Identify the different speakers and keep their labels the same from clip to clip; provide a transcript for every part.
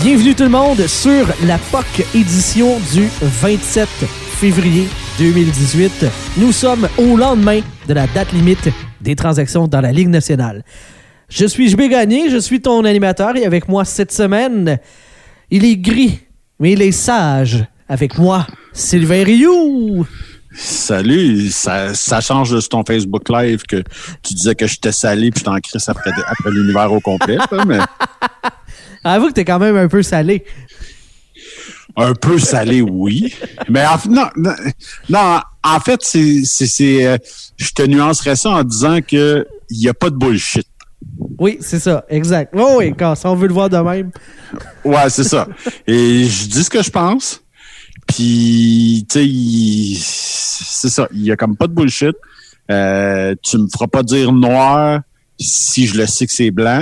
Speaker 1: Bienvenue tout le monde sur la POC édition du 27 février 2018. Nous sommes au lendemain de la date limite des transactions dans la Ligue nationale. Je suis JB Gagné, je suis ton animateur et avec moi cette semaine, il est gris, mais il est sage. Avec moi, Sylvain Rioux.
Speaker 2: Salut, ça change de ton Facebook Live que tu disais que j'étais salé puis je t'en crisse après l'univers au complet. Là, mais...
Speaker 1: Avoue que t'es quand même un peu salé.
Speaker 2: Un peu salé, oui. Mais non, en fait, je te nuancerais ça en disant que il n'y a pas de bullshit.
Speaker 1: Oui, c'est ça, exact. Oh oui, quand on veut le voir de même.
Speaker 2: Ouais, c'est ça. Et je dis ce que je pense. Puis, tu sais, c'est ça. Il y a comme pas de bullshit. Tu me feras pas dire noir si je le sais que c'est blanc.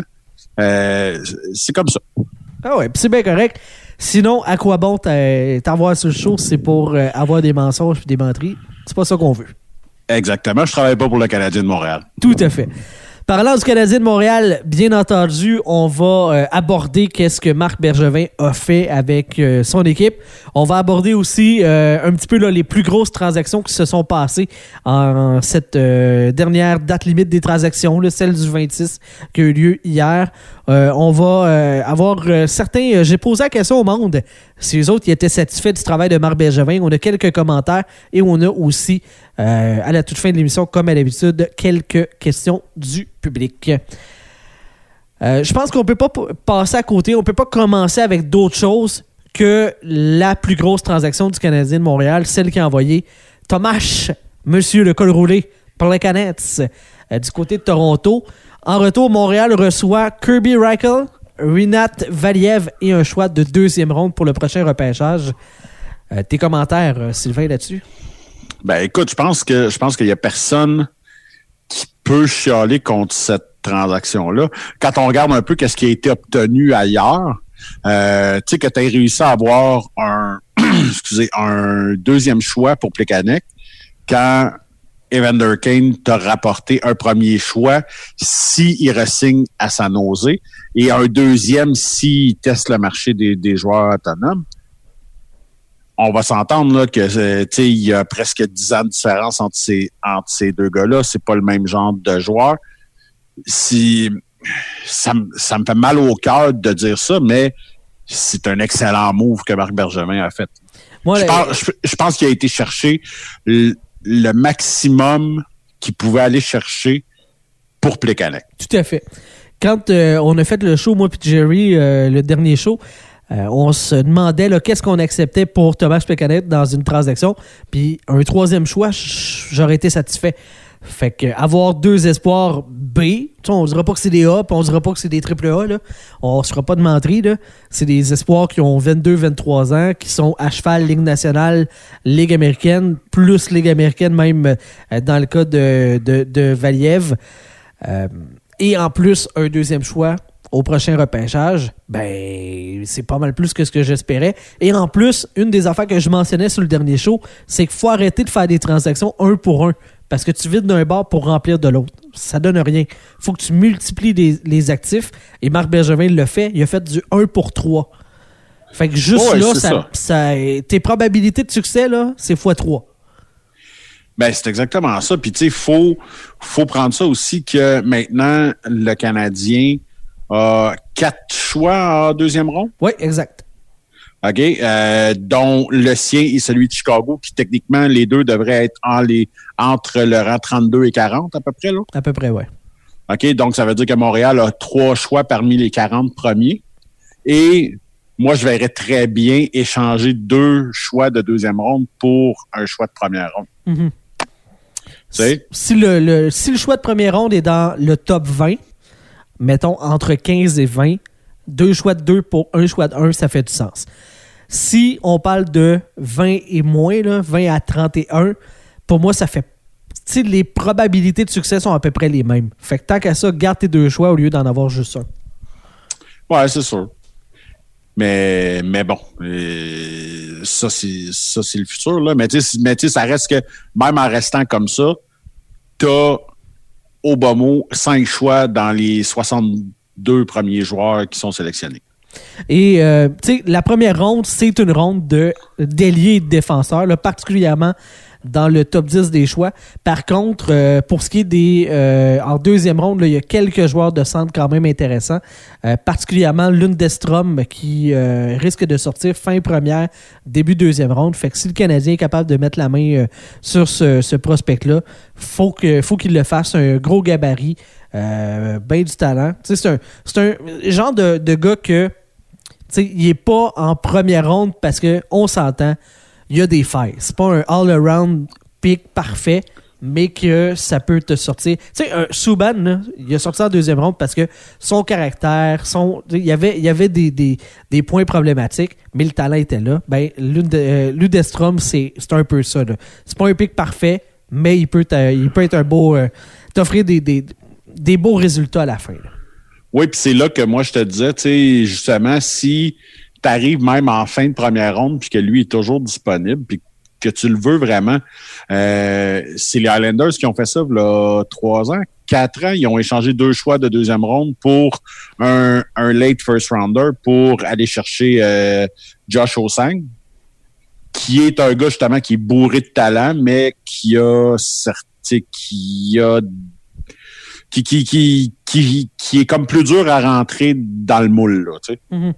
Speaker 2: C'est comme ça.
Speaker 1: Ah ouais, puis c'est bien correct. Sinon, à quoi bon t'avoir sur le show, c'est pour avoir des mensonges et des menteries. C'est pas ça qu'on veut.
Speaker 2: Exactement. Je travaille pas pour le Canadien de Montréal.
Speaker 1: Tout à fait. Parlant du Canadien de Montréal, bien entendu, on va aborder qu'est-ce que Marc Bergevin a fait avec son équipe. On va aborder aussi un petit peu là, les plus grosses transactions qui se sont passées en cette dernière date limite des transactions, là, celle du 26 qui a eu lieu hier. On va avoir certains... J'ai posé la question au monde si les autres ils étaient satisfaits du travail de Marc Bergevin. On a quelques commentaires et on a aussi, à la toute fin de l'émission, comme à l'habitude, quelques questions du public. Je pense qu'on ne peut pas passer à côté, on ne peut pas commencer avec d'autres choses que la plus grosse transaction du Canadien de Montréal, celle qui a envoyé Thomas, monsieur le col roulé, pour les Canettes, du côté de Toronto. En retour, Montréal reçoit Kirby Reichel, Rinat Valiev et un choix de deuxième ronde pour le prochain repêchage. Tes commentaires, Sylvain, là-dessus?
Speaker 2: Ben écoute, je pense qu'il y a personne qui peut chialer contre cette transaction-là. Quand on regarde un peu qu'est-ce qui a été obtenu ailleurs, tu sais que tu as réussi à avoir un deuxième choix pour Plekanec quand Evander Kane t'a rapporté un premier choix s'il re-signe à San Jose et un deuxième s'il teste le marché des joueurs autonomes. On va s'entendre là que il y a presque 10 ans de différence entre ces deux gars-là. C'est pas le même genre de joueur. Ça me fait mal au cœur de dire ça, mais c'est un excellent move que Marc Bergevin a fait. Moi, je pense qu'il a été chercher le maximum qu'il pouvait aller chercher pour Plekanec.
Speaker 1: Tout à fait. Quand on a fait le show, moi et Jerry, le dernier show, on se demandait là, qu'est-ce qu'on acceptait pour Thomas Plekanec dans une transaction. Puis un troisième choix, j'aurais été satisfait. Fait que avoir deux espoirs B, on ne dira pas que c'est des A, puis on ne dira pas que c'est des triple A. Là. On ne se fera pas de menterie. Là. C'est des espoirs qui ont 22-23 ans, qui sont à cheval Ligue nationale, Ligue américaine, plus Ligue américaine même dans le cas de Valiev. Et en plus, un deuxième choix au prochain repêchage, ben c'est pas mal plus que ce que j'espérais. Et en plus, une des affaires que je mentionnais sur le dernier show, c'est qu'il faut arrêter de faire des transactions un pour un. Parce que tu vides d'un bord pour remplir de l'autre. Ça donne rien. Il faut que tu multiplies les actifs. Et Marc Bergevin le fait. Il a fait du 1 pour 3. Fait que juste là, tes probabilités de succès, là, c'est x3.
Speaker 2: Ben, c'est exactement ça. Puis, tu sais, faut prendre ça aussi que maintenant, le Canadien a 4 choix en deuxième ronde.
Speaker 1: Oui, exact.
Speaker 2: OK? Dont le sien et celui de Chicago, qui techniquement, les deux devraient être entre le rang 32 et 40 à peu près, là?
Speaker 1: À peu près, oui.
Speaker 2: OK? Donc, ça veut dire que Montréal a 3 choix parmi les 40 premiers. Et moi, je verrais très bien échanger 2 choix de deuxième ronde pour un choix de première ronde.
Speaker 1: Mm-hmm.
Speaker 2: Tu sais?
Speaker 1: Si le choix de première ronde est dans le top 20, mettons entre 15 et 20, 2 choix de 2 pour un choix de 1, ça fait du sens. Si on parle de 20 et moins, là, 20 à 31, pour moi, ça fait... Tu sais, les probabilités de succès sont à peu près les mêmes. Fait que tant qu'à ça, garde tes 2 choix au lieu d'en avoir juste un.
Speaker 2: Ouais, c'est sûr. Mais bon, ça, c'est le futur, là. Mais tu sais, ça reste que, même en restant comme ça, t'as, au bas mot, 5 choix dans les 62 premiers joueurs qui sont sélectionnés.
Speaker 1: Et tu sais, la première ronde, c'est une ronde d'ailier et de défenseurs, là, particulièrement dans le top 10 des choix. Par contre, pour ce qui est des... en deuxième ronde, là, il y a quelques joueurs de centre quand même intéressants, particulièrement Lundestrom qui risque de sortir fin première, début deuxième ronde. Fait que si le Canadien est capable de mettre la main sur ce prospect-là, faut qu'il le fasse. Un gros gabarit, ben du talent. C'est un genre de gars que il est pas en première ronde parce qu'on s'entend, il y a des failles. C'est pas un all-around pick parfait, mais que ça peut te sortir. Tu sais, un Subban, là, il a sorti en deuxième ronde parce que son caractère, il y avait des points problématiques, mais le talent était là. Ben, Lundestrom, c'est un peu ça, là. C'est pas un pick parfait, mais il peut être un beau... t'offrir des beaux résultats à la fin, là.
Speaker 2: Oui, puis c'est là que moi, je te disais, tu sais, justement, si tu arrives même en fin de première ronde, puis que lui est toujours disponible, puis que tu le veux vraiment, c'est les Islanders qui ont fait ça il y a 3 ans, 4 ans. Ils ont échangé 2 choix de deuxième ronde pour un late first rounder pour aller chercher Josh Osang, qui est un gars, justement, qui est bourré de talent, mais qui est comme plus dur à rentrer dans le moule, là, tu sais.
Speaker 1: Mm-hmm.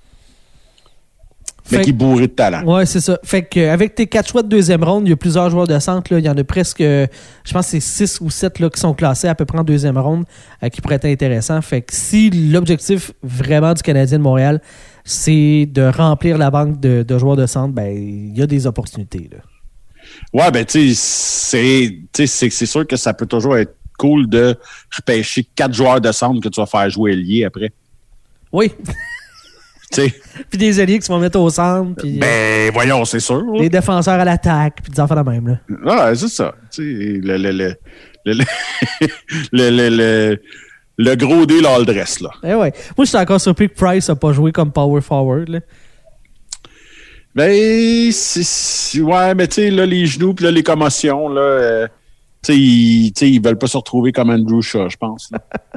Speaker 2: Mais qui est bourré de talent.
Speaker 1: Ouais, c'est ça. Fait que avec tes 4 choix de deuxième ronde, il y a plusieurs joueurs de centre, là. Il y en a presque, je pense que c'est 6 ou 7 là, qui sont classés à peu près en deuxième ronde, qui pourraient être intéressants. Fait que si l'objectif vraiment du Canadien de Montréal, c'est de remplir la banque de joueurs de centre, ben il y a des opportunités, là.
Speaker 2: Ouais, ben tu sais, c'est sûr que ça peut toujours être cool de repêcher 4 joueurs de centre que tu vas faire jouer ailier après.
Speaker 1: Oui.
Speaker 2: Puis
Speaker 1: des alliés qui se vont mettre au centre. Puis,
Speaker 2: voyons, c'est sûr.
Speaker 1: Des défenseurs à l'attaque, puis des enfants de même, là.
Speaker 2: Ah, c'est ça. Tu sais, le gros deal all dress, là.
Speaker 1: Ouais. Moi, je suis encore surpris que Price n'a pas joué comme power forward, là.
Speaker 2: Ben, ouais, mais tu sais, là, les genoux, puis là, les commotions, là, tu sais, ils veulent pas se retrouver comme Andrew Shaw, je pense.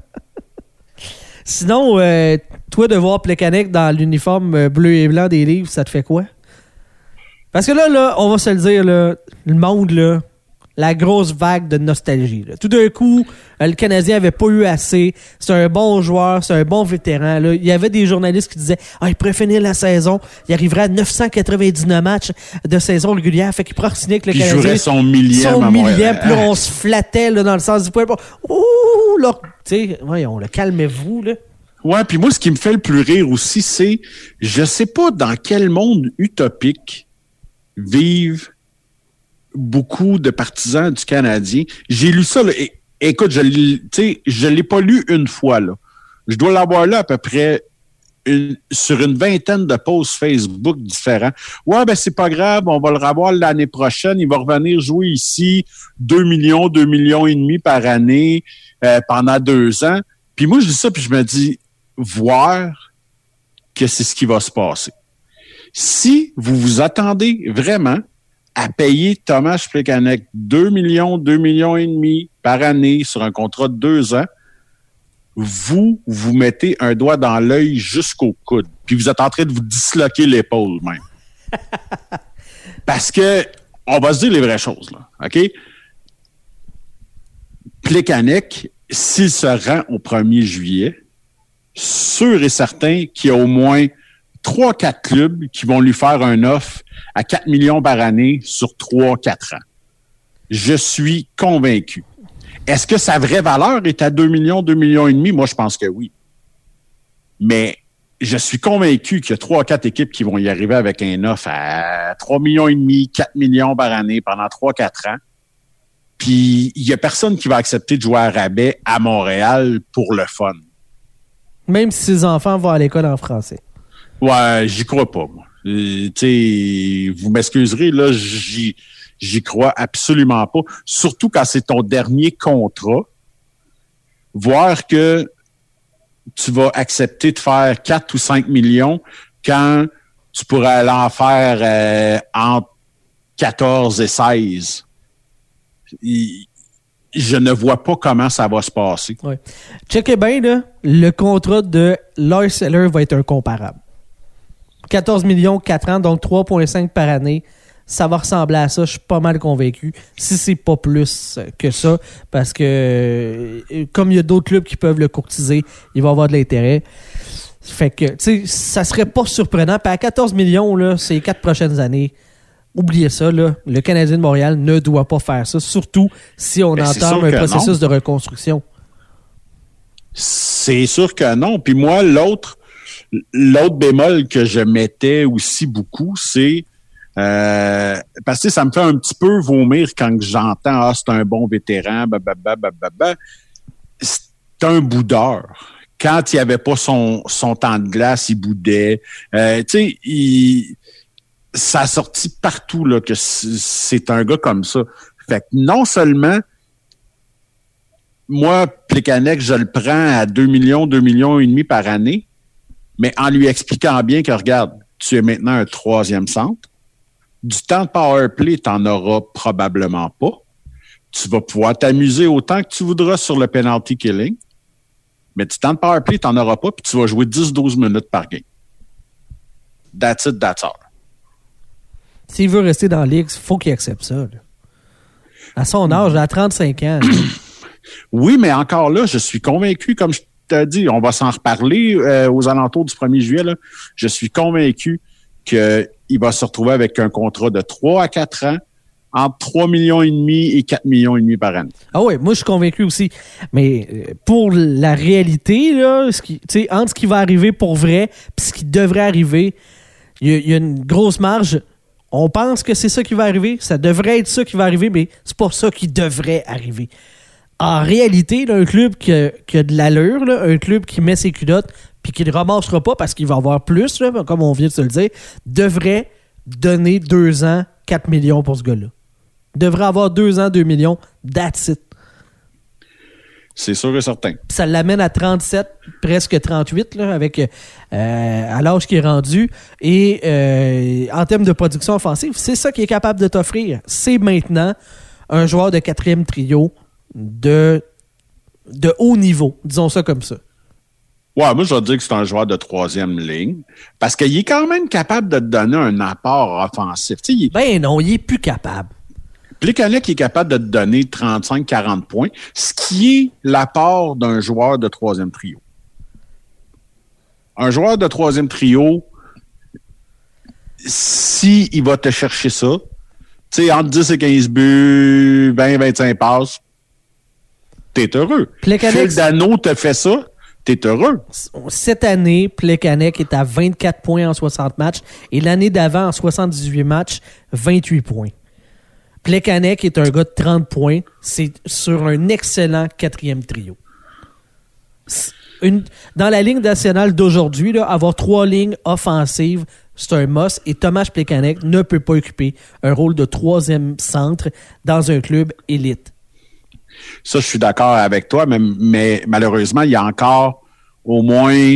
Speaker 1: Sinon, toi, de voir Plekanec dans l'uniforme bleu et blanc des livres, ça te fait quoi? Parce que là, on va se le dire, là, le monde, là, la grosse vague de nostalgie, là. Tout d'un coup, le Canadien avait pas eu assez. C'est un bon joueur, c'est un bon vétéran, là. Il y avait des journalistes qui disaient « Ah, il pourrait finir la saison. Il arriverait à 999 matchs de saison régulière. Fait qu'il pourrait signer avec le Canadien. »
Speaker 2: Il jouerait son millième.
Speaker 1: Puis là, on se flattait là, dans le sens du poil. Ouh, là, tu sais, voyons, calmez-vous, là.
Speaker 2: Ouais, puis moi, ce qui me fait le plus rire aussi, c'est, je sais pas dans quel monde utopique vivent beaucoup de partisans du Canadien. J'ai lu ça, là, écoute, je l'ai pas lu une fois, là. Je dois l'avoir là à peu près sur une vingtaine de posts Facebook différents. Ouais, ben c'est pas grave, on va le revoir l'année prochaine, il va revenir jouer ici 2 millions et demi par année pendant 2 ans. Puis moi, je dis ça, puis je me dis, voir que c'est ce qui va se passer. Si vous vous attendez vraiment à payer Tomáš Plekanec 2 millions et demi par année sur un contrat de 2 ans, vous mettez un doigt dans l'œil jusqu'au coude. Puis vous êtes en train de vous disloquer l'épaule même. Parce que, on va se dire les vraies choses, là. OK? Plekanec, s'il se rend au 1er juillet, sûr et certain qu'il y a au moins 3-4 clubs qui vont lui faire un offre à 4 millions par année sur 3-4 ans. Je suis convaincu. Est-ce que sa vraie valeur est à 2 millions et demi? Moi, je pense que oui. Mais je suis convaincu qu'il y a 3-4 équipes qui vont y arriver avec un offre à 3 millions et demi, 4 millions par année pendant 3-4 ans. Puis, il y a personne qui va accepter de jouer à rabais à Montréal pour le fun.
Speaker 1: Même si ses enfants vont à l'école en français.
Speaker 2: Ouais, j'y crois pas, moi. Tu sais, vous m'excuserez, là, j'y crois absolument pas. Surtout quand c'est ton dernier contrat. Voir que tu vas accepter de faire 4 ou 5 millions quand tu pourrais aller en faire entre 14 et 16. Je ne vois pas comment ça va se passer.
Speaker 1: Ouais. Checkez bien, là, le contrat de Lars Eller va être incomparable. 14 millions, 4 ans, donc 3,5 par année. Ça va ressembler à ça, je suis pas mal convaincu. Si c'est pas plus que ça, parce que comme il y a d'autres clubs qui peuvent le courtiser, il va avoir de l'intérêt. Fait que, tu sais, ça serait pas surprenant. Puis à 14 millions, là, c'est les 4 prochaines années. Oubliez ça, là. Le Canadien de Montréal ne doit pas faire ça, surtout si on entame un processus de reconstruction.
Speaker 2: C'est sûr que non. Puis moi, l'autre bémol que je mettais aussi beaucoup, c'est parce que ça me fait un petit peu vomir quand j'entends c'est un bon vétéran, c'est un boudeur. Quand il n'y avait pas son temps de glace, il boudait. Tu sais, ça a sorti partout là, que c'est un gars comme ça. Fait que non seulement moi, Plekanec, je le prends à 2 millions et demi par année, mais en lui expliquant bien que, regarde, tu es maintenant un 3e centre. Du temps de power play, tu n'en auras probablement pas. Tu vas pouvoir t'amuser autant que tu voudras sur le penalty killing. Mais du temps de power play, tu n'en auras pas, puis tu vas jouer 10-12 minutes par game. That's it, that's all.
Speaker 1: S'il veut rester dans la ligue, il faut qu'il accepte ça. Là. À son âge, à 35 ans.
Speaker 2: Oui, mais encore là, je suis convaincu, comme je t'ai dit, on va s'en reparler aux alentours du 1er juillet. Là, je suis convaincu qu'il va se retrouver avec un contrat de 3 à 4 ans, entre 3 millions et demi et 4 millions et demi par année.
Speaker 1: Ah oui, moi je suis convaincu aussi. Mais pour la réalité, là, entre ce qui va arriver pour vrai et ce qui devrait arriver, il y a une grosse marge. On pense que c'est ça qui va arriver. Ça devrait être ça qui va arriver, mais c'est pas ça qui devrait arriver. En réalité, là, un club qui a de l'allure, là, un club qui met ses culottes puis qui ne ramassera pas parce qu'il va avoir plus, là, comme on vient de se le dire, devrait donner 2 ans, 4 millions pour ce gars-là. Devrait avoir 2 ans, 2 millions, that's it.
Speaker 2: C'est sûr et certain. Puis
Speaker 1: ça l'amène à 37, presque 38, là, avec à l'âge qui est rendu. Et en termes de production offensive, c'est ça qu'il est capable de t'offrir. C'est maintenant un joueur de 4e trio de haut niveau, disons ça comme ça.
Speaker 2: Ouais, moi, je vais dire que c'est un joueur de 3e ligne, parce qu'il est quand même capable de te donner un apport offensif.
Speaker 1: Ben non, il est plus capable.
Speaker 2: Plekanec est capable de te donner 35-40 points, ce qui est l'apport d'un joueur de 3e trio. Un joueur de 3e trio, s'il va te chercher ça, tu sais, entre 10 et 15 buts, 20-25 passes, t'es heureux. Phil Danault te fait ça, t'es heureux.
Speaker 1: Cette année, Plekanec est à 24 points en 60 matchs et l'année d'avant, en 78 matchs, 28 points. Plekanec est un gars de 30 points. C'est sur un excellent 4e trio. Dans la ligne nationale d'aujourd'hui, là, avoir 3 lignes offensives, c'est un must. Et Tomáš Plekanec ne peut pas occuper un rôle de 3e centre dans un club élite.
Speaker 2: Ça, je suis d'accord avec toi, mais malheureusement, il y a encore au moins...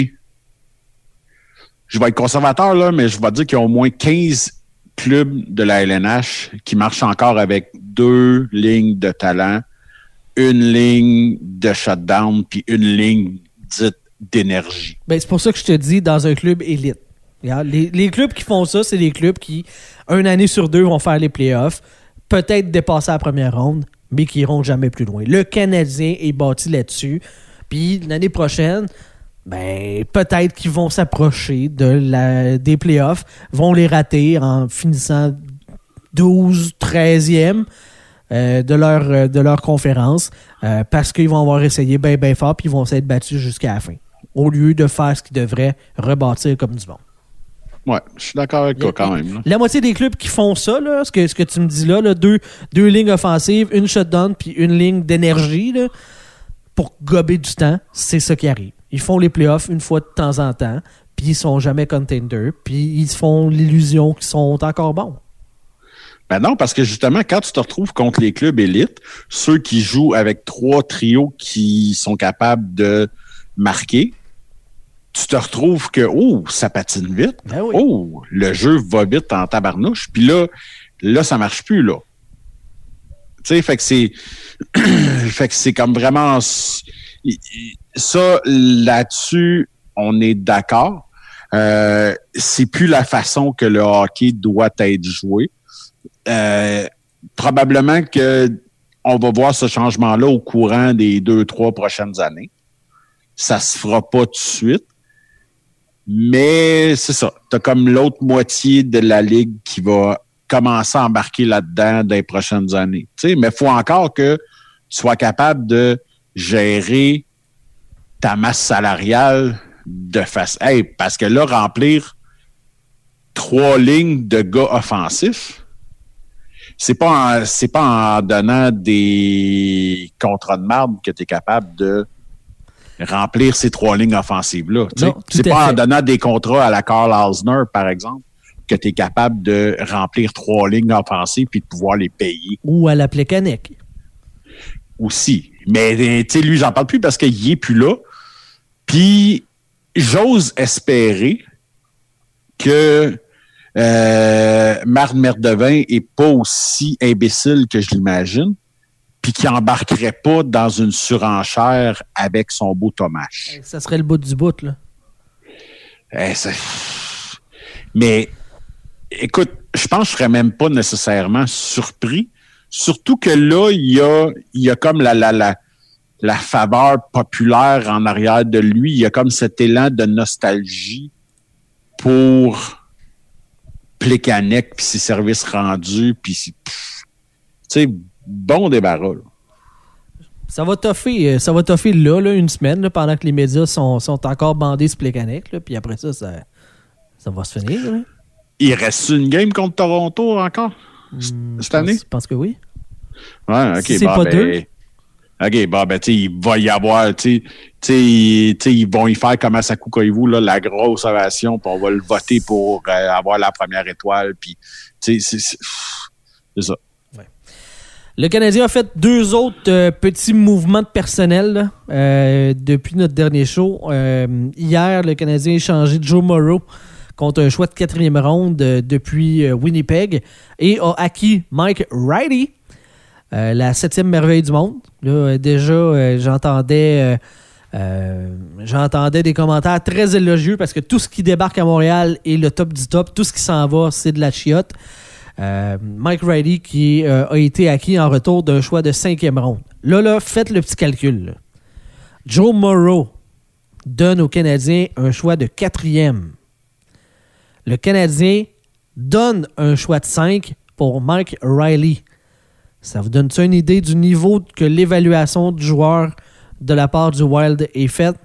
Speaker 2: Je vais être conservateur, là, mais je vais dire qu'il y a au moins 15 clubs de la LNH qui marchent encore avec 2 lignes de talent, 1 ligne de shutdown, puis 1 ligne dite d'énergie.
Speaker 1: Ben, c'est pour ça que je te dis, dans un club élite. Les clubs qui font ça, c'est les clubs qui, 1 année sur 2, vont faire les playoffs, peut-être dépasser la première ronde, mais qui iront jamais plus loin. Le Canadien est bâti là-dessus. Puis l'année prochaine, ben peut-être qu'ils vont s'approcher des playoffs, vont les rater en finissant 12, 13e de leur conférence parce qu'ils vont avoir essayé bien fort puis ils vont s'être battus jusqu'à la fin. Au lieu de faire ce qu'ils devraient, rebâtir comme du bon.
Speaker 2: Ouais, je suis d'accord avec toi quand même. Là.
Speaker 1: La moitié des clubs qui font ça, là, ce que tu me dis là, 2 lignes offensives, 1 shutdown puis 1 ligne d'énergie là, pour gober du temps, c'est ça qui arrive. Ils font les playoffs une fois de temps en temps, puis ils sont jamais contenders, puis ils se font l'illusion qu'ils sont encore bons.
Speaker 2: Ben non, parce que justement, quand tu te retrouves contre les clubs élites, ceux qui jouent avec 3 trios qui sont capables de marquer, tu te retrouves que, ça patine vite.
Speaker 1: Ben oui.
Speaker 2: Le jeu va vite en tabarnouche. Puis là, ça marche plus, là. Tu sais, fait que c'est comme vraiment... Ça, là-dessus, on est d'accord. c'est plus la façon que le hockey doit être joué. Probablement que on va voir ce changement-là au courant des 2-3 prochaines années. Ça se fera pas tout de suite. Mais c'est ça. T'as comme l'autre moitié de la ligue qui va commencer à embarquer là-dedans dans les prochaines années. T'sais, mais il faut encore que tu sois capable de gérer ta masse salariale de face. Hey, parce que là, remplir 3 lignes de gars offensifs, c'est pas en donnant des contrats de marde que tu es capable de remplir ces 3 lignes offensives-là. C'est pas en donnant des contrats à la Karl Alzner, par exemple, que tu es capable de remplir 3 lignes offensives puis de pouvoir les payer.
Speaker 1: Ou à la Plekanec.
Speaker 2: Aussi. Mais tu sais, lui, j'en parle plus parce qu'il est plus là. Puis, j'ose espérer que Marc Merdevin est pas aussi imbécile que je l'imagine, puis qu'il embarquerait pas dans une surenchère avec son beau Thomas.
Speaker 1: Ça serait le bout du bout, là.
Speaker 2: Mais, écoute, je pense que je serais même pas nécessairement surpris, surtout que là, il y a comme la faveur populaire en arrière de lui, il y a comme cet élan de nostalgie pour Plekanec puis ses services rendus, puis tu sais, bon débarras. Là.
Speaker 1: Ça va toffer là, une semaine, là, pendant que les médias sont encore bandés sur Plekanec, là, puis après ça va se finir. Là.
Speaker 2: Il reste une game contre Toronto encore cette année?
Speaker 1: Je pense que oui.
Speaker 2: Ouais, ok.
Speaker 1: Si c'est pas deux.
Speaker 2: OK, bon, ben, tu sais, il va y avoir, tu sais, ils vont y faire comme à Saku Koivu, là, la grosse ovation, puis on va le voter pour avoir la première étoile, puis, tu sais, c'est ça.
Speaker 1: Ouais. Le Canadien a fait 2 autres petits mouvements de personnel là, depuis notre dernier show. Hier, le Canadien a échangé Joe Morrow contre un choix de 4e ronde depuis Winnipeg et a acquis Mike Riley, la 7e merveille du monde. Là, déjà, j'entendais des commentaires très élogieux parce que tout ce qui débarque à Montréal est le top du top. Tout ce qui s'en va, c'est de la chiotte. Mike Riley qui a été acquis en retour d'un choix de 5e ronde. Là, faites le petit calcul. Là. Joe Morrow donne aux Canadiens un choix de 4e. Le Canadien donne un choix de 5 pour Mike Riley. Ça vous donne-tu une idée du niveau que l'évaluation du joueur de la part du Wild est faite?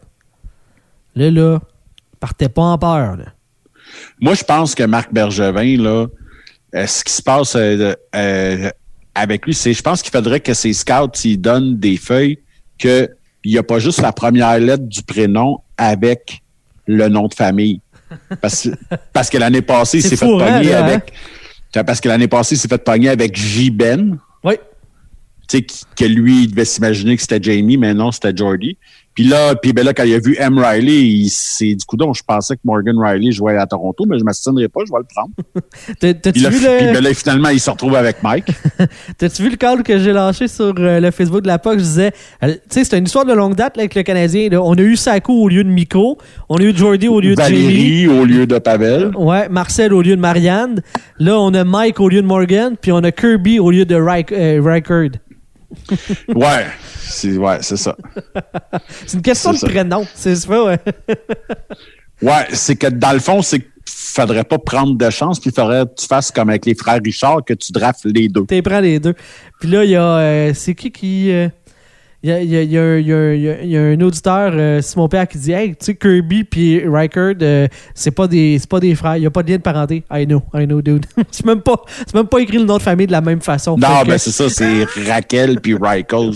Speaker 1: Là, partez pas en peur. Là.
Speaker 2: Moi, je pense que Marc Bergevin, là, ce qui se passe avec lui, c'est je pense qu'il faudrait que ses scouts s'ils donnent des feuilles qu'il n'y a pas juste la première lettre du prénom avec le nom de famille. Parce que l'année passée, il s'est fait pogner avec... Parce que l'année passée, il s'est fait pogner avec J-Ben.
Speaker 1: Oui.
Speaker 2: Tu sais, que lui, il devait s'imaginer que c'était Jamie, mais non, c'était Jordy. Puis là, quand il a vu M. Riley, il s'est dit, coudonc, je pensais que Morgan Riley jouait à Toronto, mais je ne m'associnerai pas, je vais le prendre. Puis là, finalement, il se retrouve avec Mike.
Speaker 1: T'as-tu vu le call que j'ai lâché sur le Facebook de la POC? Je disais, tu sais, c'est une histoire de longue date là, avec le Canadien. Là. On a eu Saku au lieu de Mikko. On a eu Jordy au lieu de Jamie.
Speaker 2: Valérie au lieu de Pavel.
Speaker 1: Ouais, Marcel au lieu de Marianne. Là, on a Mike au lieu de Morgan. Puis on a Kirby au lieu de Reichard.
Speaker 2: Ouais, c'est ça.
Speaker 1: C'est une question de prénom. C'est ça, ouais.
Speaker 2: Ouais, c'est que dans le fond, c'est qu'il faudrait pas prendre de chance, puis il faudrait que tu fasses comme avec les frères Richard, que tu draftes les deux.
Speaker 1: Tu prends les deux. Puis là, il y a... c'est qui... Il y a un auditeur, Simon Père, qui dit « Hey, tu sais, Kirby puis Reichard, c'est pas des frères. Il n'y a pas de lien de parenté. I know, dude. » C'est même pas écrit le nom de famille de la même façon.
Speaker 2: Non, ben c'est ça, c'est Raquel puis Reichard.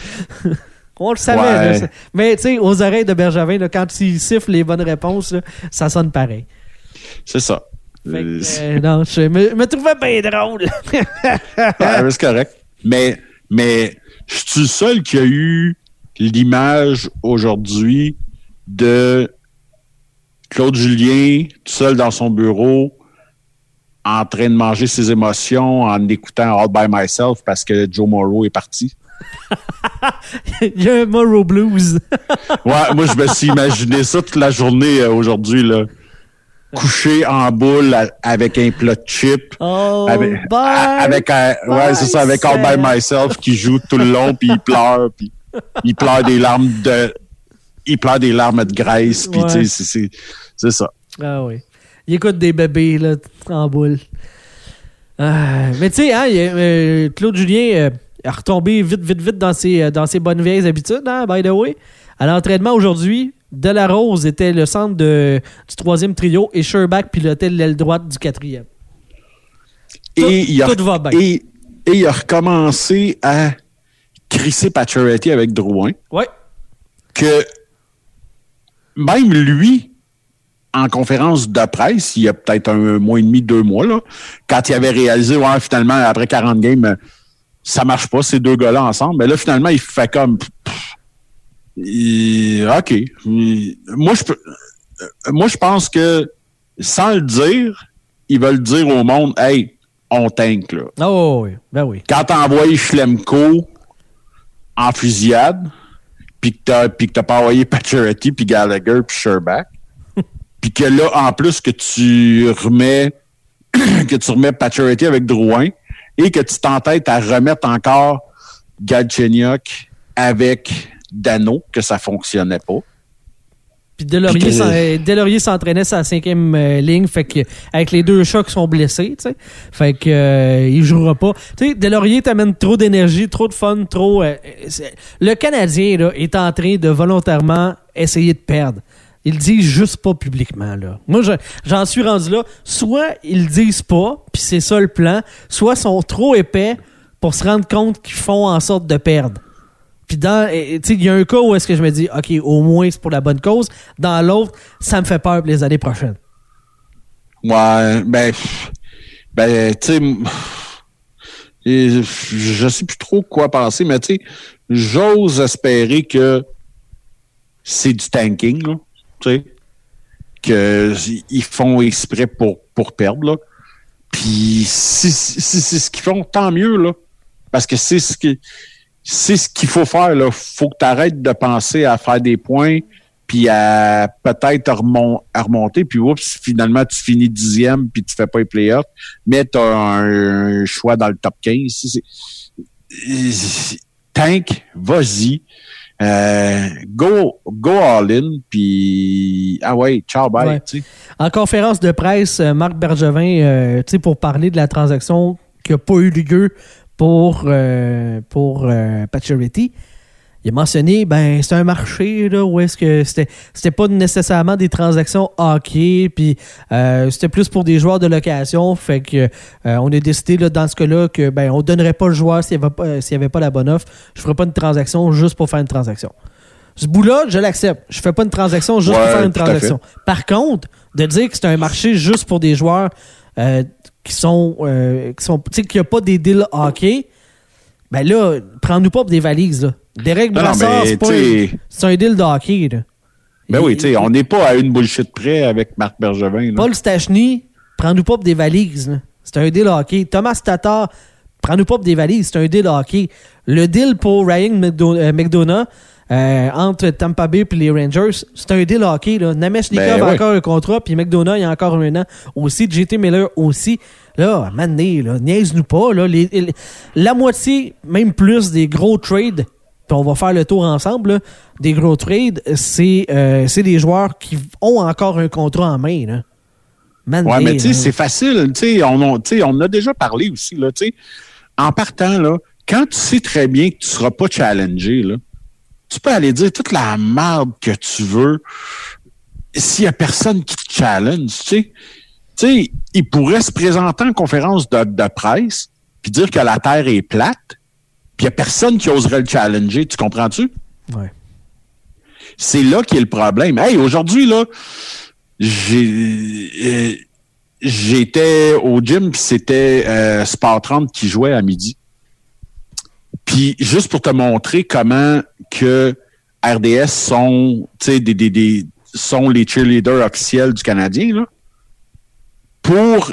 Speaker 1: On le savait.
Speaker 2: Ouais.
Speaker 1: Là, mais tu sais, aux oreilles de Bergevin, là, quand il siffle les bonnes réponses, là, ça sonne pareil.
Speaker 2: C'est ça.
Speaker 1: Non, je me trouvais bien drôle.
Speaker 2: Ouais, c'est correct. Mais je suis le seul qui a eu l'image aujourd'hui de Claude Julien tout seul dans son bureau en train de manger ses émotions en écoutant All By Myself parce que Joe Morrow est parti.
Speaker 1: Il y a un Morrow Blues.
Speaker 2: Ouais, moi je me suis imaginé ça toute la journée aujourd'hui là. couché en boule avec un plat de chips. Avec c'est ça, avec All By Myself qui joue tout le long, puis il pleure des larmes de graisse, puis tu sais, c'est ça.
Speaker 1: Ah oui. Il écoute des bébés là, en boule. Mais tu sais, hein, Claude Julien a retombé vite dans ses bonnes vieilles habitudes, hein, by the way. À l'entraînement aujourd'hui, Delarose était le centre du troisième trio et Sherbak pilotait l'aile droite du quatrième. Tout va bien.
Speaker 2: Et il a recommencé à crisser Pacioretty avec Drouin.
Speaker 1: Oui.
Speaker 2: Que même lui, en conférence de presse, il y a peut-être 1 mois et demi, 2 mois, là, quand il avait réalisé, finalement, après 40 games, ça marche pas, ces deux gars-là ensemble. Mais là, finalement, il fait comme... OK. Moi, je pense que, sans le dire, ils veulent dire au monde, « Hey, on tank, là. »
Speaker 1: Oh oui, ben oui.
Speaker 2: Quand t'envoies Schlemko en fusillade, puis que t'as pas envoyé Pacioretty, puis Gallagher, puis Sherbak, puis que là, en plus, que tu remets Pacioretty avec Drouin, et que tu t'entêtes à remettre encore Galchenyuk avec Dano, que ça fonctionnait pas.
Speaker 1: Puis Deslauriers s'entraînait sur la 5e ligne, fait que avec les deux chats qui sont blessés, tu sais, fait que il jouera pas. Tu sais, Deslauriers t'amène trop d'énergie, trop de fun, trop. Le Canadien là est en train de volontairement essayer de perdre. Ils le disent juste pas publiquement là. Moi, j'en suis rendu là. Soit ils le disent pas, puis c'est ça le plan. Soit ils sont trop épais pour se rendre compte qu'ils font en sorte de perdre. Puis tu sais, il y a un cas où est-ce que je me dis, OK, au moins c'est pour la bonne cause. Dans l'autre, ça me fait peur pour les années prochaines.
Speaker 2: Ouais, ben, tu sais, je sais plus trop quoi penser, mais tu sais, j'ose espérer que c'est du tanking, là, tu sais, qu'ils font exprès pour perdre, là. Puis si c'est ce qu'ils font, tant mieux, là, parce que c'est ce qu'il faut faire, là. Faut que tu arrêtes de penser à faire des points, puis à peut-être remonter, puis oups, finalement, tu finis 10e, puis tu fais pas les playoffs, mais tu as un choix dans le top 15. Tank, vas-y. Go all in, puis ciao, bye.
Speaker 1: Ouais. En conférence de presse, Marc Bergevin, pour parler de la transaction qui n'a pas eu lieu pour Pacioretty, il a mentionné, c'est un marché là où est-ce que c'était pas nécessairement des transactions hockey, puis c'était plus pour des joueurs de location, fait que on a décidé là, dans ce cas-là que on donnerait pas le joueur s'il y avait pas la bonne offre. Je ferais pas une transaction juste pour faire une transaction. Ce bout-là, je l'accepte. Je fais pas une transaction juste pour faire une transaction. Par contre, de dire que c'est un marché juste pour des joueurs qui sont tu sais, qu'il n'y a pas des deals hockey, là, prends-nous pas pour des valises, là. Derek Brassard, c'est un deal de hockey, là.
Speaker 2: Oui, tu sais, on n'est pas à une bullshit près avec Marc Bergevin, là.
Speaker 1: Paul Stachny, prends-nous pas pour des valises, là. C'est un deal hockey. Thomas Tatar, prends-nous pas pour des valises, c'est un deal hockey. Le deal pour Ryan McDonough, entre Tampa Bay et les Rangers, c'est un deal hockey, là. Namestnikov a encore un contrat, puis McDonough, il y a encore 1 an aussi. JT Miller aussi. Là, mané, là, niaise-nous pas, là. La moitié, même plus des gros trades, puis on va faire le tour ensemble, là, des gros trades, c'est des joueurs qui ont encore un contrat en main, là. Mané,
Speaker 2: ouais, mais tu sais, c'est facile. Tu sais, on a déjà parlé aussi, là, tu sais. En partant, là, quand tu sais très bien que tu seras pas challengé, là, tu peux aller dire toute la merde que tu veux s'il y a personne qui te challenge, tu sais. Tu sais, il pourrait se présenter en conférence de presse puis dire que la Terre est plate, puis il n'y a personne qui oserait le challenger. Tu comprends-tu?
Speaker 1: Ouais.
Speaker 2: C'est là qu'il y a le problème. Hey, aujourd'hui, là, j'étais au gym, puis c'était Sport 30 qui jouait à midi. Puis juste pour te montrer comment que RDS sont, tu sais, sont les cheerleaders officiels du Canadien, là, pour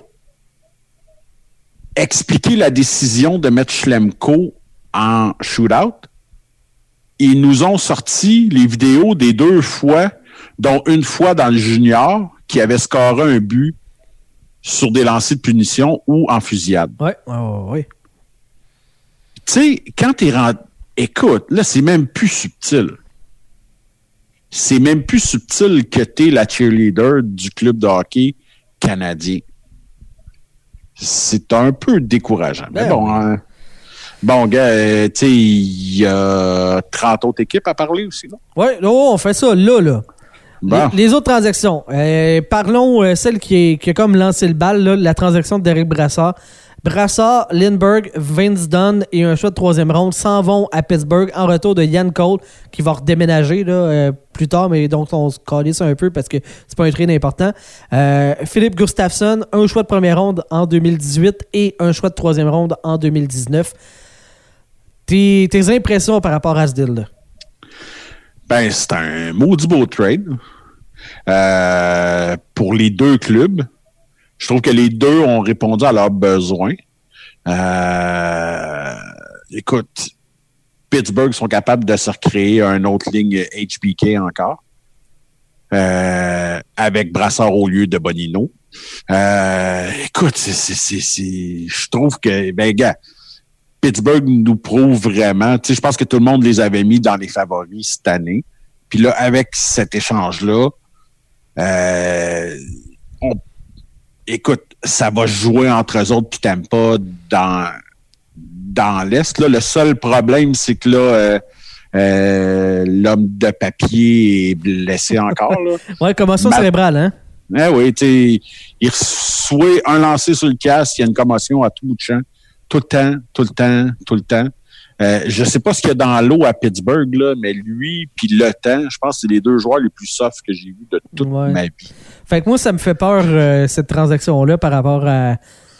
Speaker 2: expliquer la décision de mettre Schlemko en shootout, ils nous ont sorti les vidéos des 2 fois, dont une fois dans le junior, qui avait scoré un but sur des lancers de punition ou en fusillade.
Speaker 1: Oui.
Speaker 2: Tu sais, quand t'es rendu... Écoute, là, c'est même plus subtil. C'est même plus subtil que t'es la cheerleader du club de hockey canadien. C'est un peu décourageant. Mais bon, hein, bon, gars, tu sais, il y a 30 autres équipes à parler aussi, non?
Speaker 1: Oui, on fait ça là. Bon. Les autres transactions. Parlons celle qui a comme lancé le bal, là, la transaction de Derek Brassard. Brassard, Lindbergh, Vince Dunn et un choix de troisième ronde s'en vont à Pittsburgh en retour de Ian Cole qui va redéménager là, plus tard, mais donc on se calisse un peu parce que c'est pas un trade important. Philippe Gustafsson, un choix de première ronde en 2018 et un choix de troisième ronde en 2019. Tes impressions par rapport à ce deal-là?
Speaker 2: Ben, c'est un maudit beau trade pour les deux clubs. Je trouve que les deux ont répondu à leurs besoins. Écoute, Pittsburgh sont capables de se recréer une autre ligne HBK encore. Avec Brassard au lieu de Bonino. Écoute, je trouve que, ben, gars, Pittsburgh nous prouve vraiment, tu sais, je pense que tout le monde les avait mis dans les favoris cette année. Puis là, avec cet échange-là, écoute, ça va jouer entre eux autres puis Tampa dans l'Est. Là, le seul problème, c'est que là, l'homme de papier est blessé encore. Là.
Speaker 1: Ouais, commotion cérébrale, hein?
Speaker 2: Oui, tu sais, il reçoit un lancer sur le casque, il y a une commotion à tout bout de champ. Tout le temps. Je sais pas ce qu'il y a dans l'eau à Pittsburgh, là, mais lui puis le temps, je pense que c'est les deux joueurs les plus soft que j'ai vus de toute ma vie.
Speaker 1: Fait que moi, ça me fait peur, cette transaction-là, par rapport à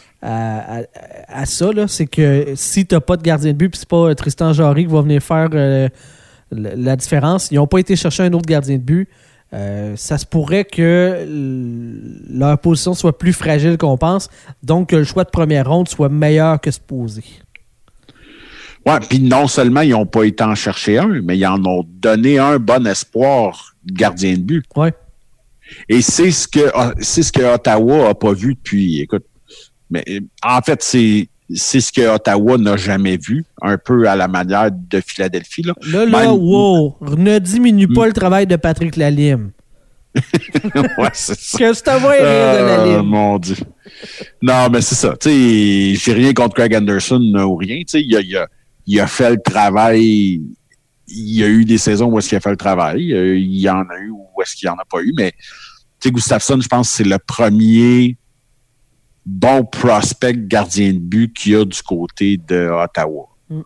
Speaker 1: ça. Là. C'est que si t'as pas de gardien de but, puis c'est pas Tristan Jarry qui va venir faire la différence, ils n'ont pas été chercher un autre gardien de but. Ça se pourrait que leur position soit plus fragile qu'on pense, donc que le choix de première ronde soit meilleur que supposé.
Speaker 2: Ouais, puis non seulement ils n'ont pas été en chercher un, mais ils en ont donné un bon espoir gardien de but.
Speaker 1: Ouais.
Speaker 2: Et c'est ce que Ottawa a pas vu depuis. Écoute, mais en fait c'est ce que Ottawa n'a jamais vu, un peu à la manière de Philadelphie.
Speaker 1: Wow! Ne diminue pas le travail de Patrick Lalime.
Speaker 2: Ouais, c'est ça.
Speaker 1: Que je te vois rire de Lalime.
Speaker 2: Mon Dieu. Non, mais c'est ça. Tu sais, j'ai rien contre Craig Anderson ou rien. Tu sais, il a fait le travail. Il y a eu des saisons où est-ce qu'il a fait le travail. Il y en a eu où est-ce qu'il n'y en a pas eu. Mais, tu sais, Gustafsson, je pense que c'est le premier bon prospect gardien de but qu'il y a du côté de Ottawa.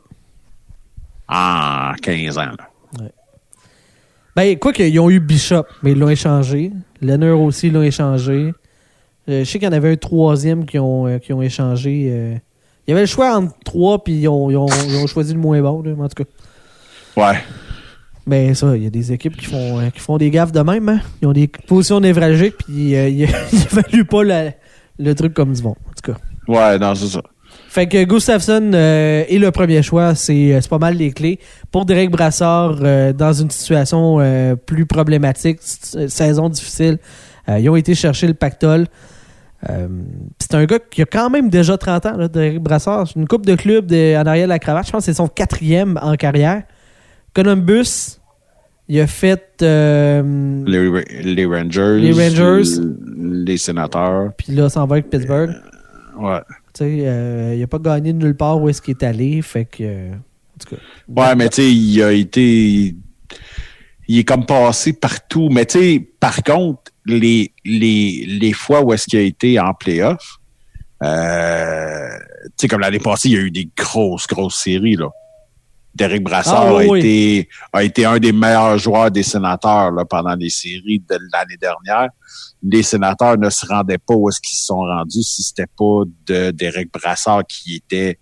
Speaker 2: En 15 ans, là.
Speaker 1: Ouais. Ben, quoi qu'ils ont eu Bishop, mais ils l'ont échangé. Leonard aussi l'ont échangé. Je sais qu'il y en avait un troisième qui ont échangé. Il y avait le choix entre trois, puis ils ont choisi le moins bon, là, en tout cas.
Speaker 2: Ouais.
Speaker 1: Ben, ça, il y a des équipes qui font des gaffes de même, hein. Ils ont des positions névralgiques, puis ils évaluent pas le truc comme du vent, en tout cas.
Speaker 2: Ouais, non, c'est ça.
Speaker 1: Fait que Gustafsson est le premier choix, c'est pas mal les clés. Pour Derek Brassard, dans une situation plus problématique, saison difficile, ils ont été chercher le pactole. C'est un gars qui a quand même déjà 30 ans, là, Derek Brassard. Une coupe de clubs en arrière de la cravate. Je pense que c'est son 4e en carrière. Columbus, il a fait...
Speaker 2: les Rangers. Les Sénateurs.
Speaker 1: Puis là, ça en va avec Pittsburgh.
Speaker 2: Ouais.
Speaker 1: Tu sais, il n'a pas gagné de nulle part où est-ce qu'il est allé. Fait que... en tout cas...
Speaker 2: Ouais, mais tu sais, il est comme passé partout. Mais tu sais, par contre, les fois où est-ce qu'il a été en play-off, tu sais, comme l'année passée, il y a eu des grosses séries, là. Derek Brassard a été un des meilleurs joueurs des Sénateurs là, pendant les séries de l'année dernière. Les Sénateurs ne se rendaient pas où est-ce qu'ils se sont rendus si c'était pas de Derek Brassard qui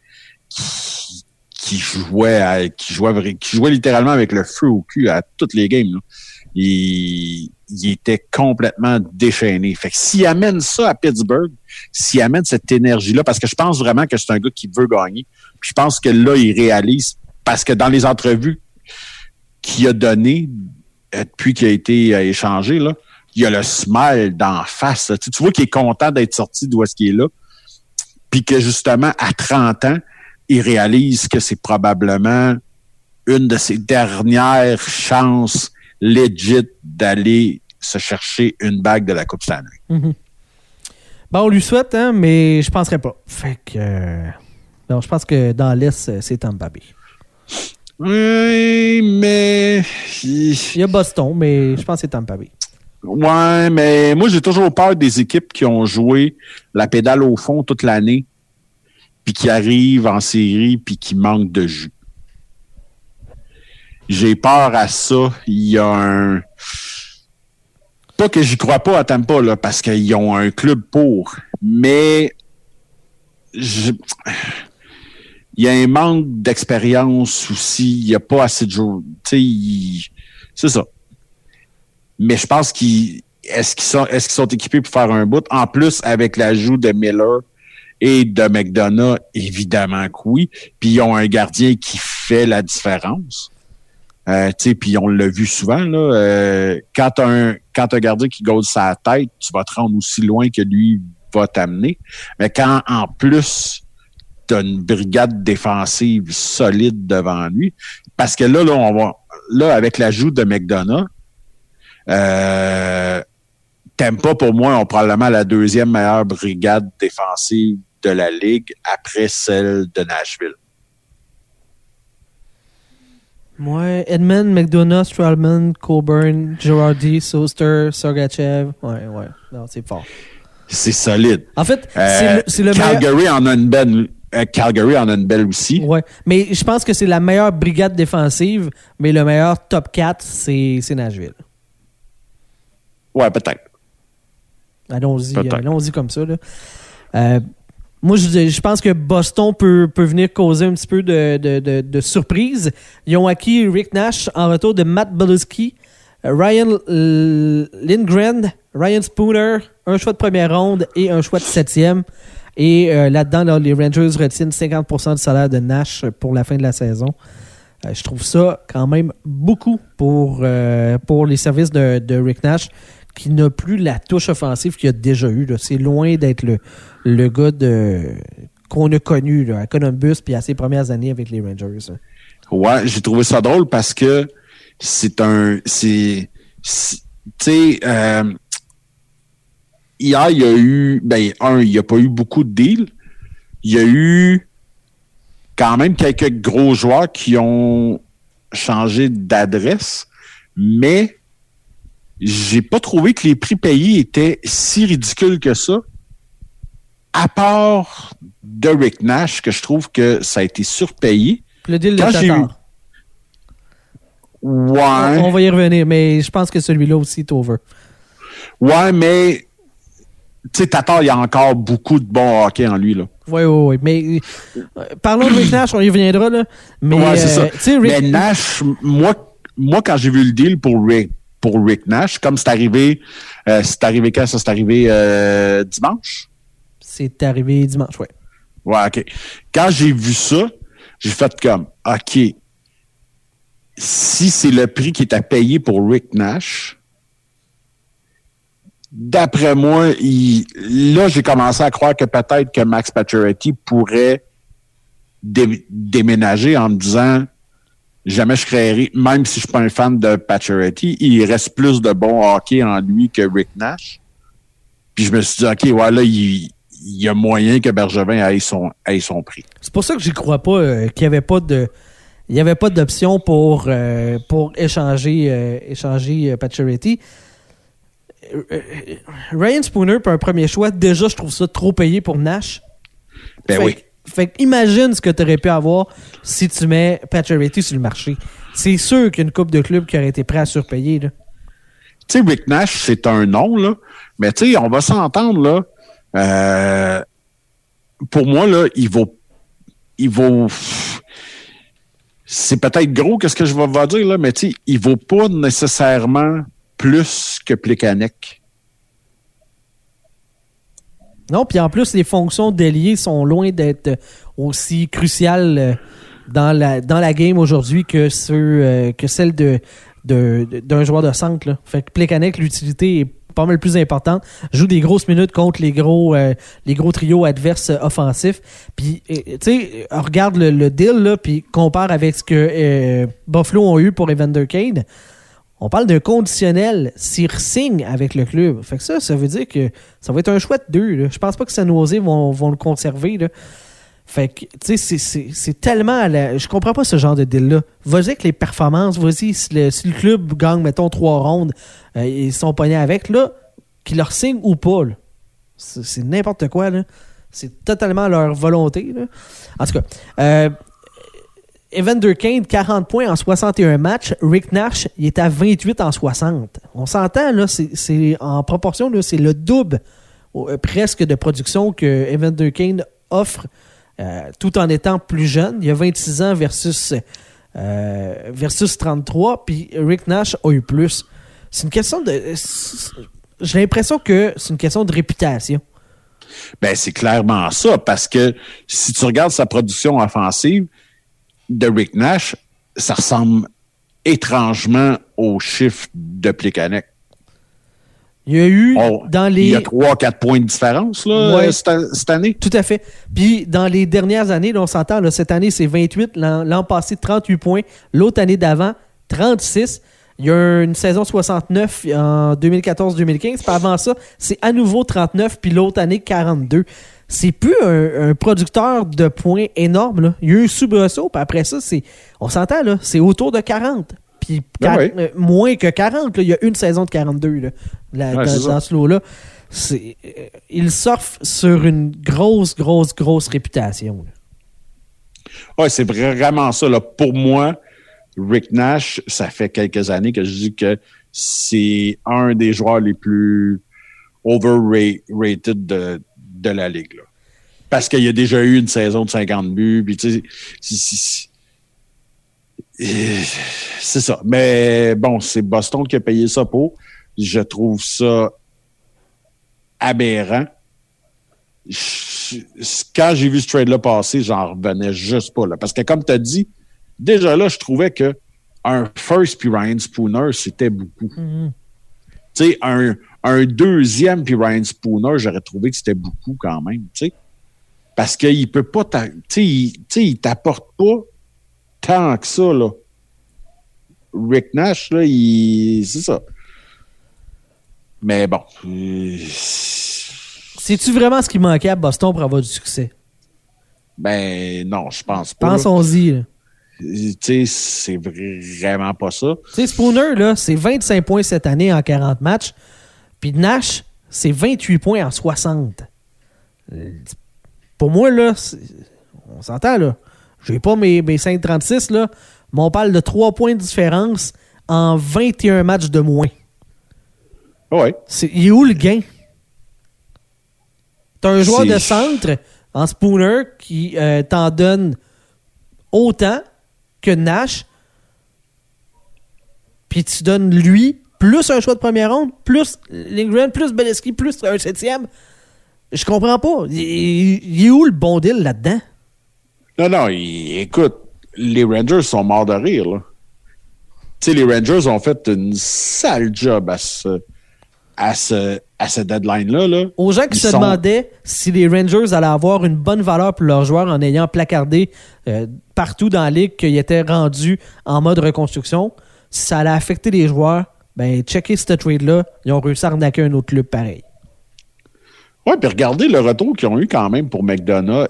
Speaker 2: jouait littéralement avec le feu au cul à toutes les games. Là. Il était complètement déchaîné. Fait que s'il amène ça à Pittsburgh, s'il amène cette énergie-là, parce que je pense vraiment que c'est un gars qui veut gagner, puis je pense que là, il réalise, parce que dans les entrevues qu'il a données depuis qu'il a été échangé, là, il a le smile d'en face. Tu vois qu'il est content d'être sorti d'où est-ce qu'il est là. Puis que justement, à 30 ans, il réalise que c'est probablement une de ses dernières chances legit d'aller se chercher une bague de la Coupe Stanley.
Speaker 1: Mm-hmm. Bon, on lui souhaite, hein, mais je penserais pas. Fait que... non, je pense que dans l'Est, c'est Tampa Bay.
Speaker 2: Oui, mais...
Speaker 1: Il y a Boston, mais je pense que c'est Tampa Bay.
Speaker 2: Ouais, mais moi, j'ai toujours peur des équipes qui ont joué la pédale au fond toute l'année, puis qui arrivent en série, puis qui manquent de jus. J'ai peur à ça. Il y a un... Pas que j'y crois pas à Tampa, là, parce qu'ils ont un club pour, mais il y a un manque d'expérience aussi. Il n'y a pas assez de jours. C'est ça. Mais je pense est-ce qu'ils sont équipés pour faire un bout? En plus, avec l'ajout de Miller et de McDonough, évidemment que oui. Puis ils ont un gardien qui fait la différence. Puis on l'a vu souvent, là. Quand t'as un gardien qui gaude sa tête, tu vas te rendre aussi loin que lui va t'amener. Mais quand, en plus, t'as une brigade défensive solide devant lui, parce que là, avec l'ajout de McDonough, Tampa, pour moi, ont probablement la deuxième meilleure brigade défensive de la Ligue après celle de Nashville.
Speaker 1: Ouais, Edmund, McDonough, Stralman, Coburn, Girardi, Soster, Sergachev. Ouais. Non, c'est fort.
Speaker 2: C'est solide.
Speaker 1: En fait, c'est le
Speaker 2: Calgary
Speaker 1: meilleur...
Speaker 2: en a une belle. Calgary en a une belle aussi.
Speaker 1: Ouais, mais je pense que c'est la meilleure brigade défensive, mais le meilleur top 4, c'est Nashville.
Speaker 2: Ouais, peut-être.
Speaker 1: Allons-y comme ça, là. Moi, je pense que Boston peut venir causer un petit peu de surprise. Ils ont acquis Rick Nash en retour de Matt Beleskey, Ryan Lindgren, Ryan Spooner, un choix de première ronde et un choix de 7e. Et là-dedans, les Rangers retiennent 50% du salaire de Nash pour la fin de la saison. Je trouve ça quand même beaucoup pour les services de Rick Nash, qui n'a plus la touche offensive qu'il a déjà eue. Là. C'est loin d'être le gars qu'on a connu là, à Columbus puis à ses premières années avec les Rangers. Hein.
Speaker 2: Ouais, j'ai trouvé ça drôle parce que hier, il y a eu, il n'y a pas eu beaucoup de deals. Il y a eu quand même quelques gros joueurs qui ont changé d'adresse, mais j'ai pas trouvé que les prix payés étaient si ridicules que ça, à part de Rick Nash, que je trouve que ça a été surpayé.
Speaker 1: Le deal de Tatar.
Speaker 2: Ouais.
Speaker 1: On va y revenir, mais je pense que celui-là aussi est over.
Speaker 2: Ouais, mais tu sais, Tatar, il y a encore beaucoup de bon hockey en lui, là.
Speaker 1: Oui. Mais parlons de Rick Nash, on y reviendra, là. Mais,
Speaker 2: ouais, c'est ça. Mais Nash, moi, quand j'ai vu le deal pour Rick Nash, comme c'est arrivé quand ça? C'est arrivé dimanche?
Speaker 1: C'est arrivé dimanche, oui.
Speaker 2: Ouais, OK. Quand j'ai vu ça, j'ai fait comme, OK, si c'est le prix qui est à payer pour Rick Nash, d'après moi, là, j'ai commencé à croire que peut-être que Max Pacioretty pourrait déménager en me disant, jamais je créerai, même si je suis pas un fan de Pacioretty, il reste plus de bon hockey en lui que Rick Nash. Puis je me suis dit, OK, ouais, là, il y a moyen que Bergevin ait son prix.
Speaker 1: C'est pour ça que j'y crois pas qu'il n'y avait pas d'option pour échanger Pacioretty. Ryan Spooner pour un premier choix, déjà je trouve ça trop payé pour Nash. Fait imagine ce que tu aurais pu avoir si tu mets Pacioretty sur le marché. C'est sûr qu'il y a une couple de clubs qui auraient été prêts à surpayer. Tu
Speaker 2: sais, Rick Nash, c'est un nom, là. Mais tu sais, on va s'entendre, là. Pour moi, là, il vaut. C'est peut-être gros que ce que je vais dire, là, mais tu sais, il vaut pas nécessairement plus que Plekanec.
Speaker 1: Non, puis en plus, les fonctions d'ailier sont loin d'être aussi cruciales dans la game aujourd'hui que celle d'un joueur de centre. Là. Fait que Plekanec, l'utilité pas mal plus importantes, joue des grosses minutes contre les gros trios adverses offensifs. Puis, tu sais, regarde le deal, là, puis compare avec ce que Buffalo ont eu pour Evander Kane. On parle d'un conditionnel s'il signe avec le club. Fait que ça veut dire que ça va être un chouette 2. Là. Je pense pas que San Jose vont le conserver. Là. Fait que, tu sais, c'est tellement... Je comprends pas ce genre de deal-là. Vas-y avec les performances. Vas-y, si le club gagne, mettons, 3 rondes, ils sont pognés avec, là, qu'ils leur signent ou pas. Là. C'est n'importe quoi, là. C'est totalement leur volonté, là. En tout cas... Evander Kane, 40 points en 61 matchs. Rick Nash, il est à 28 en 60. On s'entend, là, c'est en proportion, là, c'est le double presque de production que Evander Kane offre tout en étant plus jeune. Il a 26 ans versus 33, puis Rick Nash a eu plus. C'est une question de... J'ai l'impression que c'est une question de réputation.
Speaker 2: Ben, c'est clairement ça, parce que si tu regardes sa production offensive, de Rick Nash, ça ressemble étrangement au chiffre de Plekanec.
Speaker 1: Il y a eu
Speaker 2: Il y a 3-4 points de différence là, cette année.
Speaker 1: Tout à fait. Puis dans les dernières années, là, on s'entend, là, cette année, c'est 28. L'an passé, 38 points. L'autre année d'avant, 36. Il y a une saison 69 en 2014-2015. Puis avant ça, c'est à nouveau 39. Puis l'autre année, 42. C'est plus un producteur de points énorme. Là. Il y a eu un soubresaut, puis après ça, on s'entend, là, c'est autour de 40. Puis moins que 40. Là. Il y a une saison de 42 là, dans ce lot-là. Il surfe sur une grosse réputation.
Speaker 2: Oui, c'est vraiment ça. Là. Pour moi, Rick Nash, ça fait quelques années que je dis que c'est un des joueurs les plus overrated de la Ligue. Là. Parce qu'il y a déjà eu une saison de 50 buts. Puis, tu sais, c'est ça. Mais bon, c'est Boston qui a payé ça pour. Je trouve ça aberrant. Quand j'ai vu ce trade-là passer, j'en revenais juste pas. Là. Parce que comme tu as dit, déjà là, je trouvais que un first puis Ryan Spooner, c'était beaucoup. Mm-hmm. Tu sais, un deuxième puis Ryan Spooner, j'aurais trouvé que c'était beaucoup quand même, tu sais. Parce qu'il peut pas... il t'apporte pas tant que ça, là. Rick Nash, là, c'est ça. Mais bon.
Speaker 1: C'est-tu vraiment ce qui manquait à Boston pour avoir du succès?
Speaker 2: Ben non, je pense pas.
Speaker 1: Pensons-y, là.
Speaker 2: Tu sais, c'est vraiment pas ça.
Speaker 1: Tu sais, Spooner, là, c'est 25 points cette année en 40 matchs. Puis Nash, c'est 28 points en 60. Pour moi, là, on s'entend, là. J'ai pas mes 5,36, là, mais on parle de 3 points de différence en 21 matchs de moins.
Speaker 2: Ouais.
Speaker 1: Il est où le gain? T'as un joueur de centre en Spooner qui t'en donne autant que Nash, puis tu donnes lui plus un choix de première ronde, plus Lindgren, plus Beleskey, plus un 7e. Je comprends pas. Il est où le bon deal là-dedans?
Speaker 2: Non, écoute, les Rangers sont morts de rire, là. Tu sais, les Rangers ont fait une sale job à ce deadline-là. Là.
Speaker 1: Aux gens qui se demandaient si les Rangers allaient avoir une bonne valeur pour leurs joueurs en ayant placardé partout dans la ligue qu'ils étaient rendus en mode reconstruction, si ça allait affecter les joueurs, ben checker ce trade-là, ils ont réussi à arnaquer un autre club pareil.
Speaker 2: Oui, puis regardez le retour qu'ils ont eu quand même pour McDonough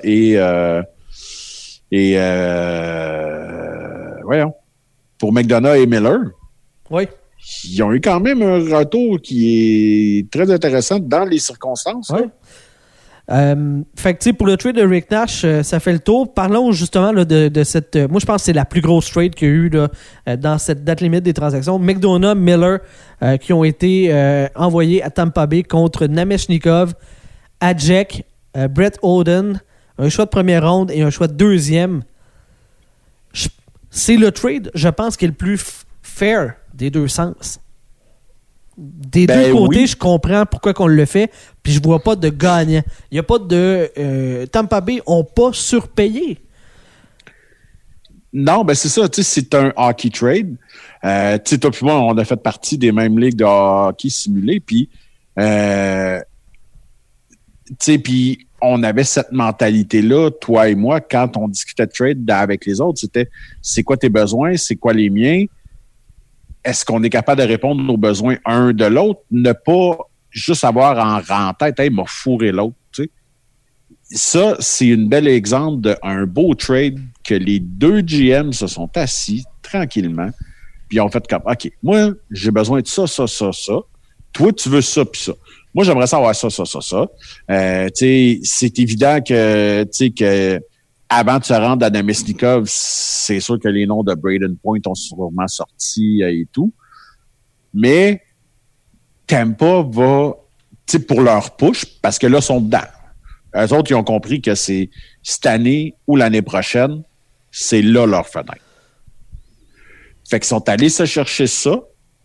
Speaker 2: pour McDonough et Miller.
Speaker 1: Oui.
Speaker 2: Ils ont eu quand même un retour qui est très intéressant dans les circonstances.
Speaker 1: Oui. Fait que, tu sais, pour le trade de Rick Nash, ça fait le tour. Parlons justement là, de cette... moi, je pense que c'est la plus grosse trade qu'il y a eu là, dans cette date limite des transactions. McDonough, Miller, qui ont été envoyés à Tampa Bay contre Namestnikov, Adjek, Brett Oden, un choix de première ronde et un choix de deuxième. C'est le trade, je pense, qui est le plus fair des deux sens. Des deux côtés, oui. Je comprends pourquoi on le fait, puis je vois pas de gagnant. Il n'y a pas de... Tampa Bay n'ont pas surpayé.
Speaker 2: Non, ben c'est ça, tu sais, c'est un hockey trade. Tu sais, toi puis moi, on a fait partie des mêmes ligues de hockey simulé, puis Tu sais, puis on avait cette mentalité-là, toi et moi, quand on discutait de trade avec les autres, c'était c'est quoi tes besoins, c'est quoi les miens, est-ce qu'on est capable de répondre aux besoins un de l'autre, ne pas juste avoir en tête, hey, m'a fourré l'autre, tu sais. Ça, c'est un bel exemple d'un beau trade que les deux GM se sont assis tranquillement, puis ont fait comme, OK, moi, j'ai besoin de ça, ça, ça, ça. Toi, tu veux ça, puis ça. Moi, j'aimerais savoir ça, ça, ça, ça. C'est évident que avant de se rendre à Namestnikov, c'est sûr que les noms de Braden Point ont sûrement sorti et tout. Mais Tampa va, pour leur push, parce que là, ils sont dedans. Eux autres, ils ont compris que c'est cette année ou l'année prochaine, c'est là leur fenêtre. Fait qu'ils sont allés se chercher ça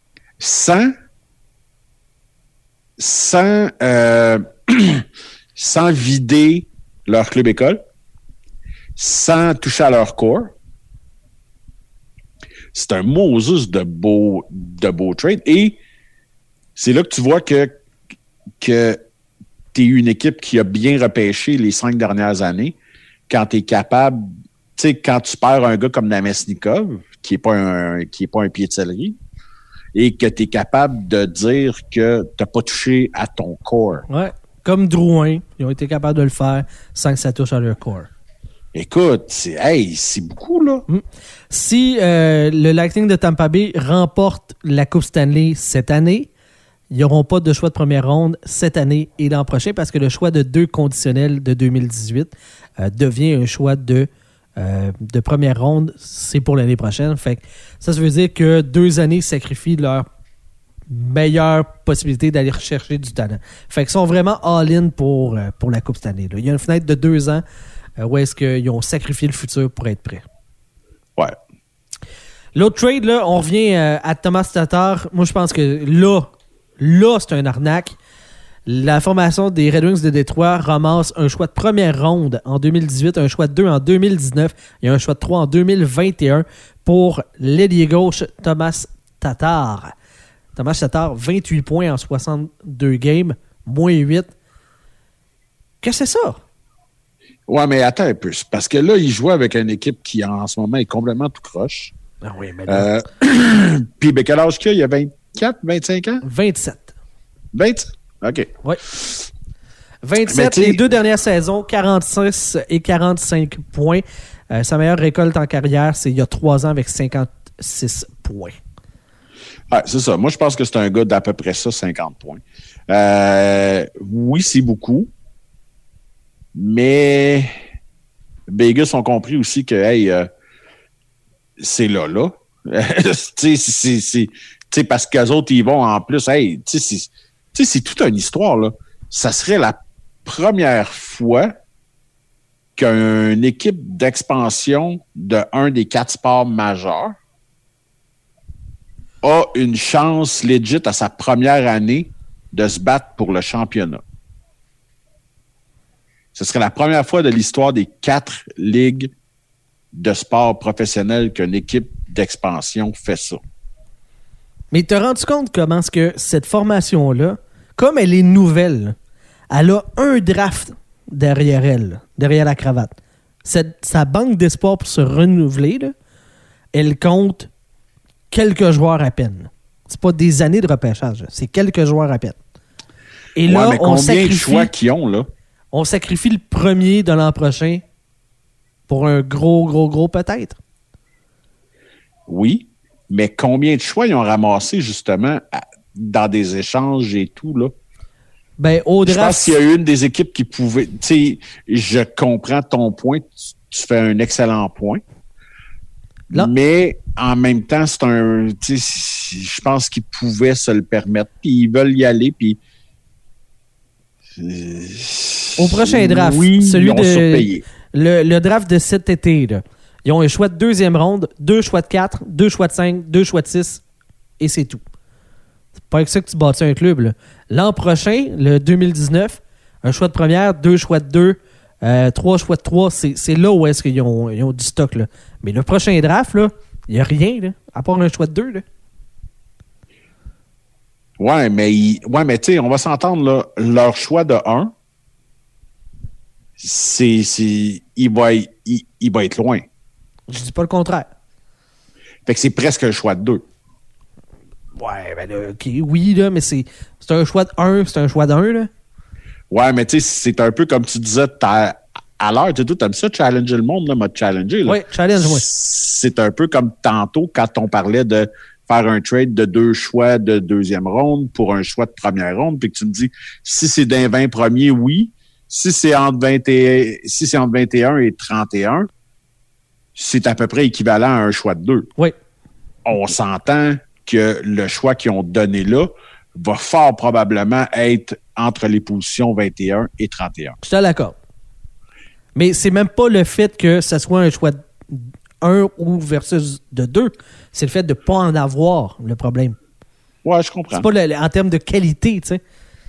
Speaker 2: sans vider leur club école, sans toucher à leur corps. C'est un Moses de beau trade. Et c'est là que tu vois que tu es une équipe qui a bien repêché les 5 dernières années, quand tu es capable, tu sais, quand tu perds un gars comme Namestnikov, qui est pas un pied de céleri, et que tu es capable de dire que tu n'as pas touché à ton corps.
Speaker 1: Ouais, comme Drouin, ils ont été capables de le faire sans que ça touche à leur corps.
Speaker 2: Écoute, c'est beaucoup, là.
Speaker 1: Si le Lightning de Tampa Bay remporte la Coupe Stanley cette année, ils n'auront pas de choix de première ronde cette année et l'an prochain parce que le choix de 2 conditionnels de 2018 devient un choix de première ronde, c'est pour l'année prochaine. Fait que ça veut dire que 2 années sacrifient leur meilleure possibilité d'aller rechercher du talent. Fait qu'ils sont vraiment all-in pour la Coupe Stanley. Là. Il y a une fenêtre de 2 ans où est-ce qu'ils ont sacrifié le futur pour être prêts.
Speaker 2: Ouais.
Speaker 1: L'autre trade, là, on revient à Thomas Tatar. Moi, je pense que là, c'est un arnaque. La formation des Red Wings de Détroit ramasse un choix de première ronde en 2018, un choix de 2 en 2019 et un choix de 3 en 2021 pour l'ailier gauche Thomas Tatar. Thomas Tatar, 28 points en 62 games, moins 8. Qu'est-ce que c'est ça?
Speaker 2: Ouais, mais attends un peu. Parce que là, il joue avec une équipe qui, en ce moment, est complètement tout croche.
Speaker 1: Ah oui, mais là...
Speaker 2: Puis, quel âge qu'il y a? Il y a 24, 25 ans?
Speaker 1: 27.
Speaker 2: 27? OK.
Speaker 1: Oui. 27, les 2 dernières saisons, 46 et 45 points. Sa meilleure récolte en carrière, c'est il y a 3 ans avec 56 points.
Speaker 2: Ouais, c'est ça. Moi, je pense que c'est un gars d'à peu près ça, 50 points. Oui, c'est beaucoup. Mais Vegas ont compris aussi que, hey, c'est là. C'est parce qu'eux autres, ils vont en plus, hey, c'est toute une histoire, là. Ça serait la première fois qu'une équipe d'expansion de un des 4 sports majeurs a une chance legit à sa première année de se battre pour le championnat. Ce serait la première fois de l'histoire des 4 ligues de sport professionnel qu'une équipe d'expansion fait ça.
Speaker 1: Mais te rends-tu compte comment est-ce que cette formation-là, comme elle est nouvelle, elle a un draft derrière elle, derrière la cravate. Sa banque d'espoir pour se renouveler, là, elle compte quelques joueurs à peine. C'est pas des années de repêchage, c'est quelques joueurs à peine. Et là,
Speaker 2: mais combien de choix qu'ils ont, là?
Speaker 1: On sacrifie le premier de l'an prochain pour un gros peut-être.
Speaker 2: Oui, mais combien de choix ils ont ramassé justement dans des échanges et tout, là?
Speaker 1: Ben, au draft,
Speaker 2: je pense qu'il y a une des équipes qui pouvait... Tu sais, je comprends ton point. Tu fais un excellent point. Là. Mais en même temps, c'est un... Tu sais, je pense qu'ils pouvaient se le permettre. Puis ils veulent y aller, puis...
Speaker 1: Au prochain draft,
Speaker 2: oui,
Speaker 1: celui
Speaker 2: ils ont surpayé.
Speaker 1: Le draft de cet été, là, ils ont un choix de 2e ronde, 2 choix de 4, 2 choix de 5, 2 choix de 6, et c'est tout. C'est pas avec ça que tu bâtis un club. Là. L'an prochain, le 2019, un choix de première, 2 choix de 2, 3 choix de 3, c'est là où est-ce qu'ils ont du stock. Là. Mais le prochain draft, il n'y a rien, là, à part un choix de 2. Là.
Speaker 2: Ouais, mais tu sais, on va s'entendre, là, leur choix de 1, il va être loin.
Speaker 1: Je dis pas le contraire.
Speaker 2: Fait que c'est presque le choix de 2.
Speaker 1: Ouais, ben là, OK, oui, là, mais c'est un choix de 1, c'est un choix d'1, là.
Speaker 2: Ouais, mais tu sais, c'est un peu comme tu disais à l'heure, tu aimes ça, challenger le monde, là, m'a challenger.
Speaker 1: Oui, challenge, oui.
Speaker 2: C'est un peu comme tantôt quand on parlait de faire un trade de 2 choix de deuxième ronde pour un choix de première ronde, puis que tu me dis, si c'est d'un 20 premiers, oui. Si c'est entre 21 et 31, c'est à peu près équivalent à un choix de 2.
Speaker 1: Oui.
Speaker 2: On s'entend que le choix qu'ils ont donné là va fort probablement être entre les positions 21 et 31.
Speaker 1: Je suis d'accord. Mais c'est même pas le fait que ça soit un choix de 1 ou versus de 2. C'est le fait de ne pas en avoir, le problème.
Speaker 2: Ouais, je comprends.
Speaker 1: C'est pas en termes de qualité, tu sais.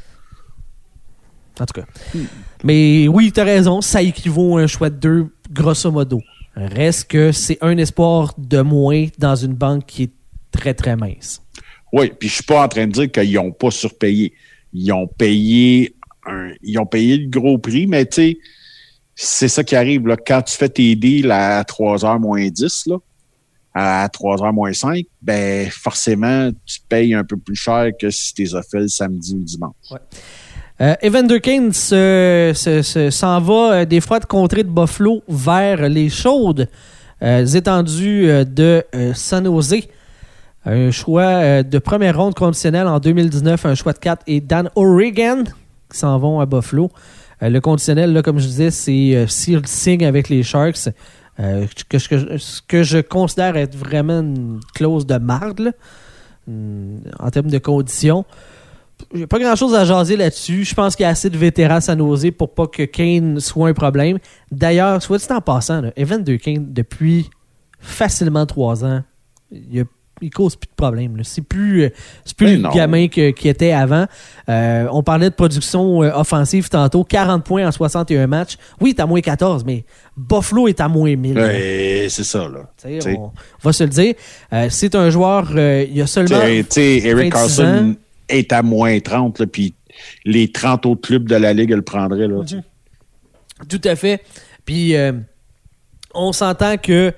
Speaker 1: En tout cas. Mais oui, tu as raison, ça équivaut à un choix de 2, grosso modo. Reste que c'est un espoir de moins dans une banque qui est très, très mince.
Speaker 2: Oui, puis je suis pas en train de dire qu'ils n'ont pas surpayé. Ils ont payé le gros prix, mais tu sais, c'est ça qui arrive là. Quand tu fais tes deals à 3h moins 10, là, à 3h moins 5, ben forcément, tu payes un peu plus cher que si tu les as fait le samedi ou dimanche.
Speaker 1: Ouais. Evander Kane s'en va des fois de contrée de Buffalo vers les chaudes étendues de San Jose. Un choix de première ronde conditionnelle en 2019, un choix de 4 et Dan O'Regan qui s'en vont à Buffalo. Le conditionnel, là, comme je disais, c'est s'il signe avec les Sharks, ce que je considère être vraiment une clause de marde là, en termes de conditions. J'ai pas grand-chose à jaser là-dessus. Je pense qu'il y a assez de vétérans à San Jose pour pas que Kane soit un problème. D'ailleurs, soit dit en passant, là, Evander Kane, depuis facilement 3 ans, il cause plus de problème. Là. C'est plus le gamin qui était avant. On parlait de production offensive tantôt. 40 points en 61 matchs. Oui, il est à moins 14, mais Buffalo est à moins 1000.
Speaker 2: C'est ça, là.
Speaker 1: On va se le dire. C'est un joueur, il y a seulement
Speaker 2: Erik Karlsson est à moins 30, puis les 30 autres clubs de la Ligue le prendraient. Là,
Speaker 1: Tout à fait. Puis, on s'entend que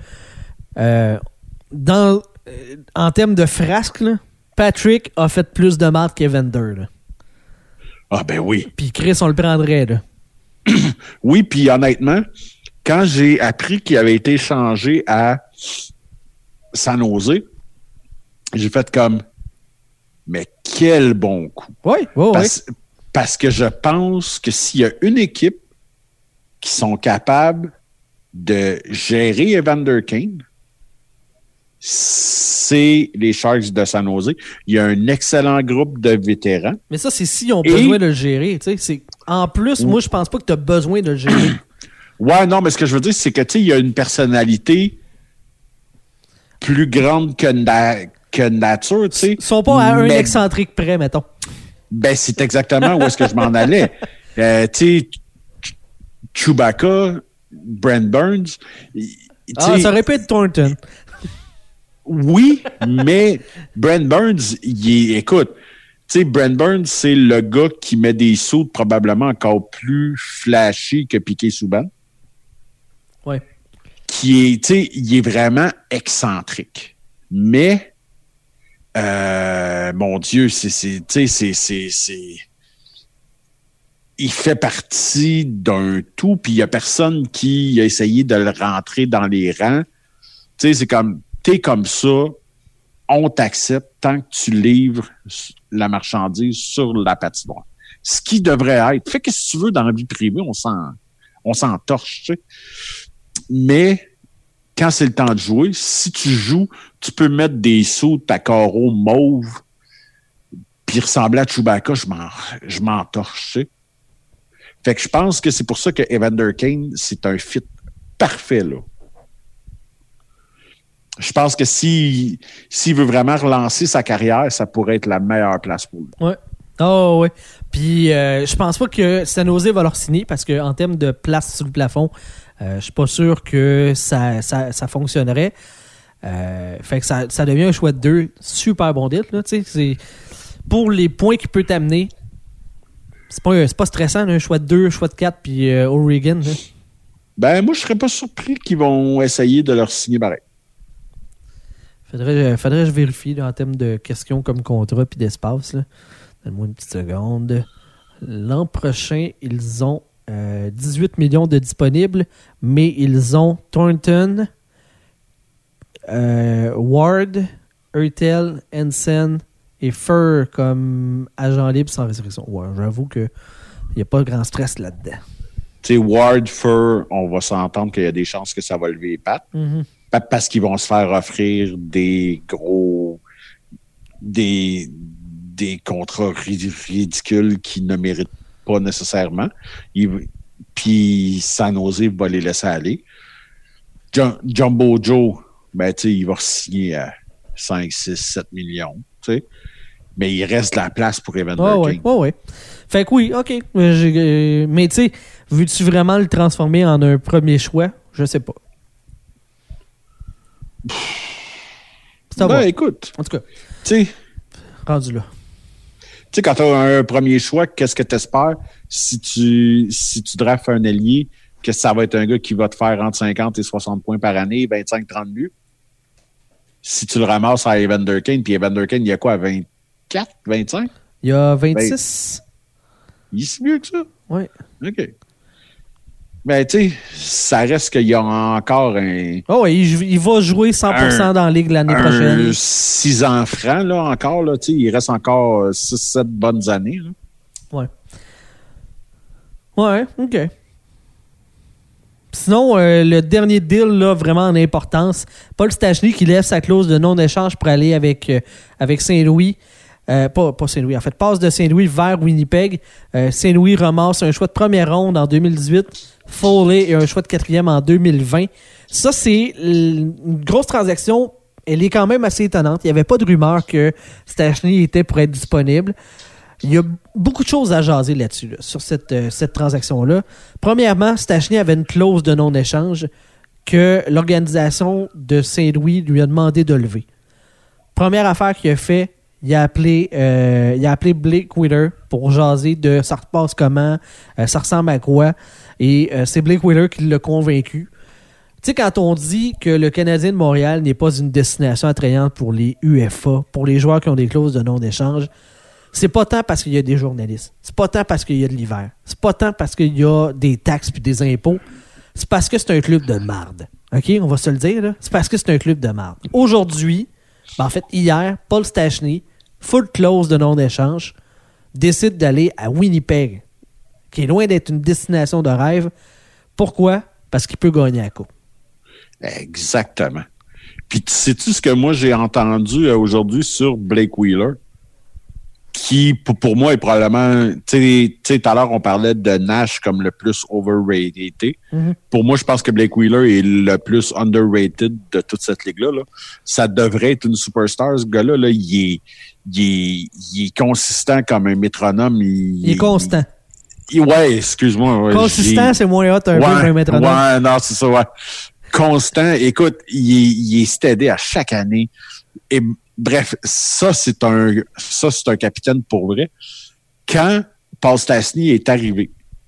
Speaker 1: en termes de frasques, là, Patrick a fait plus de marques qu'Evander. Là.
Speaker 2: Ah ben oui.
Speaker 1: Puis Chris, on le prendrait. Là.
Speaker 2: Oui, puis honnêtement, quand j'ai appris qu'il avait été changé à San Jose, j'ai fait comme, mais quel bon coup.
Speaker 1: Oui.
Speaker 2: Parce que je pense que s'il y a une équipe qui sont capables de gérer Evander Kane, c'est les Sharks de San Jose. Il y a un excellent groupe de vétérans.
Speaker 1: Mais ça, c'est s'ils ont besoin de le gérer. En plus, moi, je pense pas que tu as besoin de le gérer.
Speaker 2: Ouais, non, mais ce que je veux dire, c'est que il y a une personnalité plus grande que nature. Ils
Speaker 1: sont pas à un excentrique près, mettons.
Speaker 2: Ben, c'est exactement où est-ce que je m'en allais. Chewbacca, Brent Burns.
Speaker 1: Ça aurait pu être Thornton.
Speaker 2: Oui, mais Brent Burns, écoute, Brent Burns, c'est le gars qui met des sauts probablement encore plus flashy que Piquet Souban.
Speaker 1: Ouais.
Speaker 2: Il est vraiment excentrique. Mais, mon Dieu, il fait partie d'un tout, puis il n'y a personne qui a essayé de le rentrer dans les rangs. C'est comme, t'es comme ça, on t'accepte tant que tu livres la marchandise sur la patinoire. Ce qui devrait être, fais ce que tu veux dans la vie privée, on s'en torche, tu sais. Mais quand c'est le temps de jouer, si tu joues, tu peux mettre des sauts de ta carreau mauve puis ressembler à Chewbacca, je m'en torche, tu sais. Fait que je pense que c'est pour ça que Evander Kane, c'est un fit parfait, là. Je pense que s'il veut vraiment relancer sa carrière, ça pourrait être la meilleure place pour lui.
Speaker 1: Ouais. Oh, ouais. Puis, je pense pas que San Jose va leur signer parce qu'en termes de place sous le plafond, je suis pas sûr que ça fonctionnerait. Fait que ça devient un choix de 2. Super bon deal, là, tu sais. pour les points qu'il peut t'amener, c'est pas stressant, là, un choix de 2, un choix de 4, puis O'Regan. Là.
Speaker 2: Ben, moi, je serais pas surpris qu'ils vont essayer de leur signer pareil.
Speaker 1: Faudrait que je vérifie là, en termes de questions comme contrat puis d'espace. Là. Donne-moi une petite seconde. L'an prochain, ils ont 18 millions de disponibles, mais ils ont Thornton, Ward, Hurtel, Hansen et Fur comme agent libre sans restriction. Ouais, j'avoue qu'il n'y a pas grand stress là-dedans.
Speaker 2: Tu sais, Ward, Fur, on va s'entendre qu'il y a des chances que ça va lever les pattes.
Speaker 1: Mm-hmm.
Speaker 2: Parce qu'ils vont se faire offrir des contrats ridicules qu'ils ne méritent pas nécessairement. Puis San Jose va les laisser aller. Jumbo Joe, ben, tu sais, il va signer à 5, 6, 7 millions, tu sais. Mais il reste de la place pour Evander King.
Speaker 1: Ouais. Fait que oui, OK. Mais tu sais, veux-tu vraiment le transformer en un premier choix? Je sais pas.
Speaker 2: Ben, écoute.
Speaker 1: En tout cas,
Speaker 2: tu sais,
Speaker 1: rendu là.
Speaker 2: Tu sais, quand tu as un premier choix, qu'est-ce que tu espères si tu drafts un ailier, que ça va être un gars qui va te faire entre 50 et 60 points par année, 25-30 buts? Si tu le ramasses à Evander Kane, puis Evander Kane, il y a quoi, 24, 25?
Speaker 1: Il y a 26.
Speaker 2: Il est si mieux que ça?
Speaker 1: Oui.
Speaker 2: OK. Ben, tu sais, ça reste qu'il y a encore un...
Speaker 1: Oh oui, il va jouer 100% dans la ligue l'année prochaine.
Speaker 2: 6 ans francs, là, encore, là, tu sais, il reste encore 6-7 bonnes années, là.
Speaker 1: Ouais. Ouais, OK. Sinon, le dernier deal, là, vraiment en importance, Paul Stastny qui lève sa clause de non-échange pour aller avec Saint-Louis. Pas Saint-Louis, en fait, passe de Saint-Louis vers Winnipeg. Saint-Louis ramasse un choix de première ronde en 2018, Foley et un choix de quatrième en 2020. Ça, c'est une grosse transaction. Elle est quand même assez étonnante. Il n'y avait pas de rumeur que Stastny était pour être disponible. Il y a beaucoup de choses à jaser là-dessus, là, sur cette transaction-là. Premièrement, Stastny avait une clause de non-échange que l'organisation de Saint-Louis lui a demandé de lever. Première affaire qu'il a fait, il a appelé Blake Wheeler pour jaser de ça repasse comment, ça ressemble à quoi. Et c'est Blake Wheeler qui l'a convaincu. Tu sais, quand on dit que le Canadien de Montréal n'est pas une destination attrayante pour les UFA, pour les joueurs qui ont des clauses de non-échange, c'est pas tant parce qu'il y a des journalistes. C'est pas tant parce qu'il y a de l'hiver. C'est pas tant parce qu'il y a des taxes puis des impôts. C'est parce que c'est un club de marde. OK? On va se le dire, là. C'est parce que c'est un club de marde. Aujourd'hui, en fait, hier, Paul Stastny, full clause de non-échange, décide d'aller à Winnipeg, qui est loin d'être une destination de rêve. Pourquoi? Parce qu'il peut gagner la coupe.
Speaker 2: Exactement. Puis, sais-tu ce que moi j'ai entendu aujourd'hui sur Blake Wheeler? Qui, pour moi, est probablement... Tu sais, tout à l'heure, on parlait de Nash comme le plus overrated. Mm-hmm. Pour moi, je pense que Blake Wheeler est le plus underrated de toute cette ligue-là. Là. Ça devrait être une superstar, ce gars-là. Là. Il est consistant comme un métronome. Il est constant. Ouais, excuse-moi. Ouais,
Speaker 1: consistant, c'est moins hot un peu qu'un métronome.
Speaker 2: Ouais, non, c'est ça, ouais. Constant. Écoute, il est stédé à chaque année. Et bref, ça, c'est un capitaine pour vrai. Quand Paul Stastny est arrivé,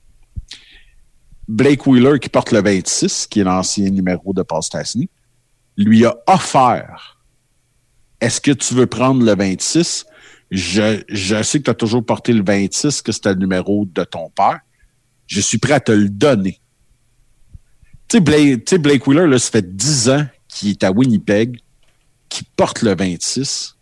Speaker 2: Blake Wheeler, qui porte le 26, qui est l'ancien numéro de Paul Stastny, lui a offert « Est-ce que tu veux prendre le 26? Je sais que tu as toujours porté le 26, que c'était le numéro de ton père. Je suis prêt à te le donner. » Tu sais, Blake Wheeler, là, ça fait 10 ans qu'il est à Winnipeg, qui porte le 26,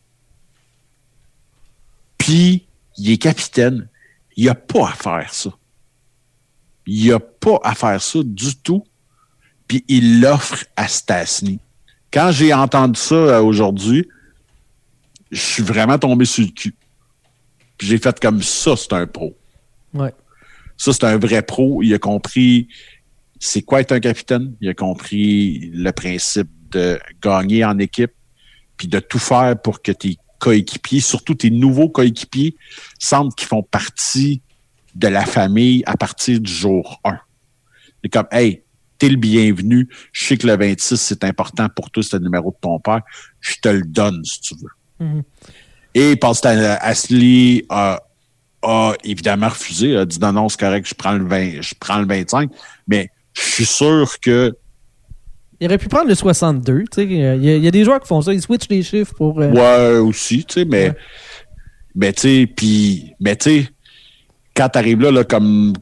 Speaker 2: puis il est capitaine. Il n'a pas à faire ça. Il n'a pas à faire ça du tout, puis il l'offre à Stastny. Quand j'ai entendu ça aujourd'hui, je suis vraiment tombé sur le cul. Puis j'ai fait comme ça, c'est un pro.
Speaker 1: Ouais.
Speaker 2: Ça, c'est un vrai pro. Il a compris c'est quoi être un capitaine. Il a compris le principe de gagner en équipe, puis de tout faire pour que tes coéquipiers, surtout tes nouveaux coéquipiers, sentent qu'ils font partie de la famille à partir du jour 1. C'est comme, hey, t'es le bienvenu. Je sais que le 26, c'est important pour toi, c'est le numéro de ton père. Je te le donne, si tu veux.
Speaker 1: Mm-hmm.
Speaker 2: Et Paul Astley a évidemment refusé, a dit non, c'est correct, je prends le 25, mais je suis sûr que
Speaker 1: il aurait pu prendre le 62. Tu sais, il y a des joueurs qui font ça, ils switchent les chiffres pour.
Speaker 2: Ouais, aussi, tu sais, mais tu sais, quand t'arrives là, comme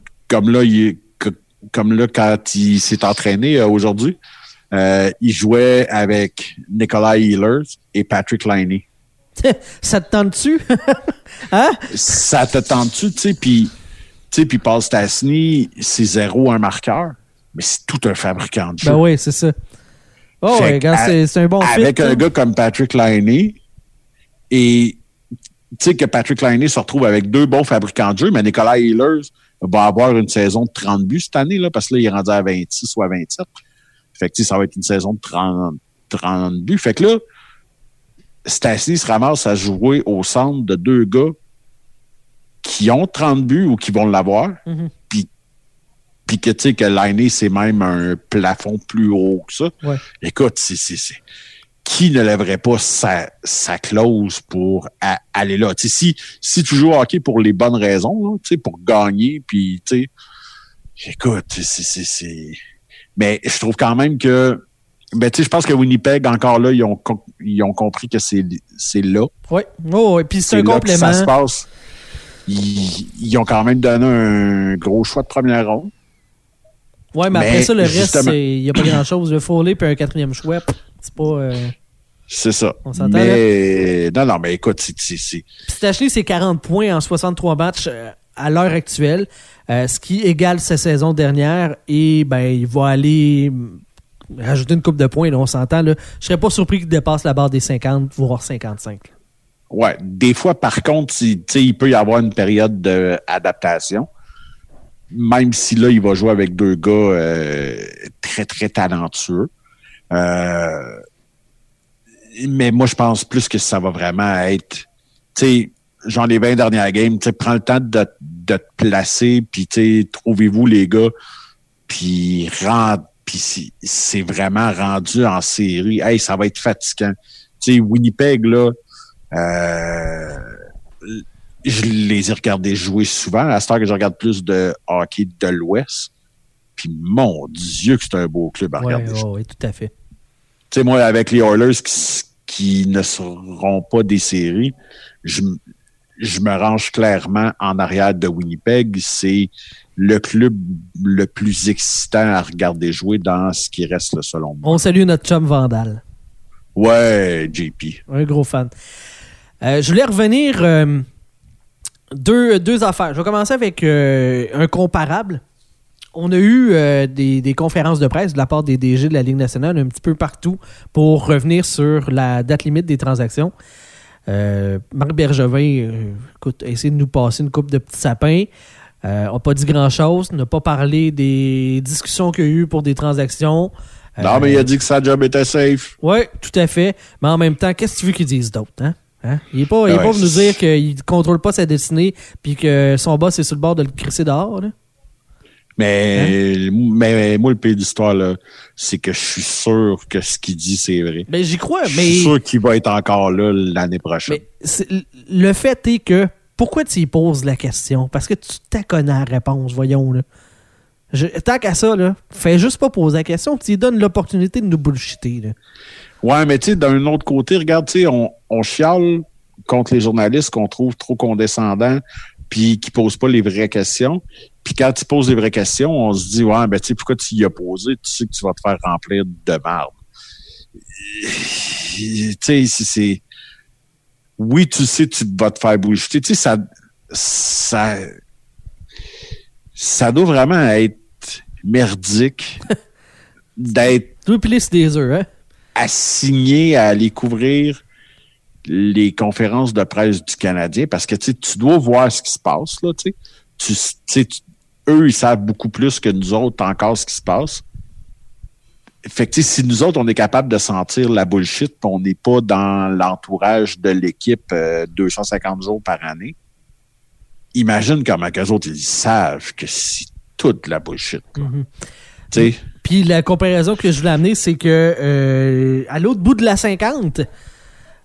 Speaker 2: là, quand il s'est entraîné aujourd'hui, il jouait avec Nikolai Ehlers et Patrick Laine.
Speaker 1: Ça te tente-tu? Hein?
Speaker 2: Ça te tente-tu, tu sais, puis Paul Stastny, c'est 0 un marqueur, mais c'est tout un fabricant de jeu.
Speaker 1: Ben oui, c'est ça. Oh, ouais, c'est un bon fit.
Speaker 2: Avec un gars comme Patrick Laine, et tu sais que Patrick Laine se retrouve avec 2 bons fabricants de jeu, mais Nikolai Ehlers va avoir une saison de 30 buts cette année, là, parce que là, il est rendu à 26 ou à 27. Fait que ça va être une saison de 30 buts. Fait que là, Stastny se ramasse à jouer au centre de 2 gars qui ont 30 buts ou qui vont l'avoir.
Speaker 1: Mm-hmm.
Speaker 2: Puis que tu sais que Laine, c'est même un plafond plus haut que ça.
Speaker 1: Ouais.
Speaker 2: Écoute, qui ne lèverait pas sa clause pour aller là? Si tu joues au hockey pour les bonnes raisons, là, pour gagner, puis écoute, c'est... Mais je trouve quand même que je pense que Winnipeg, encore là, ils ont compris que c'est là.
Speaker 1: Oui, et puis c'est un
Speaker 2: là
Speaker 1: complément.
Speaker 2: Que ça se passe. Ils ont quand même donné un gros choix de première ronde.
Speaker 1: Oui, mais après ça, le reste, il n'y a pas grand-chose. Le Foley puis un 4e choix, c'est pas...
Speaker 2: C'est ça.
Speaker 1: On s'entend,
Speaker 2: mais non, mais écoute, c'est...
Speaker 1: Puis Stastny, c'est 40 points en 63 matchs à l'heure actuelle, ce qui égale sa saison dernière. Et il va aller rajouter une coupe de points, là, on s'entend. Là. Je serais pas surpris qu'il dépasse la barre des 50, voire 55. Là.
Speaker 2: Ouais, des fois, par contre, il peut y avoir une période d'adaptation. Même si là, il va jouer avec 2 gars très, très talentueux. Mais moi, je pense plus que ça va vraiment être, genre les 20 dernières games, prends le temps de te placer, puis trouvez-vous les gars, puis c'est vraiment rendu en série. Hey, ça va être fatigant. Winnipeg, là, je les ai regardés jouer souvent. À cette heure que je regarde plus de hockey de l'Ouest. Puis, mon Dieu, que c'est un beau club à regarder.
Speaker 1: Oui, tout à fait.
Speaker 2: Tu sais, moi, avec les Oilers qui ne seront pas des séries, je me range clairement en arrière de Winnipeg. C'est le club le plus excitant à regarder jouer dans ce qui reste, là, selon moi.
Speaker 1: On salue notre chum Vandal.
Speaker 2: Ouais, JP.
Speaker 1: Un gros fan. Je voulais revenir... Deux affaires. Je vais commencer avec un comparable. On a eu des conférences de presse de la part des DG de la Ligue nationale un petit peu partout pour revenir sur la date limite des transactions. Marc Bergevin, écoute, a essayé de nous passer une coupe de petits sapins. N'a pas dit grand-chose. N'a pas parlé des discussions qu'il y a eu pour des transactions.
Speaker 2: Non, mais il a dit que sa job était safe.
Speaker 1: Oui, tout à fait. Mais en même temps, qu'est-ce que tu veux qu'ils disent d'autre, hein? Hein? Il n'est pas venu nous dire qu'il ne contrôle pas sa destinée puis que son boss est sur le bord de le crisser dehors. Là.
Speaker 2: Mais moi, le pays d'histoire, là, c'est que je suis sûr que ce qu'il dit, c'est vrai.
Speaker 1: Ben, j'y crois, mais...
Speaker 2: Je suis sûr qu'il va être encore là l'année prochaine.
Speaker 1: Mais le fait est que, pourquoi tu y poses la question? Parce que tu t'en connais la réponse, voyons. Là. Tant qu'à ça, là, fais juste pas poser la question, tu lui donnes l'opportunité de nous bullshiter. Là.
Speaker 2: Ouais, mais tu sais, d'un autre côté, regarde, tu sais, on chiale contre les journalistes qu'on trouve trop condescendants puis qui posent pas les vraies questions. Puis quand tu poses les vraies questions, on se dit, ouais, ben tu sais, pourquoi tu y as posé? Tu sais que tu vas te faire remplir de marde. Tu sais, c'est... Oui, tu sais, tu vas te faire bullshiter. Tu sais, ça doit vraiment être merdique d'être...
Speaker 1: Tu veux piler sur des œufs, hein?
Speaker 2: Assigné à aller couvrir les conférences de presse du Canadien parce que tu dois voir ce qui se passe là, eux ils savent beaucoup plus que nous autres encore ce qui se passe. Fait que si nous autres on est capable de sentir la bullshit, on n'est pas dans l'entourage de l'équipe 250 jours par année. Imagine comment qu'eux autres ils savent que c'est toute la bullshit.
Speaker 1: Mm-hmm.
Speaker 2: Tu sais.
Speaker 1: Puis la comparaison que je voulais amener, c'est que à l'autre bout de la 50,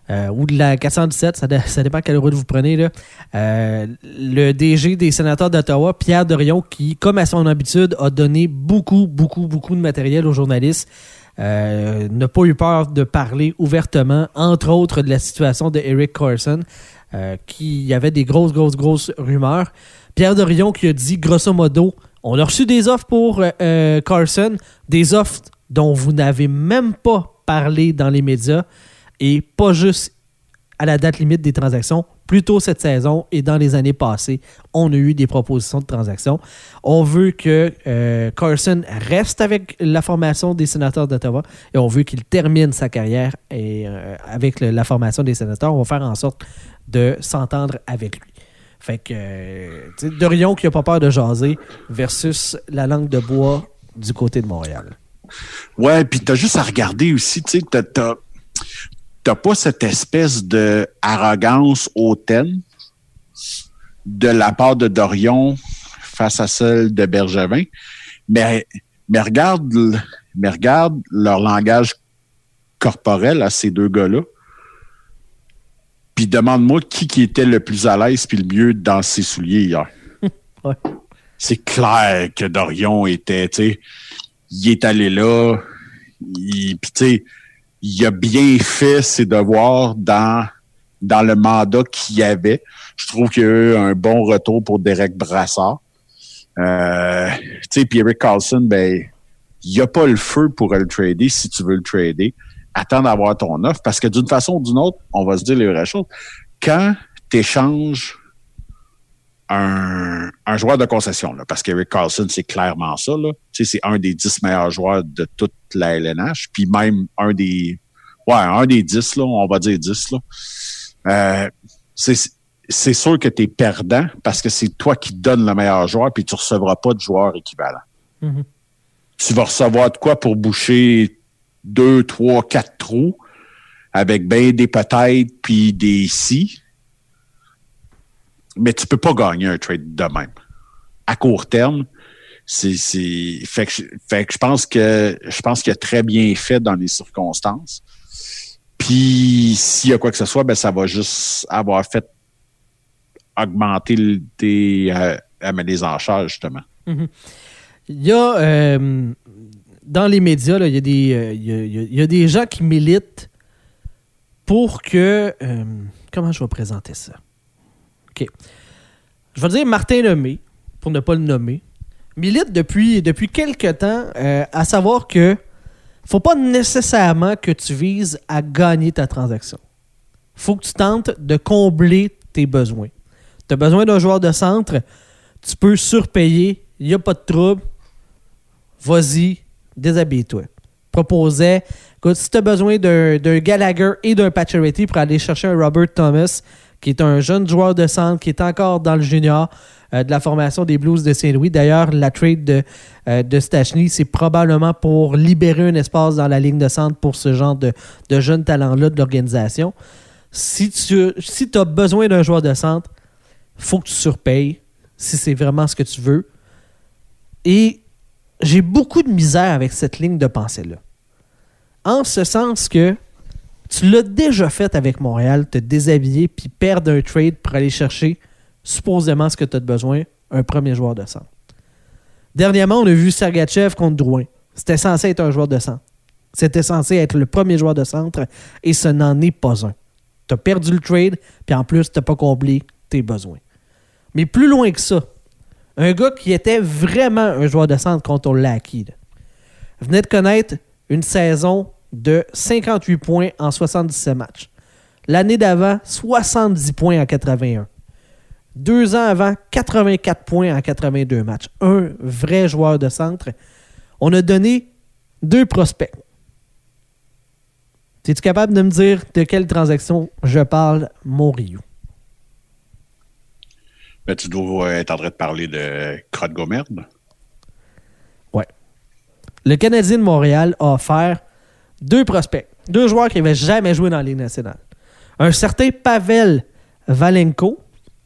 Speaker 1: ou de la 417, ça dépend quelle route vous prenez, là. Le DG des Sénateurs d'Ottawa, Pierre Dorion, qui, comme à son habitude, a donné beaucoup de matériel aux journalistes, n'a pas eu peur de parler ouvertement, entre autres de la situation de Erik Karlsson, qui y avait des grosses rumeurs. Pierre Dorion qui a dit, grosso modo, on a reçu des offres pour Karlsson, des offres dont vous n'avez même pas parlé dans les médias, et pas juste à la date limite des transactions, plutôt cette saison et dans les années passées, on a eu des propositions de transactions. On veut que Karlsson reste avec la formation des Sénateurs d'Ottawa et on veut qu'il termine sa carrière avec la formation des Sénateurs. On va faire en sorte de s'entendre avec lui. Fait que, Dorion qui n'a pas peur de jaser versus la langue de bois du côté de Montréal.
Speaker 2: Ouais, puis t'as juste à regarder aussi, tu sais, t'as pas cette espèce de arrogance hautaine de la part de Dorion face à celle de Bergevin, mais regarde leur langage corporel à ces deux gars-là, puis demande-moi qui était le plus à l'aise puis le mieux dans ses souliers hier.
Speaker 1: Ouais.
Speaker 2: C'est clair que Dorion était, tu sais, il est allé là, puis tu sais, il a bien fait ses devoirs dans le mandat qu'il y avait. Je trouve qu'il y a eu un bon retour pour Derek Brassard. Tu sais, puis Erik Karlsson, ben, il n'y a pas le feu pour le trader si tu veux le trader. Attends d'avoir ton offre, parce que d'une façon ou d'une autre, on va se dire les vraies choses. Quand tu échanges un joueur de concession, là, parce qu'Erik Karlsson, c'est clairement ça, là. Tu sais, c'est un des 10 meilleurs joueurs de toute la LNH, puis même un des 10, là, on va dire 10, là. C'est sûr que tu es perdant parce que c'est toi qui donnes le meilleur joueur, puis tu ne recevras pas de joueur équivalent. Mm-hmm. Tu vas recevoir de quoi pour boucher 2, 3, 4 trous avec ben des peut-être puis des si. Mais tu peux pas gagner un trade de même. À court terme, fait que je pense qu'il a très bien fait dans les circonstances. Puis s'il y a quoi que ce soit, ben ça va juste avoir fait augmenter les enchères, justement.
Speaker 1: Mm-hmm. Il y a dans les médias, là, il y a des gens qui militent pour que comment je vais présenter ça? OK. Je vais dire Martin Lemay, pour ne pas le nommer, milite depuis quelque temps à savoir que faut pas nécessairement que tu vises à gagner ta transaction. Faut que tu tentes de combler tes besoins. Tu as besoin d'un joueur de centre, tu peux surpayer, il n'y a pas de trouble. Vas-y, déshabille-toi. Proposait, écoute, si tu as besoin d'un Gallagher et d'un Pacioretty pour aller chercher un Robert Thomas, qui est un jeune joueur de centre, qui est encore dans le junior de la formation des Blues de Saint-Louis. D'ailleurs, la trade de Stachny, c'est probablement pour libérer un espace dans la ligne de centre pour ce genre de jeunes talents-là de l'organisation. Si tu as besoin d'un joueur de centre, il faut que tu surpayes si c'est vraiment ce que tu veux. Et j'ai beaucoup de misère avec cette ligne de pensée-là. En ce sens que tu l'as déjà fait avec Montréal, te déshabiller puis perdre un trade pour aller chercher supposément ce que tu as besoin, un premier joueur de centre. Dernièrement, on a vu Sergachev contre Drouin. C'était censé être un joueur de centre. C'était censé être le premier joueur de centre et ce n'en est pas un. Tu as perdu le trade puis en plus, tu n'as pas comblé tes besoins. Mais plus loin que ça, un gars qui était vraiment un joueur de centre quand on l'a acquis, là, venait de connaître une saison de 58 points en 77 matchs. L'année d'avant, 70 points en 81. 2 ans avant, 84 points en 82 matchs. Un vrai joueur de centre. On a donné 2 prospects. Es-tu capable de me dire de quelle transaction je parle, mon Rio?
Speaker 2: Ben, tu dois être en train de parler de Crotte-Gomerde.
Speaker 1: Ouais. Le Canadien de Montréal a offert 2 prospects. 2 joueurs qui n'avaient jamais joué dans la Ligue nationale. Un certain Pavel Valenko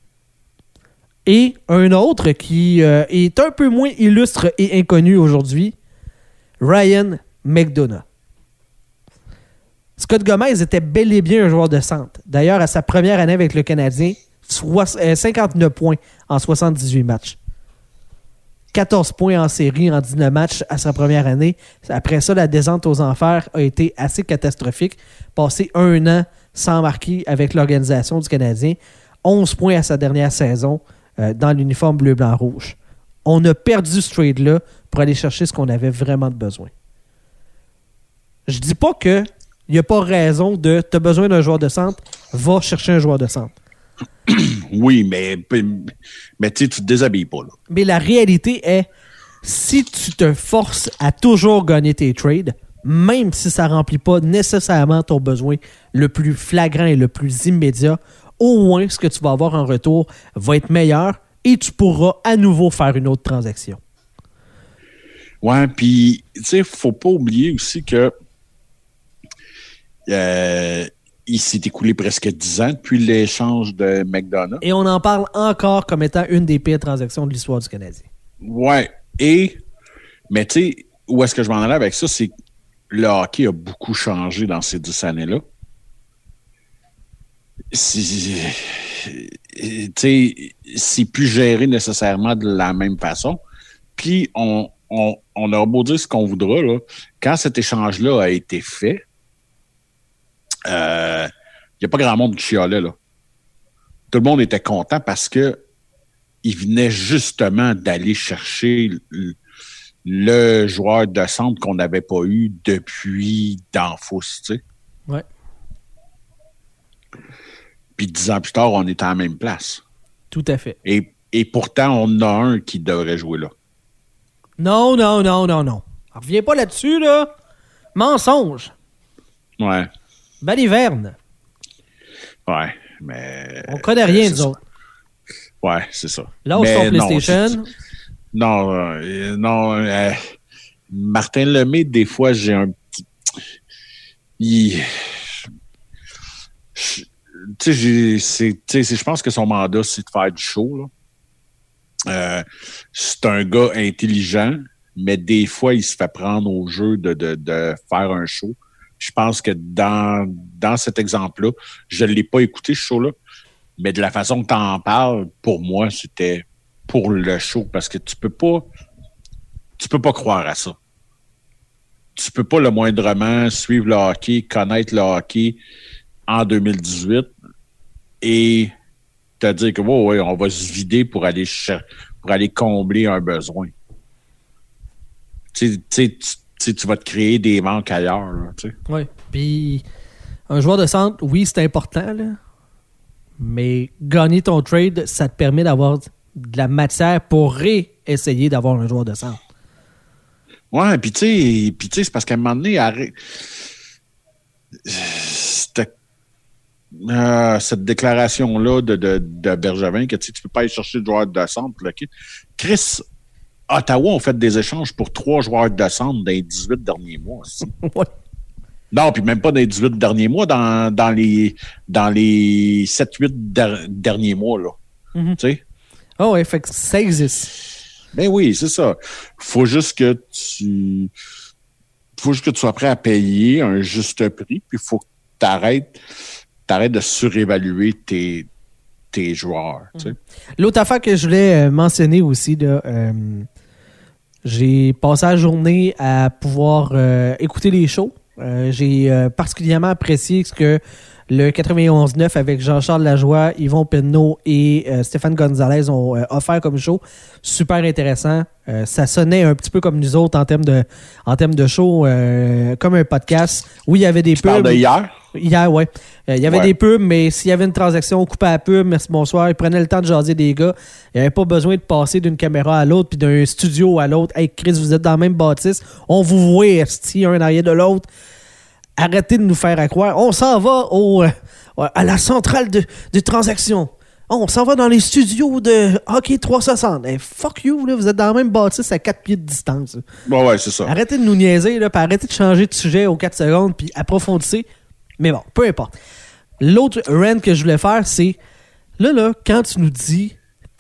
Speaker 1: et un autre qui est un peu moins illustre et inconnu aujourd'hui, Ryan McDonough. Scott Gomez était bel et bien un joueur de centre. D'ailleurs, à sa première année avec le Canadien, 59 points en 78 matchs. 14 points en série en 19 matchs à sa première année. Après ça, la descente aux enfers a été assez catastrophique. Passé 1 an sans marquer avec l'organisation du Canadien. 11 points à sa dernière saison dans l'uniforme bleu-blanc-rouge. On a perdu ce trade-là pour aller chercher ce qu'on avait vraiment de besoin. Je dis pas que il n'y a pas raison de « t'as besoin d'un joueur de centre, va chercher un joueur de centre ».
Speaker 2: Oui, mais tu te déshabilles pas. Là.
Speaker 1: Mais la réalité est, si tu te forces à toujours gagner tes trades, même si ça ne remplit pas nécessairement ton besoin le plus flagrant et le plus immédiat, au moins ce que tu vas avoir en retour va être meilleur et tu pourras à nouveau faire une autre transaction.
Speaker 2: Ouais, puis, tu sais, faut pas oublier aussi que il s'est écoulé presque 10 ans depuis l'échange de McDonough.
Speaker 1: Et on en parle encore comme étant une des pires transactions de l'histoire du Canadien.
Speaker 2: Ouais, mais tu sais, où est-ce que je m'en allais avec ça, c'est que le hockey a beaucoup changé dans ces 10 années-là. Tu sais, c'est plus géré nécessairement de la même façon. Puis, on a beau dire ce qu'on voudra, là, quand cet échange-là a été fait, il n'y a pas grand monde qui chialait, là. Tout le monde était content parce que il venait justement d'aller chercher le joueur de centre qu'on n'avait pas eu depuis Danfous, tu sais.
Speaker 1: Ouais.
Speaker 2: Puis 10 ans plus tard, on est à la même place.
Speaker 1: Tout à fait.
Speaker 2: Et pourtant, on en a un qui devrait jouer là.
Speaker 1: Non. Reviens pas là-dessus, là. Mensonge.
Speaker 2: Ouais.
Speaker 1: Baliverne.
Speaker 2: Ouais, mais...
Speaker 1: On connaît rien, nous autres.
Speaker 2: Ouais, c'est ça.
Speaker 1: Lâche ton PlayStation.
Speaker 2: Non, Martin Lemay, des fois, j'ai un petit... je pense que son mandat, c'est de faire du show, là. C'est un gars intelligent, mais des fois, il se fait prendre au jeu de faire un show. Je pense que dans cet exemple-là, je ne l'ai pas écouté, ce show-là, mais de la façon que tu en parles, pour moi, c'était pour le show, parce que tu peux pas croire à ça. Tu peux pas le moindrement suivre le hockey, connaître le hockey en 2018 et te dire que ouais, on va se vider pour aller combler un besoin. Tu vas te créer des manques ailleurs.
Speaker 1: Oui. Puis, un joueur de centre, oui, c'est important, là. Mais gagner ton trade, ça te permet d'avoir de la matière pour réessayer d'avoir un joueur de centre.
Speaker 2: Ouais, puis tu sais, c'est parce qu'à un moment donné, cette déclaration-là de Bergevin que tu peux pas aller chercher de joueur de centre. Là, Chris, Ottawa ont fait des échanges pour 3 joueurs de centre dans les 18 derniers mois aussi.
Speaker 1: Ouais.
Speaker 2: Non, puis même pas dans les 18 derniers mois, dans les 7-8 derniers mois, là.
Speaker 1: Mm-hmm.
Speaker 2: Tu sais?
Speaker 1: Oh ouais, fait que ça existe.
Speaker 2: Ben oui, c'est ça. Faut juste que tu sois prêt à payer un juste prix, puis il faut que t'arrêtes de surévaluer tes joueurs. Tu sais.
Speaker 1: L'autre affaire que je voulais mentionner aussi, là, j'ai passé la journée à pouvoir écouter les shows. J'ai particulièrement apprécié ce que le 91-9 avec Jean-Charles Lajoie, Yvon Penneau et Stéphane Gonzalez ont offert comme show. Super intéressant. Ça sonnait un petit peu comme nous autres en termes de show, comme un podcast. Oui, il y avait des pubs. Tu
Speaker 2: parles de hier?
Speaker 1: Hier, oui. Il y avait des pubs, mais s'il y avait une transaction, on coupait la pub, merci, bonsoir. Ils prenaient le temps de jaser des gars. Il n'y avait pas besoin de passer d'une caméra à l'autre puis d'un studio à l'autre. Hey, Chris, vous êtes dans la même bâtisse. On vous voit, esti, un arrière de l'autre. Arrêtez de nous faire à croire. On s'en va à la centrale de transactions. On s'en va dans les studios de Hockey 360. Hey, fuck you, là, vous êtes dans la même bâtisse à 4 pieds de distance.
Speaker 2: Ouais, c'est ça.
Speaker 1: Arrêtez de nous niaiser, là, puis arrêtez de changer de sujet aux 4 secondes, puis approfondissez. Mais bon, peu importe. L'autre rant que je voulais faire, c'est là, quand tu nous dis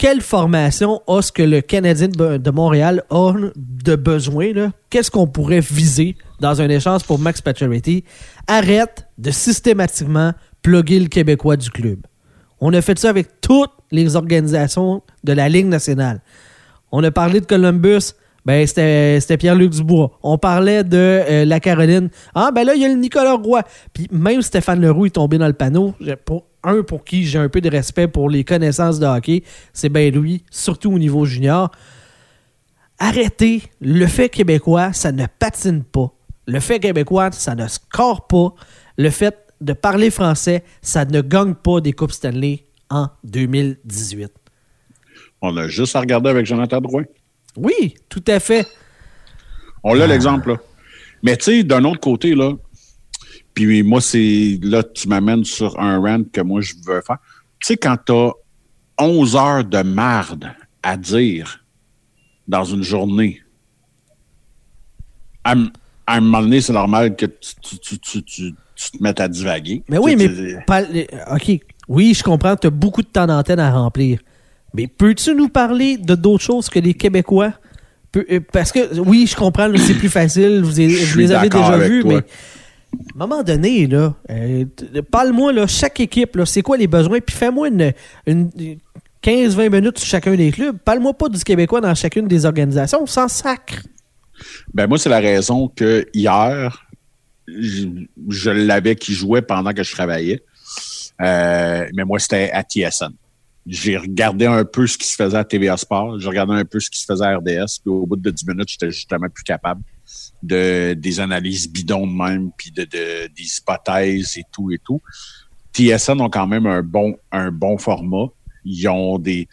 Speaker 1: quelle formation a ce que le Canadien de Montréal a de besoin, là? Qu'est-ce qu'on pourrait viser dans un échange pour Max Pacioretty? Arrête de systématiquement plugger le Québécois du club. On a fait ça avec toutes les organisations de la Ligue nationale. On a parlé de Columbus, ben c'était Pierre-Luc Dubois. On parlait de la Caroline. Ah, ben là, il y a le Nicolas Roy. Puis même Stéphane Leroux est tombé dans le panneau. Pour qui j'ai un peu de respect pour les connaissances de hockey, c'est bien lui, surtout au niveau junior. Arrêtez. Le fait québécois, ça ne patine pas. Le fait québécois, ça ne score pas. Le fait de parler français, ça ne gagne pas des Coupes Stanley en 2018.
Speaker 2: On a juste à regarder avec Jonathan Drouin.
Speaker 1: Oui, tout à fait.
Speaker 2: On a l'exemple, là. Mais tu sais, d'un autre côté, là, puis moi, c'est là, tu m'amènes sur un rant que moi, je veux faire. Tu sais, quand tu as 11 heures de marde à dire dans une journée, à un moment donné, c'est normal que tu te mettes à divaguer.
Speaker 1: Mais oui, OK. Oui, je comprends, tu as beaucoup de temps d'antenne à remplir. Mais peux-tu nous parler de d'autres choses que les Québécois? Parce que, oui, je comprends, là, c'est plus facile, vous les avez déjà vus, mais... À un moment donné, là, parle-moi, là, chaque équipe, là, c'est quoi les besoins, puis fais-moi une 15-20 minutes sur chacun des clubs. Parle-moi pas du Québécois dans chacune des organisations, on s'en sacre.
Speaker 2: Ben moi, c'est la raison que hier, je l'avais qui jouait pendant que je travaillais. Mais moi, c'était à TSN. J'ai regardé un peu ce qui se faisait à TVA Sport, j'ai regardé un peu ce qui se faisait à RDS, puis au bout de 10 minutes, j'étais justement plus capable des analyses bidons de même, puis des hypothèses et tout et tout. TSN ont quand même un bon format. Ils ont des...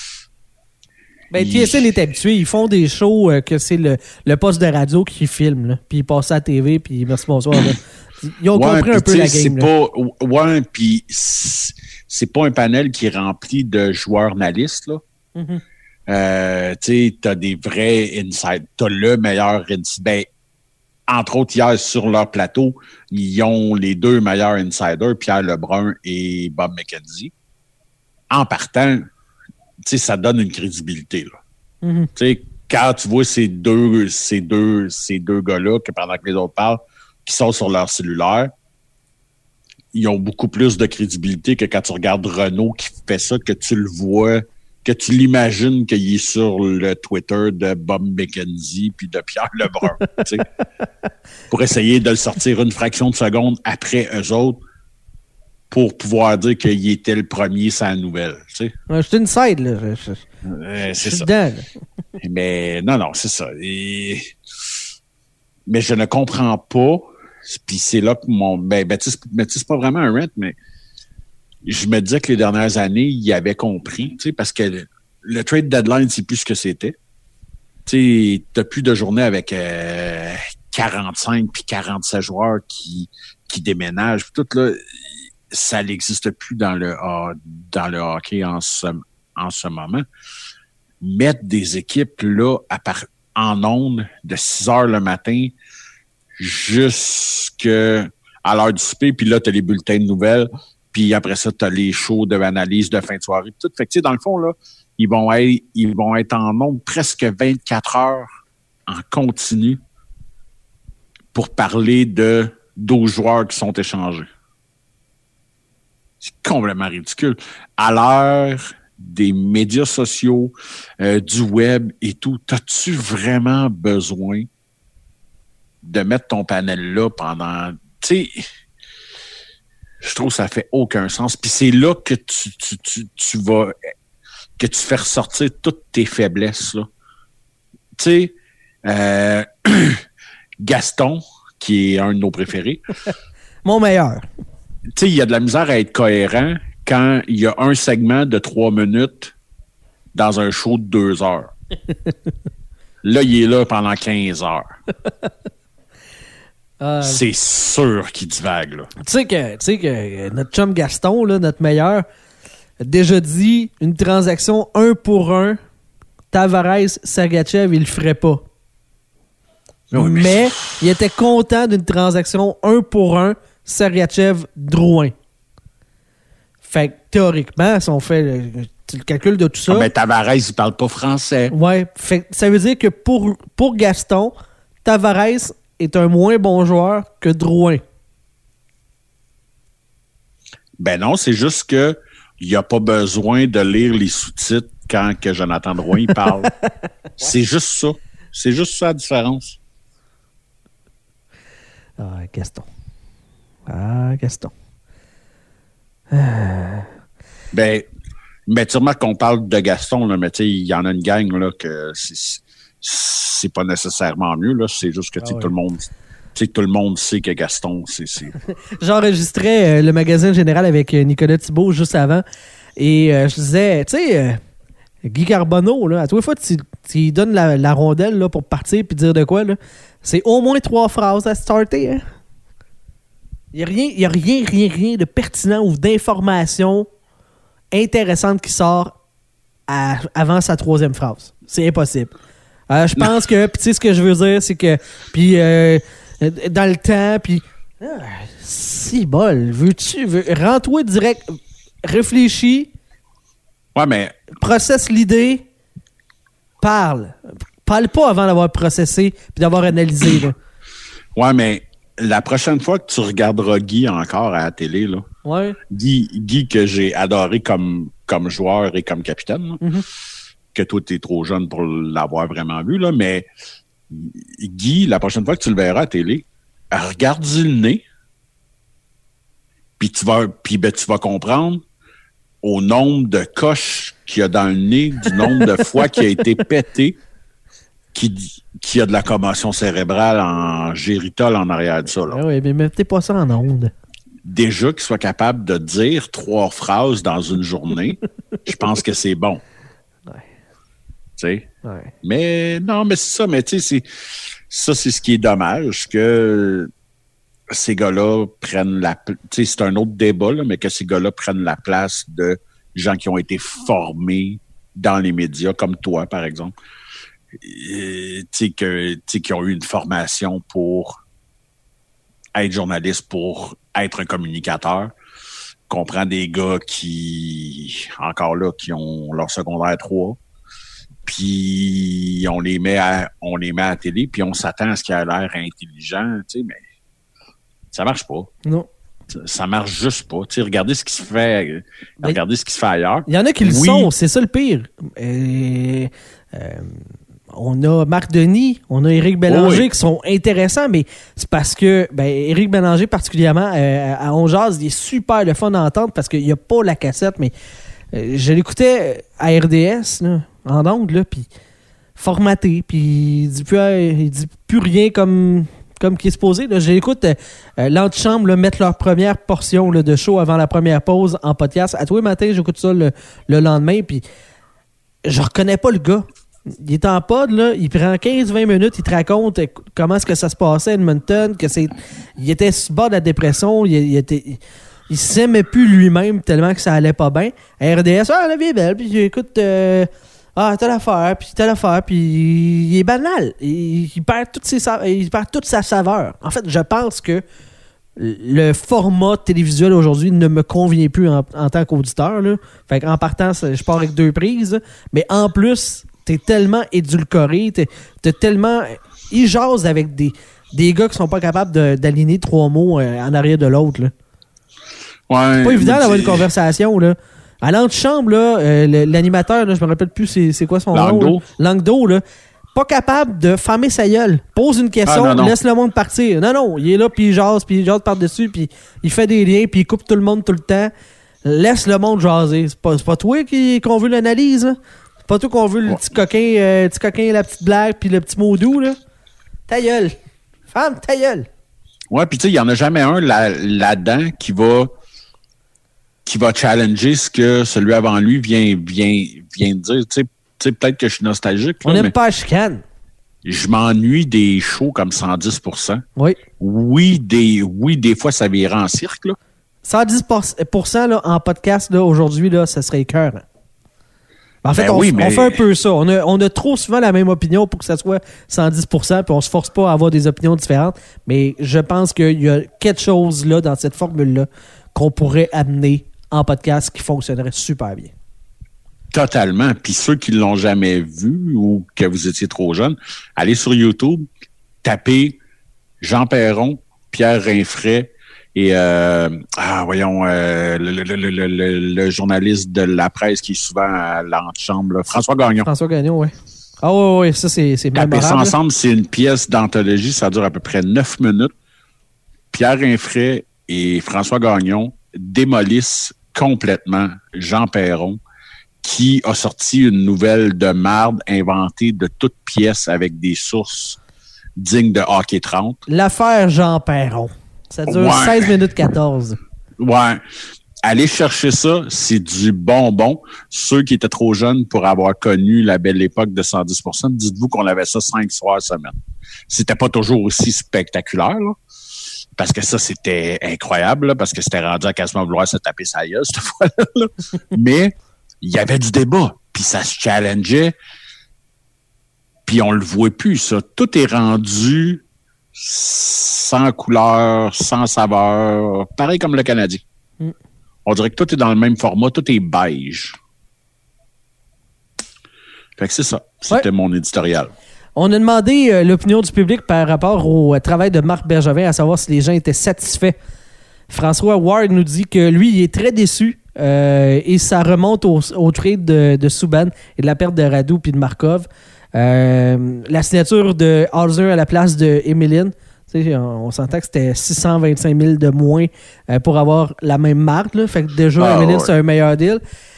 Speaker 1: TSN est habitué. Ils font des shows que c'est le poste de radio qui filme, là. Puis ils passent à la TV, puis merci, bonsoir. Là. Ils ont compris un peu la game.
Speaker 2: Puis c'est pas un panel qui est rempli de joueurs analystes, là. Mm-hmm. Tu sais, t'as des vrais insiders. T'as le meilleur insider. Entre autres, hier, sur leur plateau, ils ont les deux meilleurs insiders, Pierre Lebrun et Bob McKenzie. En partant, tu sais, ça donne une crédibilité, là. Mm-hmm. Tu sais, quand tu vois ces deux gars-là, que pendant que les autres parlent, qui sont sur leur cellulaire, ils ont beaucoup plus de crédibilité que quand tu regardes Renaud qui fait ça, que tu le vois, que tu l'imagines qu'il est sur le Twitter de Bob McKenzie puis de Pierre Lebrun, tu sais, pour essayer de le sortir une fraction de seconde après eux autres pour pouvoir dire qu'il était le premier sans nouvelle, tu sais.
Speaker 1: Je suis inside, là.
Speaker 2: C'est ça.
Speaker 1: Dedans,
Speaker 2: mais non, c'est ça. Mais je ne comprends pas. Puis c'est là que c'est pas vraiment un rant, mais je me disais que les dernières années, il avait compris, tu sais, parce que le trade deadline, c'est plus ce que c'était. Tu sais, t'as plus de journées avec 45 puis 47 joueurs qui déménagent. Tout là, ça n'existe plus dans le hockey en ce moment. Mettre des équipes là en ondes de 6 heures le matin jusqu'à l'heure du souper, puis là, tu as les bulletins de nouvelles, puis après ça, tu as les shows d'analyse de fin de soirée. Tout. Fait que, tu sais, dans le fond, là, ils vont être en nombre presque 24 heures en continu pour parler de 12 joueurs qui sont échangés. C'est complètement ridicule. À l'heure des médias sociaux, du web et tout, t'as-tu vraiment besoin de mettre ton panel là pendant... Tu sais, je trouve que ça fait aucun sens. Puis c'est là que tu vas... que tu fais ressortir toutes tes faiblesses, là. Tu sais, Gaston, qui est un de nos préférés.
Speaker 1: Mon meilleur.
Speaker 2: Tu sais, il y a de la misère à être cohérent quand il y a un segment de 3 minutes dans un show de 2 heures. Là, il est là pendant 15 heures. C'est sûr qu'il divague, là. Tu sais
Speaker 1: que notre chum Gaston, là, notre meilleur, a déjà dit une transaction 1 pour 1, Tavares-Sergachev, il le ferait pas. Oui, mais il était content d'une transaction 1 pour 1, Sergachev-Drouin. Fait que théoriquement, si on fait Tu le calcules de tout ça.
Speaker 2: Ah, mais Tavares, il parle pas français.
Speaker 1: Ouais. Ça veut dire que pour Gaston, Tavares est un moins bon joueur que Drouin.
Speaker 2: Ben non, c'est juste que il n'y a pas besoin de lire les sous-titres quand que Jonathan Drouin il parle. C'est juste ça. C'est juste ça la différence.
Speaker 1: Gaston. Gaston.
Speaker 2: Ben, mais tu remarques qu'on parle de Gaston, là, mais tu sais, il y en a une gang là, que c'est pas nécessairement mieux. Là. C'est juste que tout le monde sait que Gaston, c'est...
Speaker 1: J'enregistrais le magazine général avec Nicolas Thibault juste avant. Et je disais, tu sais, Guy Carbonneau, là, à tous les fois, tu lui donnes la rondelle là, pour partir puis dire de quoi. Là, c'est au moins 3 phrases à starter. Hein? Il n'y a rien de pertinent ou d'information intéressante qui sort avant sa 3e phrase. C'est impossible. Je pense que, tu sais, ce que je veux dire, c'est que, puis dans le temps, puis si bol, rends-toi direct, réfléchis,
Speaker 2: ouais, mais
Speaker 1: processe l'idée, parle pas avant d'avoir processé puis d'avoir analysé. Là.
Speaker 2: Ouais, mais la prochaine fois que tu regarderas Guy encore à la télé, là,
Speaker 1: ouais.
Speaker 2: Guy que j'ai adoré comme joueur et comme capitaine, là, que toi, t'es trop jeune pour l'avoir vraiment vu, là, mais Guy, la prochaine fois que tu le verras à la télé, regarde-y le nez, puis tu vas comprendre au nombre de coches qu'il y a dans le nez, du nombre de fois qu'il a été pété, qui a de la commotion cérébrale en géritol en arrière de ça. Là.
Speaker 1: Ah oui, mais mettez pas ça en onde.
Speaker 2: Déjà qu'il soit capable de dire 3 phrases dans une journée, je pense que c'est bon.
Speaker 1: Ouais.
Speaker 2: Tu sais?
Speaker 1: Ouais.
Speaker 2: Mais non, mais c'est ça. Mais tu sais, c'est ce qui est dommage, que ces gars-là prennent tu sais, c'est un autre débat, là, mais que ces gars-là prennent la place de gens qui ont été formés dans les médias, comme toi, par exemple. Qui ont eu une formation pour être journaliste, pour être un communicateur. Qu'on prend des gars qui ont leur secondaire 3, puis on les met à la télé, puis on s'attend à ce qu'ils aient l'air intelligent, tu sais, mais ça marche pas.
Speaker 1: Non.
Speaker 2: Ça marche juste pas. Tu sais, regardez ce qui se fait. Regardez ce qui se fait ailleurs.
Speaker 1: Il y en a qui le sont, c'est ça le pire. On a Marc Denis, on a Éric Bélanger qui sont intéressants, mais c'est parce que Éric Bélanger particulièrement, à On Jase, il est super le fun d'entendre parce qu'il n'y a pas la cassette, mais je l'écoutais à RDS, là, en ondes, là, puis formaté, puis il dit plus rien comme qui est supposé. Là. Je l'écoute l'antichambre mettre leur première portion là, de show avant la première pause en podcast. À tous les matins, j'écoute ça le lendemain, puis je reconnais pas le gars. Il est en pod, là, il prend 15-20 minutes, il te raconte comment est-ce que ça se passait à Edmonton, il était sur le bord de la dépression, il s'aimait plus lui-même tellement que ça allait pas bien. À RDS, la vie est belle, puis écoute, telle affaire, puis il est banal. Il perd toute sa saveur. En fait, je pense que le format télévisuel aujourd'hui ne me convient plus en tant qu'auditeur. Là. Fait qu'en partant, je pars avec 2 prises, mais en plus, t'es tellement édulcoré, t'es tellement... Il jase avec des gars qui sont pas capables d'aligner 3 mots en arrière de l'autre. Là.
Speaker 2: Ouais,
Speaker 1: c'est pas évident d'avoir une conversation. Là. À l'antichambre, là, l'animateur, là, je me rappelle plus c'est quoi son nom. Langdo, là, pas capable de fermer sa gueule. Pose une question, laisse le monde partir. Non, il est là, puis il jase par-dessus, puis il fait des liens, puis il coupe tout le monde tout le temps. Laisse le monde jaser. C'est pas toi qu'on veut l'analyse, hein? C'est pas toi qu'on veut le petit coquin, la petite blague, puis le petit mot doux, là. Ta gueule. Femme, ta gueule.
Speaker 2: Ouais, puis tu sais, il n'y en a jamais un là-dedans qui va challenger ce que celui avant lui vient de dire. Tu sais, peut-être que je suis nostalgique.
Speaker 1: On n'aime pas la chicane.
Speaker 2: Je m'ennuie des shows comme 110%.
Speaker 1: Oui.
Speaker 2: Oui, des fois, ça virait en cirque, là.
Speaker 1: 110% là, en podcast, là, aujourd'hui, là, ça serait écœurant. En fait, on fait un peu ça. On a trop souvent la même opinion pour que ça soit 110%, puis on se force pas à avoir des opinions différentes. Mais je pense qu'il y a quelque chose là dans cette formule-là qu'on pourrait amener en podcast qui fonctionnerait super bien.
Speaker 2: Totalement. Puis ceux qui l'ont jamais vu ou que vous étiez trop jeune, allez sur YouTube, tapez Jean Perron, Pierre Rinfret et le journaliste de la presse qui est souvent à l'antichambre, François Gagnon.
Speaker 1: François Gagnon, oui. Ah oui, ça c'est
Speaker 2: tapez ça ensemble, c'est une pièce d'anthologie, ça dure à peu près 9 minutes. Pierre Rinfret et François Gagnon démolissent complètement Jean Perron, qui a sorti une nouvelle de marde inventée de toutes pièces avec des sources dignes de Hockey 30.
Speaker 1: L'affaire Jean Perron. Ça dure 16 minutes 14.
Speaker 2: Ouais. Allez chercher ça, c'est du bonbon. Ceux qui étaient trop jeunes pour avoir connu la belle époque de 110%, dites-vous qu'on avait ça 5 soirs semaine. C'était pas toujours aussi spectaculaire, là. Parce que ça, c'était incroyable, là, parce que c'était rendu à quasiment vouloir se taper sa gueule, cette fois-là. Là. Mais il y avait du débat, puis ça se challengeait, puis on le voit plus, ça. Tout est rendu sans couleur, sans saveur, pareil comme le Canadien. On dirait que tout est dans le même format, tout est beige. Fait que c'est ça. C'était mon éditorial.
Speaker 1: On a demandé l'opinion du public par rapport au travail de Marc Bergevin, à savoir si les gens étaient satisfaits. François Ward nous dit que lui, il est très déçu et ça remonte au trade de Subban et de la perte de Radou puis de Markov. La signature de Hauser à la place de Emelin. On s'entend que c'était 625 000 de moins pour avoir la même marque. Là. Fait que déjà, Emelin, c'est un meilleur deal.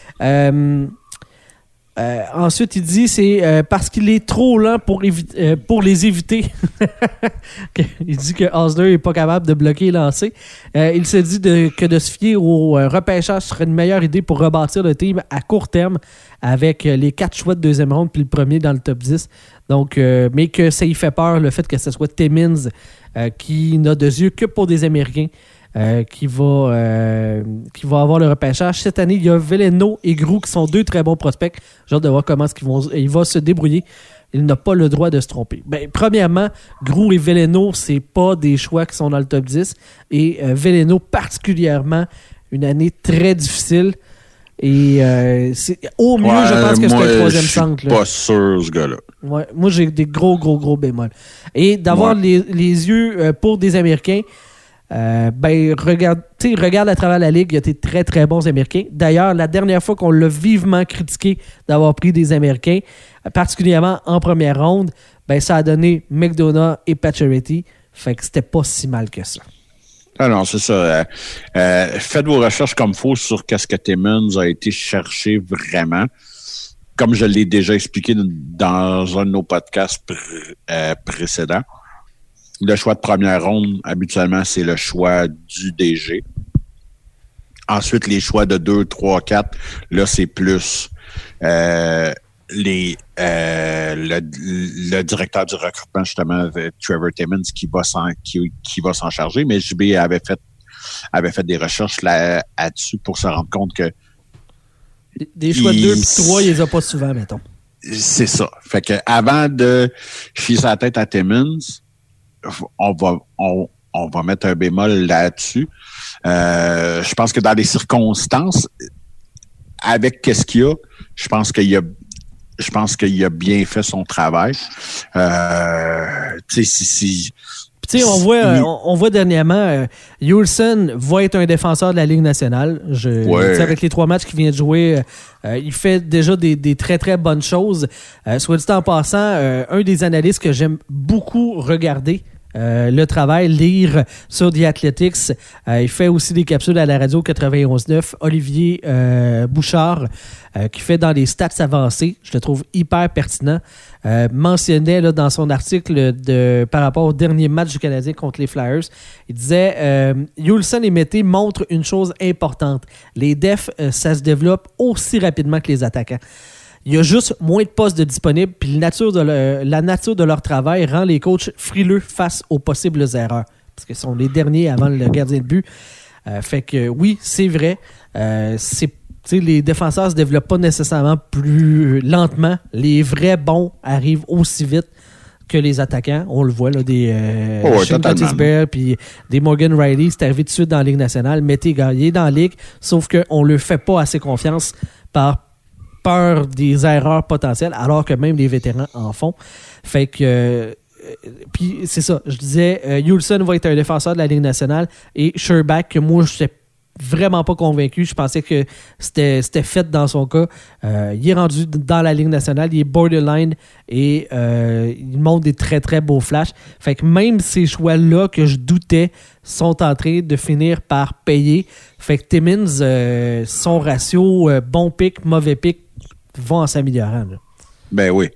Speaker 1: Ensuite, il dit c'est parce qu'il est trop lent pour les éviter. Il dit que Hauser n'est pas capable de bloquer et lancer. Il se dit que de se fier au repêchage serait une meilleure idée pour rebâtir le team à court terme avec les 4 choix de deuxième ronde puis le premier dans le top 10. Donc, mais que ça y fait peur le fait que ce soit Timmins qui n'a de yeux que pour des Américains. Qui va avoir le repêchage. Cette année, il y a Veleno et Grou qui sont 2 très bons prospects. J'ai hâte de voir comment il va se débrouiller. Il n'a pas le droit de se tromper. Premièrement, Grou et Veleno, c'est pas des choix qui sont dans le top 10. Et Veleno, particulièrement, une année très difficile. Et au mieux, je pense que c'est le 3e centre.
Speaker 2: Je suis pas sûr, ce gars-là.
Speaker 1: Ouais, moi, j'ai des gros bémols. Et d'avoir les yeux pour des Américains, regarde à travers la Ligue, il y a des très très bons Américains. D'ailleurs, la dernière fois qu'on l'a vivement critiqué d'avoir pris des Américains, particulièrement en première ronde, ça a donné McDonough et Pacioretty. Fait que c'était pas si mal que ça.
Speaker 2: Ah non, c'est ça. Faites vos recherches comme il faut sur qu'est-ce que Timmins a été cherché vraiment. Comme je l'ai déjà expliqué dans un de nos podcasts précédents. Le choix de première ronde, habituellement, c'est le choix du DG. Ensuite, les choix de 2, 3, 4, là, c'est plus le directeur du recrutement, justement, Trevor Timmins, qui va s'en charger. Mais JB avait fait des recherches là-dessus pour se rendre compte que
Speaker 1: des choix de 2 et 3, il les a pas souvent, mettons.
Speaker 2: C'est ça. Fait que avant de chier sa tête à Timmins, on va mettre un bémol là-dessus. Je pense que dans les circonstances, avec qu'est-ce qu'il y a, je pense qu'il a bien fait son travail.
Speaker 1: On voit dernièrement, Juulsen va être un défenseur de la Ligue nationale. Avec les 3 matchs qu'il vient de jouer, il fait déjà des très, très bonnes choses. Soit dit en passant, un des analystes que j'aime beaucoup regarder, le travail, lire sur The Athletics. Il fait aussi des capsules à la radio 91.9. Olivier Bouchard, qui fait dans les stats avancées. Je le trouve hyper pertinent. Mentionnait là, dans son article par rapport au dernier match du Canadien contre les Flyers, il disait Juulsen et Mété montrent une chose importante. Les defs, ça se développe aussi rapidement que les attaquants. Il y a juste moins de postes disponibles, puis la nature de leur travail rend les coachs frileux face aux possibles erreurs. Parce que ce sont les derniers avant le gardien de but. Fait que oui, c'est vrai. Les défenseurs se développent pas nécessairement plus lentement. Les vrais bons arrivent aussi vite que les attaquants. On le voit, là, des Shane Tatisbear puis des Morgan Riley, c'est arrivé tout de suite dans la Ligue nationale. Mété gagné dans la Ligue, sauf qu'on ne leur fait pas assez confiance par peur des erreurs potentielles, alors que même les vétérans en font. Fait que... puis c'est ça, je disais, Ulson va être un défenseur de la Ligue nationale et Sherbak, que moi, je n'étais vraiment pas convaincu. Je pensais que c'était fait dans son cas. Il est rendu dans la Ligue nationale, il est borderline et il montre des très, très beaux flashs. Fait que même ces choix-là que je doutais sont en train de finir par payer. Fait que Timmins, son ratio bon pick, mauvais pick, va en s'améliorant. Là.
Speaker 2: Ben oui.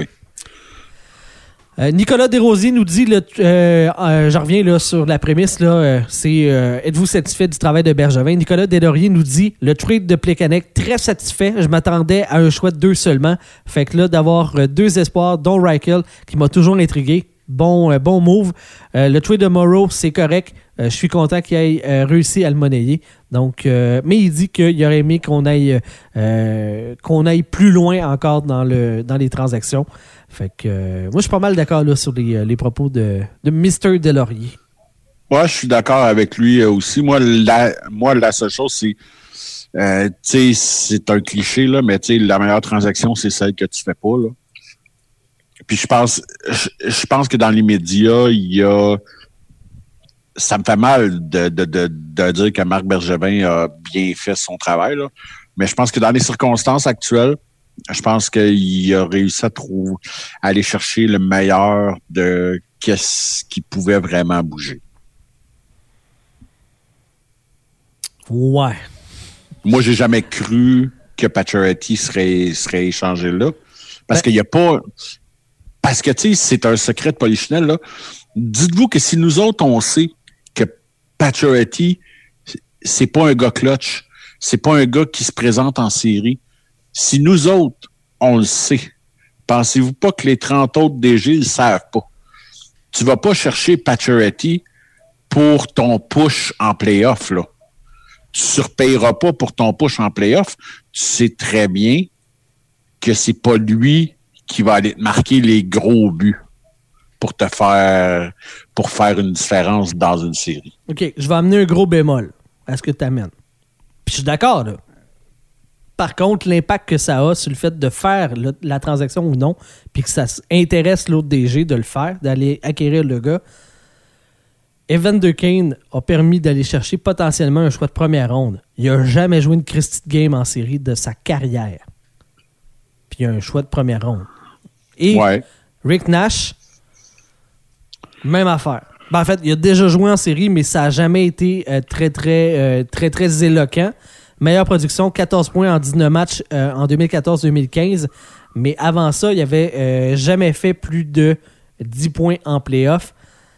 Speaker 1: Nicolas Desrosiers nous dit, je reviens là, sur la prémisse, là, c'est êtes-vous satisfait du travail de Bergevin? Nicolas Desrosiers nous dit, le trade de Plekanec, très satisfait. Je m'attendais à un choix de 2 seulement. Fait que là, d'avoir 2 espoirs, dont Reichel, qui m'a toujours intrigué. Bon move. Le trade de Morrow, c'est correct. Je suis content qu'il ait réussi à le monnayer. Donc, mais il dit qu'il aurait aimé qu'on aille plus loin encore dans les transactions. Fait que moi, je suis pas mal d'accord là, sur les propos de Mr. Delorier.
Speaker 2: Ouais, je suis d'accord avec lui aussi. Moi, la seule chose, c'est tu sais, c'est un cliché, là, mais tu sais, la meilleure transaction, c'est celle que tu fais pas, là. Puis je pense que dans les médias, il y a... Ça me fait mal de dire que Marc Bergevin a bien fait son travail, là. Mais je pense que dans les circonstances actuelles, je pense qu'il a réussi à aller chercher le meilleur de qu'est-ce qui pouvait vraiment bouger.
Speaker 1: Ouais.
Speaker 2: Moi, j'ai jamais cru que Pacioretty serait échangé là. Parce qu'il n'y a pas... Parce que, tu sais, c'est un secret de polichinelle, là. Dites-vous que si nous autres, on sait que Pacioretty, c'est pas un gars clutch, c'est pas un gars qui se présente en série. Si nous autres, on le sait, pensez-vous pas que les 30 autres DG ne le savent pas? Tu vas pas chercher Pacioretty pour ton push en play-off, là. Tu surpayeras pas pour ton push en play-off. Tu sais très bien que c'est pas lui qui va aller te marquer les gros buts pour faire une différence dans une série.
Speaker 1: OK, je vais amener un gros bémol à ce que tu amènes. Puis je suis d'accord, là. Par contre, l'impact que ça a sur le fait de faire la transaction ou non, puis que ça intéresse l'autre DG de le faire, d'aller acquérir le gars, Evander Kane a permis d'aller chercher potentiellement un choix de première ronde. Il n'a jamais joué une Christie de game en série de sa carrière. Puis il a un choix de première ronde. Et ouais. Rick Nash, même affaire. Ben, en fait, il a déjà joué en série, mais ça n'a jamais été très éloquent. Meilleure production, 14 points en 19 matchs en 2014-2015. Mais avant ça, il n'avait jamais fait plus de 10 points en play-off.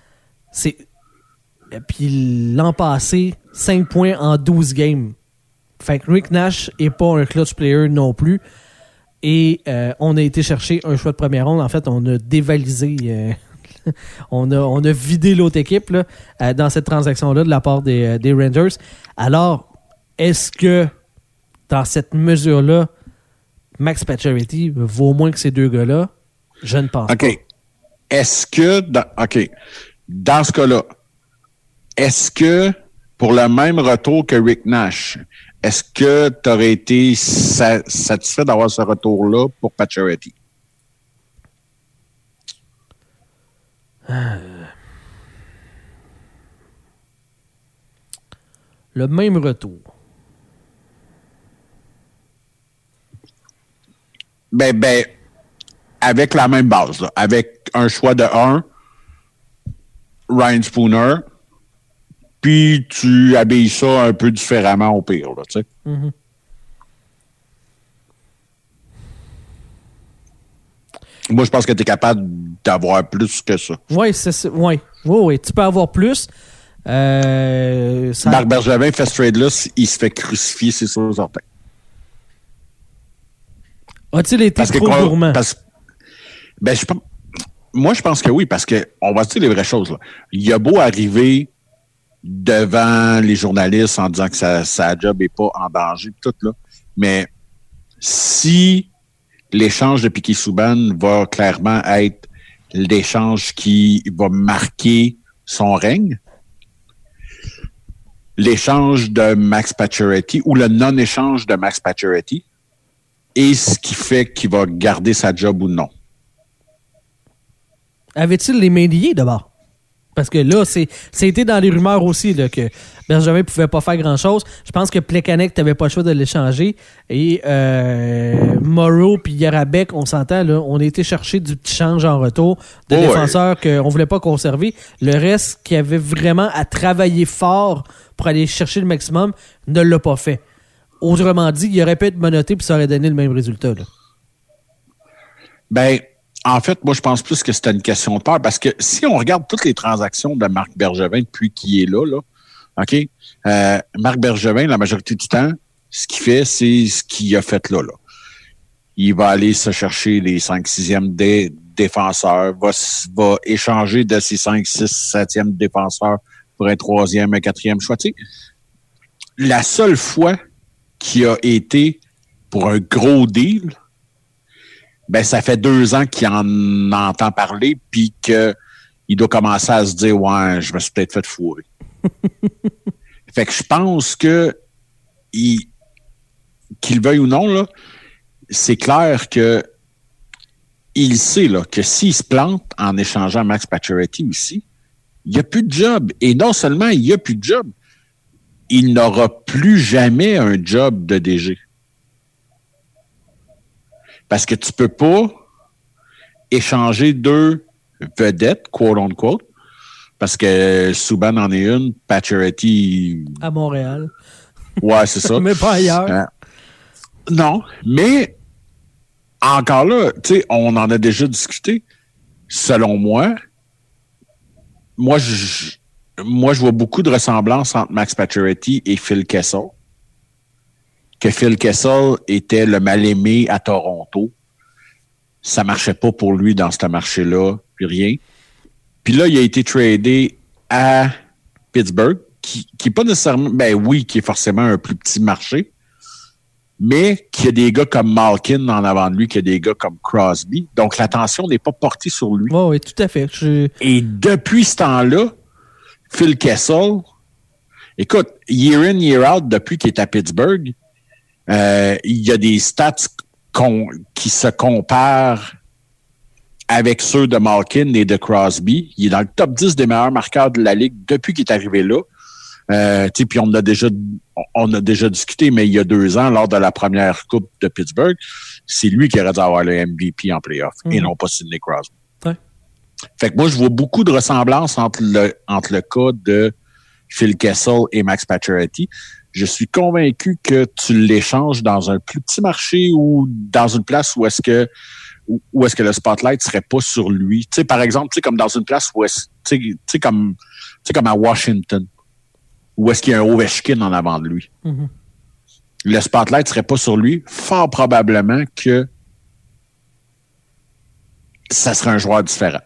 Speaker 1: Puis l'an passé, 5 points en 12 games. Fait que Rick Nash n'est pas un clutch player non plus. Et on a été chercher un choix de première ronde. En fait, on a dévalisé... on a vidé l'autre équipe là, dans cette transaction-là de la part des Rangers. Alors, est-ce que dans cette mesure-là, Max Pacioretty vaut moins que ces deux gars-là? Je ne pense pas.
Speaker 2: Est-ce que... Dans ce cas-là, est-ce que pour le même retour que Rick Nash, est-ce que tu aurais été satisfait d'avoir ce retour-là pour Pacioretty?
Speaker 1: Le même retour.
Speaker 2: Ben, avec la même base, là, avec un choix de 1, Ryan Spooner, puis tu habilles ça un peu différemment au pire, là, tu sais. Mm-hmm. Moi, je pense que tu es capable d'avoir plus que ça.
Speaker 1: Oui, oui, tu peux avoir plus.
Speaker 2: Marc Bergevin fait ce trade-là, il se fait crucifier, c'est sûr, certain.
Speaker 1: A-t-il été trop gourmand?
Speaker 2: Moi, je pense que oui, parce que on va se dire les vraies choses, là. Il a beau arriver devant les journalistes en disant que sa job n'est pas en danger, tout, là, mais si l'échange de Piquet Subban va clairement être l'échange qui va marquer son règne, l'échange de Max Pacioretty ou le non-échange de Max Pacioretty, et ce qui fait qu'il va garder sa job ou non.
Speaker 1: Avait-il les mains liées d'abord? Parce que là, c'était dans les rumeurs aussi là, que Bergevin ne pouvait pas faire grand-chose. Je pense que Plekanec, tu n'avais pas le choix de l'échanger. Et Morrow puis Yarabek, on s'entend, là, on a été chercher du petit change en retour de défenseurs qu'on ne voulait pas conserver. Le reste qui avait vraiment à travailler fort pour aller chercher le maximum ne l'a pas fait. Autrement dit, il aurait pu être menotté puis ça aurait donné le même résultat. Là.
Speaker 2: Ben, en fait, moi, je pense plus que c'était une question de peur parce que si on regarde toutes les transactions de Marc Bergevin depuis qu'il est là, OK? Marc Bergevin, la majorité du temps, ce qu'il fait, c'est ce qu'il a fait là. Il va aller se chercher les 5, 6e défenseurs, va échanger de ses 5, 6, 7e défenseurs pour un 3e, un 4e choix. Tu sais, la seule fois qu'il a été pour un gros deal, ben ça fait 2 ans qu'il en entend parler puis qu'il doit commencer à se dire « Ouais, je me suis peut-être fait fourrer. » Fait que je pense que qu'il veuille ou non, là, c'est clair que il sait là, que s'il se plante en échangeant Max Pacioretty aussi, il n'y a plus de job. Et non seulement il n'y a plus de job, il n'aura plus jamais un job de DG. Parce que tu peux pas échanger 2 vedettes, quote-unquote, parce que Subban en est une, Pacioretty...
Speaker 1: À Montréal.
Speaker 2: Ouais, c'est ça.
Speaker 1: Mais pas ailleurs.
Speaker 2: Non, mais encore là, tu sais, on en a déjà discuté. Selon moi, je vois beaucoup de ressemblances entre Max Pacioretty et Phil Kessel. Que Phil Kessel était le mal-aimé à Toronto. Ça marchait pas pour lui dans ce marché-là, puis rien. Puis là, il a été tradé à Pittsburgh, qui est pas nécessairement... Ben oui, qui est forcément un plus petit marché, mais qui a des gars comme Malkin en avant de lui, qui a des gars comme Crosby. Donc, l'attention n'est pas portée sur lui.
Speaker 1: Oh, oui, tout à fait.
Speaker 2: Et depuis ce temps-là, Phil Kessel, écoute, year in, year out, depuis qu'il est à Pittsburgh, il y a des stats qui se comparent avec ceux de Malkin et de Crosby. Il est dans le top 10 des meilleurs marqueurs de la Ligue depuis qu'il est arrivé là. Puis on a déjà discuté, mais il y a 2 ans, lors de la première Coupe de Pittsburgh, c'est lui qui aurait dû avoir le MVP en playoff et non pas Sidney Crosby.
Speaker 1: Ouais.
Speaker 2: Fait que moi, je vois beaucoup de ressemblances entre le cas de Phil Kessel et Max Pacioretty. Je suis convaincu que tu l'échanges dans un plus petit marché ou dans une place où est-ce que le spotlight serait pas sur lui. Tu sais, par exemple, tu sais, comme dans une place où comme à Washington, où est-ce qu'il y a un Ovechkin en avant de lui. Mm-hmm. Le spotlight serait pas sur lui. Fort probablement que ça serait un joueur différent.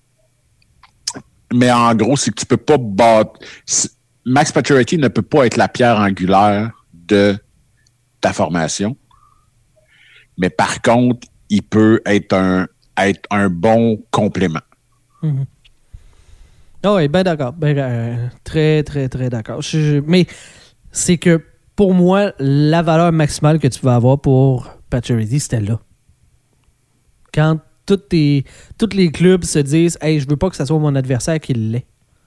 Speaker 2: Mais en gros, c'est que tu peux pas battre... Max Pacioretty ne peut pas être la pierre angulaire de ta formation. Mais par contre, il peut être un bon complément.
Speaker 1: Mm-hmm. Ah oui, bien d'accord. Très, très, très d'accord. Mais c'est que pour moi, la valeur maximale que tu vas avoir pour Pacioretty, c'était là. Quand tous les clubs se disent « Hey, je veux pas que ça soit mon adversaire qui l'est ».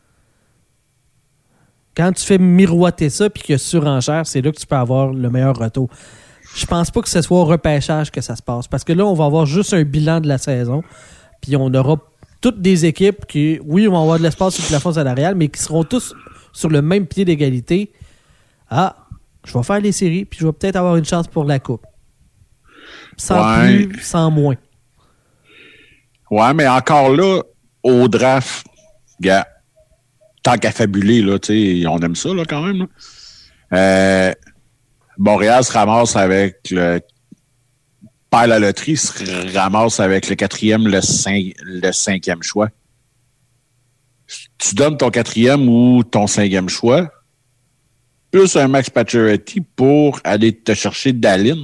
Speaker 1: Quand tu fais miroiter ça puis qu'il y a surenchère, c'est là que tu peux avoir le meilleur retour. Je pense pas que ce soit au repêchage que ça se passe. Parce que là, on va avoir juste un bilan de la saison. Puis on aura toutes des équipes qui, oui, vont avoir de l'espace sur le plafond salarial, mais qui seront tous sur le même pied d'égalité. Ah, je vais faire les séries, puis je vais peut-être avoir une chance pour la coupe. Sans plus, sans moins.
Speaker 2: Ouais, mais encore là, au draft, gars, tant qu'à fabuler, là, tu sais, on aime ça, là, quand même. Là. Montréal se ramasse avec perd la loterie, se ramasse avec le 4e, le 5e choix. Tu donnes ton 4e ou ton 5e choix, plus un Max Pacioretty pour aller te chercher Dallin.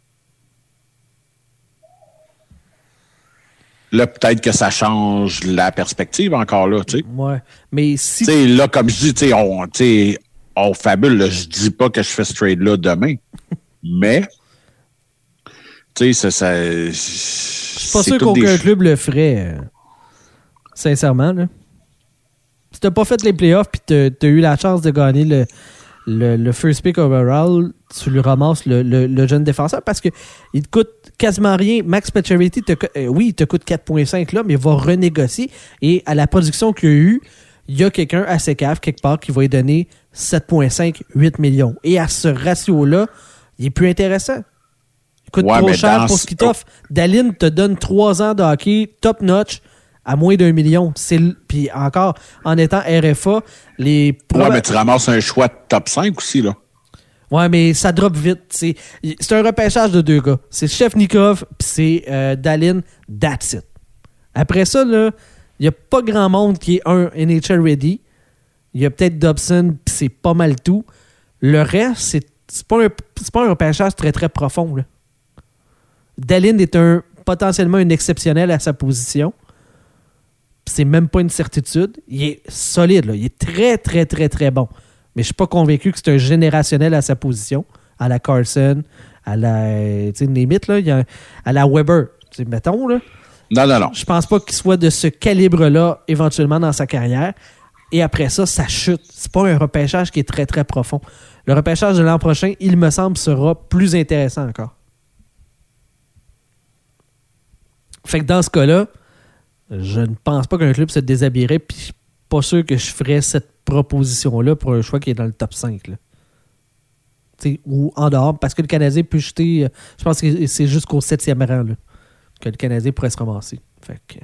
Speaker 2: Là, peut-être que ça change la perspective encore là, tu sais.
Speaker 1: Ouais, mais si...
Speaker 2: Tu sais, là, comme je dis, tu sais, on fabule, là, je dis pas que je fais ce trade-là demain, mais Tu sais,
Speaker 1: Je suis pas sûr qu'aucun club le ferait. Sincèrement, là. Si t'as pas fait les playoffs puis t'as eu la chance de gagner le first pick overall, tu lui ramasses le jeune défenseur parce que il te coûte quasiment rien. Max Pacioretty, il te coûte 4,5 là, mais il va renégocier. Et à la production qu'il y a eu, il y a quelqu'un à SECAF quelque part qui va lui donner 7,5, 8 millions. Et à ce ratio-là, il est plus intéressant. Il coûte trop cher pour ce qu'il t'offre. Dallin te donne 3 ans de hockey top-notch à moins d'1 million. Puis encore, en étant RFA,
Speaker 2: mais tu ramasses un choix de top 5 aussi, là.
Speaker 1: Ouais, mais ça drop vite. C'est un repêchage de 2 gars. C'est Chefnikov puis c'est Dallin, that's it. Après ça, là, il n'y a pas grand monde qui est un NHL ready. Il y a peut-être Dobson, puis c'est pas mal tout. Le reste, c'est pas un repêchage très, très profond, là. Dallin est potentiellement un exceptionnel à sa position. C'est même pas une certitude. Il est solide, là. Il est très, très, très, très bon. Mais je suis pas convaincu que c'est un générationnel à sa position. À la Carson, à la... Tu sais, limite, là, à la Weber. Mettons, là.
Speaker 2: Non.
Speaker 1: Je pense pas qu'il soit de ce calibre-là éventuellement dans sa carrière. Et après ça, ça chute. C'est pas un repêchage qui est très, très profond. Le repêchage de l'an prochain, il me semble, sera plus intéressant encore. Fait que dans ce cas-là, je ne pense pas qu'un club se déshabillerait, puis je suis pas sûr que je ferais cette proposition-là pour un choix qui est dans le top 5. Là. Ou en dehors, parce que le Canadien peut jeter, je pense que c'est jusqu'au 7e rang là, que le Canadien pourrait se ramasser. Fait que...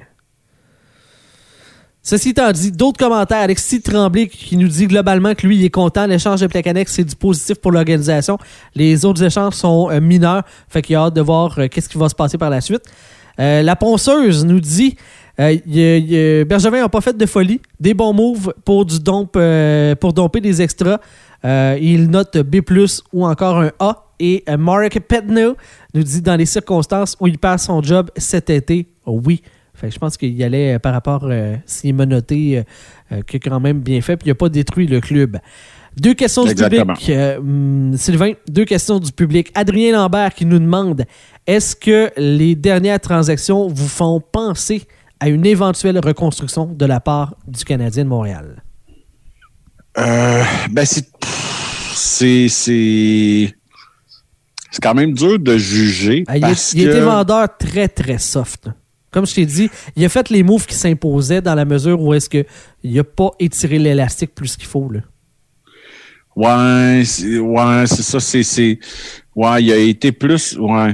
Speaker 1: Ceci étant dit, d'autres commentaires. Alexis Tremblay qui nous dit globalement que lui, il est content. L'échange de Plekanec, c'est du positif pour l'organisation. Les autres échanges sont mineurs. Fait qu'il a hâte de voir qu'est-ce qui va se passer par la suite. La ponceuse nous dit Bergevin n'a pas fait de folie. Des bons moves pour pour domper des extras. Il note B+, ou encore un A. Et Mark Petno nous dit dans les circonstances où il perd son job cet été, oui. Fait que je pense qu'il y allait par rapport s'il m'a noté qu'il a quand même bien fait puis il n'a pas détruit le club. 2 questions du public. Sylvain, 2 questions du public. Adrien Lambert qui nous demande est-ce que les dernières transactions vous font penser à une éventuelle reconstruction de la part du Canadien de Montréal?
Speaker 2: C'est quand même dur de juger.
Speaker 1: Il a été vendeur très, très soft. Comme je t'ai dit, il a fait les moves qui s'imposaient dans la mesure où est-ce qu'il n'a pas étiré l'élastique plus qu'il faut. Là.
Speaker 2: Ouais, c'est ça. Ouais, il a été plus... Ouais.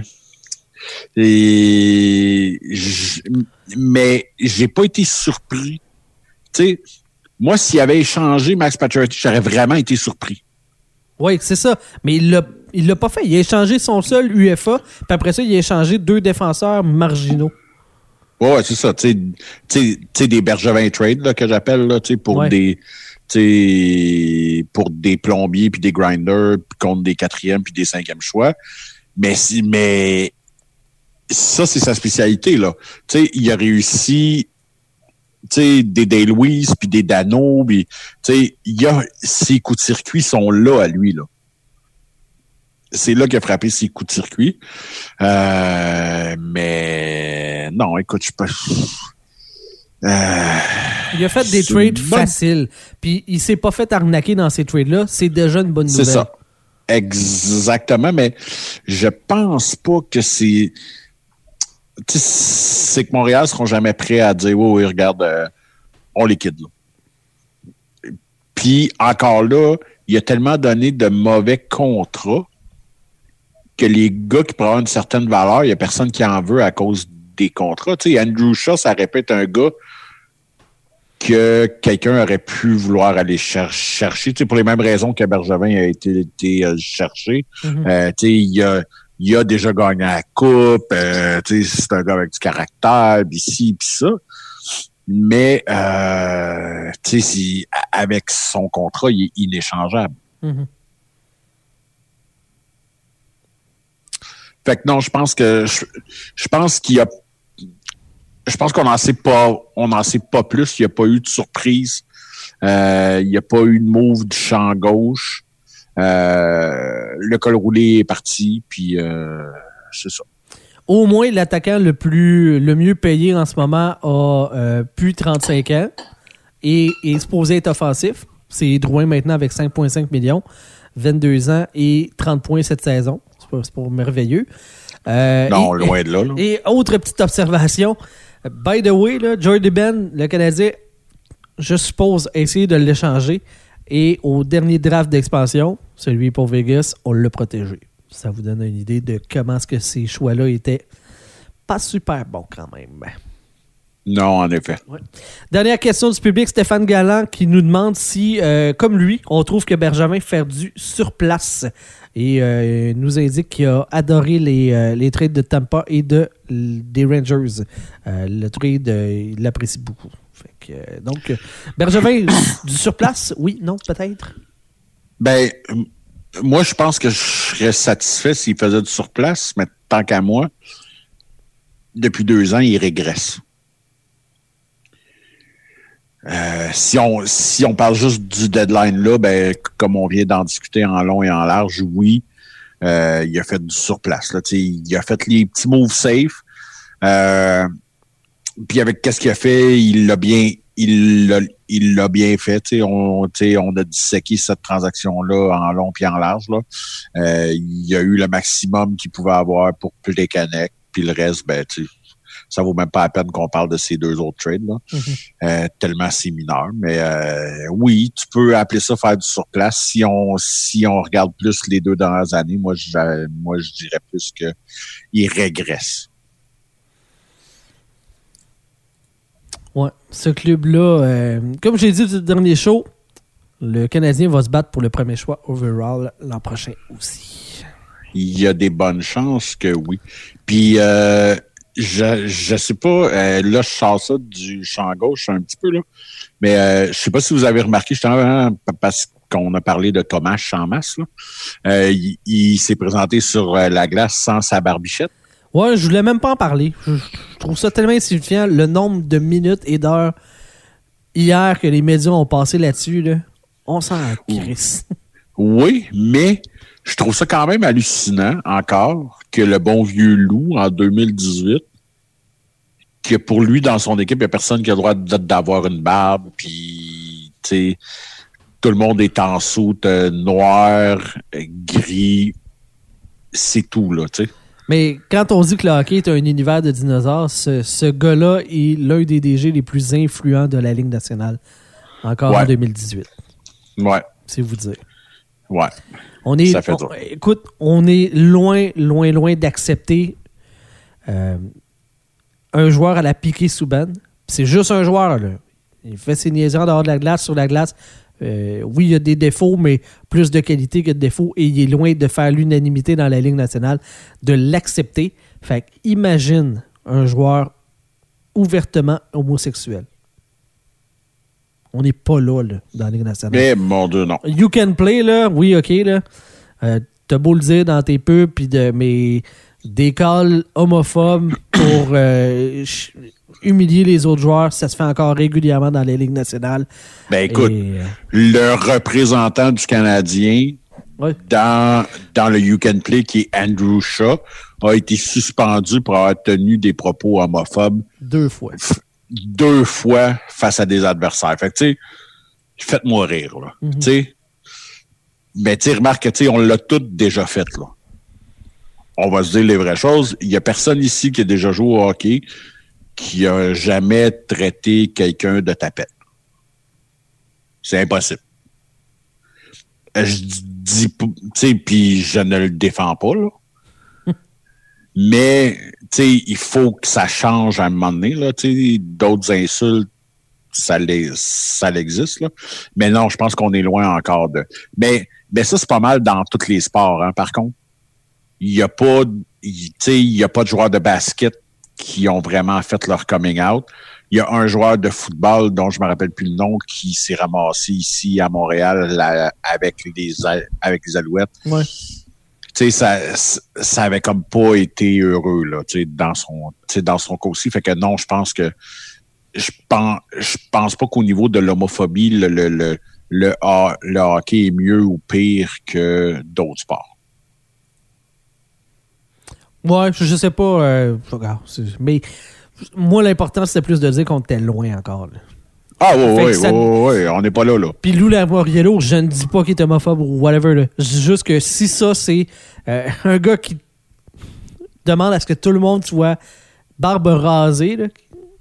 Speaker 2: Mais j'ai pas été surpris. Tu sais, moi, s'il avait échangé Max Pacioretty, j'aurais vraiment été surpris.
Speaker 1: Oui, c'est ça. Mais il l'a pas fait. Il a échangé son seul UFA, puis après ça, il a échangé 2 défenseurs marginaux.
Speaker 2: Ouais, c'est ça. Tu sais, des Bergevin trade là, que j'appelle là, pour pour des plombiers puis des grinders contre des 4e puis des 5e choix. Mais ça, c'est sa spécialité, là. Tu sais, il a réussi, des Day Louise puis des Dano, puis, ses coups de circuit sont là à lui, là. C'est là qu'il a frappé ses coups de circuit. Mais non, écoute, je peux...
Speaker 1: il a fait des trades faciles. Puis il s'est pas fait arnaquer dans ces trades-là. C'est déjà une bonne nouvelle.
Speaker 2: C'est ça. Exactement, mais je pense pas que c'est... c'est que Montréal seront jamais prêts à dire « Oui, regarde, on liquide. » Puis encore là, il a tellement donné de mauvais contrats que les gars qui prennent une certaine valeur, il n'y a personne qui en veut à cause des contrats. Tu sais, Andrew Shaw, ça répète un gars que quelqu'un aurait pu vouloir aller chercher, tu sais, pour les mêmes raisons que Bergevin a été cherché. Mm-hmm. Tu sais, il a déjà gagné la coupe, tu sais, c'est un gars avec du caractère, pis ci, pis ça. Mais, tu sais, avec son contrat, il est inéchangeable. Mm-hmm. Fait que non, je pense qu'on n'en sait pas, plus. Il n'y a pas eu de surprise. Il n'y a pas eu de move du champ gauche. Le col roulé est parti, puis c'est ça.
Speaker 1: Au moins, l'attaquant le mieux payé en ce moment a plus 35 ans et est supposé être offensif. C'est Drouin maintenant avec 5,5 millions, 22 ans et 30 points cette saison. C'est pas merveilleux.
Speaker 2: Loin de là.
Speaker 1: Et autre petite observation. By the way, là, Jordy Ben, le Canadien, je suppose, a essayé de l'échanger. Et au dernier draft d'expansion, celui pour Vegas, on l'a protégé. Ça vous donne une idée de comment est-ce que ces choix-là étaient pas super bons quand même.
Speaker 2: Non, en effet.
Speaker 1: Ouais. Dernière question du public, Stéphane Galland qui nous demande si, comme lui, on trouve que Bergevin fait du surplace. Et nous indique qu'il a adoré les trades de Tampa et des Rangers. Le trade, il l'apprécie beaucoup. Fait que, donc, Bergevin, du surplace, oui, non, peut-être?
Speaker 2: Ben, moi, je pense que je serais satisfait s'il faisait du surplace, mais tant qu'à moi, depuis 2 ans, il régresse. Si on parle juste du deadline là, ben comme on vient d'en discuter en long et en large, oui, il a fait du surplace. Là, il a fait les petits moves safe. Puis avec qu'est-ce qu'il a fait, il l'a bien fait. On a disséqué cette transaction-là en long et en large. Là. Il y a eu le maximum qu'il pouvait avoir pour Plekanec, puis le reste, ben ça vaut même pas la peine qu'on parle de ces 2 autres trades, là. Mm-hmm. Tellement c'est mineur. Mais oui, tu peux appeler ça faire du surplace. Si on regarde plus les 2 dernières années, moi je dirais plus qu'il régresse.
Speaker 1: Ouais, ce club-là, comme j'ai dit du dernier show, le Canadien va se battre pour le premier choix overall l'an prochain aussi.
Speaker 2: Il y a des bonnes chances que oui. Puis je sais pas, là je sors ça du champ gauche un petit peu là, mais je sais pas si vous avez remarqué justement parce qu'on a parlé de Thomas Chammas là, il s'est présenté sur la glace sans sa barbichette.
Speaker 1: Ouais, je voulais même pas en parler. Je trouve ça tellement insignifiant le nombre de minutes et d'heures hier que les médias ont passé là-dessus là. On s'en crisse.
Speaker 2: Oui, mais je trouve ça quand même hallucinant encore que le bon vieux Lou, en 2018, que pour lui, dans son équipe, il n'y a personne qui a le droit d'avoir une barbe, puis, tu sais, tout le monde est en soute noir, gris, c'est tout, là, tu sais.
Speaker 1: Mais quand on dit que le hockey est un univers de dinosaures, ce gars-là est l'un des DG les plus influents de la Ligue nationale, encore en 2018.
Speaker 2: Ouais.
Speaker 1: C'est vous dire.
Speaker 2: Ouais.
Speaker 1: Écoute, on est loin d'accepter un joueur à la Piqué Souban. C'est juste un joueur, là. Il fait ses niaiseries en dehors de la glace, sur la glace. Oui, il y a des défauts, mais plus de qualité que de défauts. Et il est loin de faire l'unanimité dans la Ligue nationale, de l'accepter. Fait qu'imagine un joueur ouvertement homosexuel. On n'est pas là, dans la Ligue nationale.
Speaker 2: Mais mon Dieu, non.
Speaker 1: You can play, là. Oui, OK, là. T'as beau le dire dans tes pubs, puis mais des calls homophobes pour humilier les autres joueurs, ça se fait encore régulièrement dans les ligues nationales.
Speaker 2: Ben écoute, le représentant du Canadien dans le You Can Play, qui est Andrew Shaw, a été suspendu pour avoir tenu des propos homophobes
Speaker 1: 2 fois.
Speaker 2: 2 fois face à des adversaires. Fait que, tu sais, faites-moi rire, là.
Speaker 1: Mm-hmm.
Speaker 2: Tu sais, mais tu sais, remarque que, tu sais, on l'a tout déjà fait, là. On va se dire les vraies choses. Il y a personne ici qui a déjà joué au hockey qui a jamais traité quelqu'un de tapette. C'est impossible. Je dis, tu sais, puis je ne le défends pas, là. Mais, tu sais, il faut que ça change à un moment donné, là. Tu sais, d'autres insultes, ça existe, là. Mais non, je pense qu'on est loin encore de... Mais ça, c'est pas mal dans tous les sports, hein, par contre. Il y a pas de joueurs de basket qui ont vraiment fait leur coming out. Il y a un joueur de football dont je me rappelle plus le nom qui s'est ramassé ici à Montréal avec les Alouettes.
Speaker 1: Ouais.
Speaker 2: Tu sais, ça avait comme pas été heureux là, tu sais, dans son cas aussi. Fait que non, je pense pas qu'au niveau de l'homophobie, le hockey est mieux ou pire que d'autres sports.
Speaker 1: Ouais, je sais pas. Mais moi, l'important, c'était plus de dire qu'on était loin encore. Là.
Speaker 2: Ah oui, on n'est pas là.
Speaker 1: Puis Lou Lamoriello, je ne dis pas qu'il est homophobe ou whatever. Là. Je dis juste que si ça, c'est un gars qui demande à ce que tout le monde soit barbe rasée, là,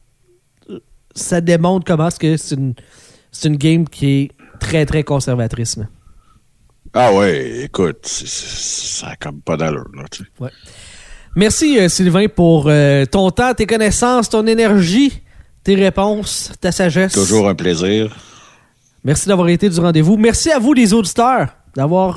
Speaker 1: ça démontre comment est-ce que c'est une game qui est très, très conservatrice. Là.
Speaker 2: Ah ouais, écoute, ça n'a comme pas d'allure. Là, tu sais.
Speaker 1: Ouais. Merci, Sylvain, pour ton temps, tes connaissances, ton énergie, tes réponses, ta sagesse.
Speaker 2: Toujours un plaisir.
Speaker 1: Merci d'avoir été du rendez-vous. Merci à vous, les auditeurs, d'avoir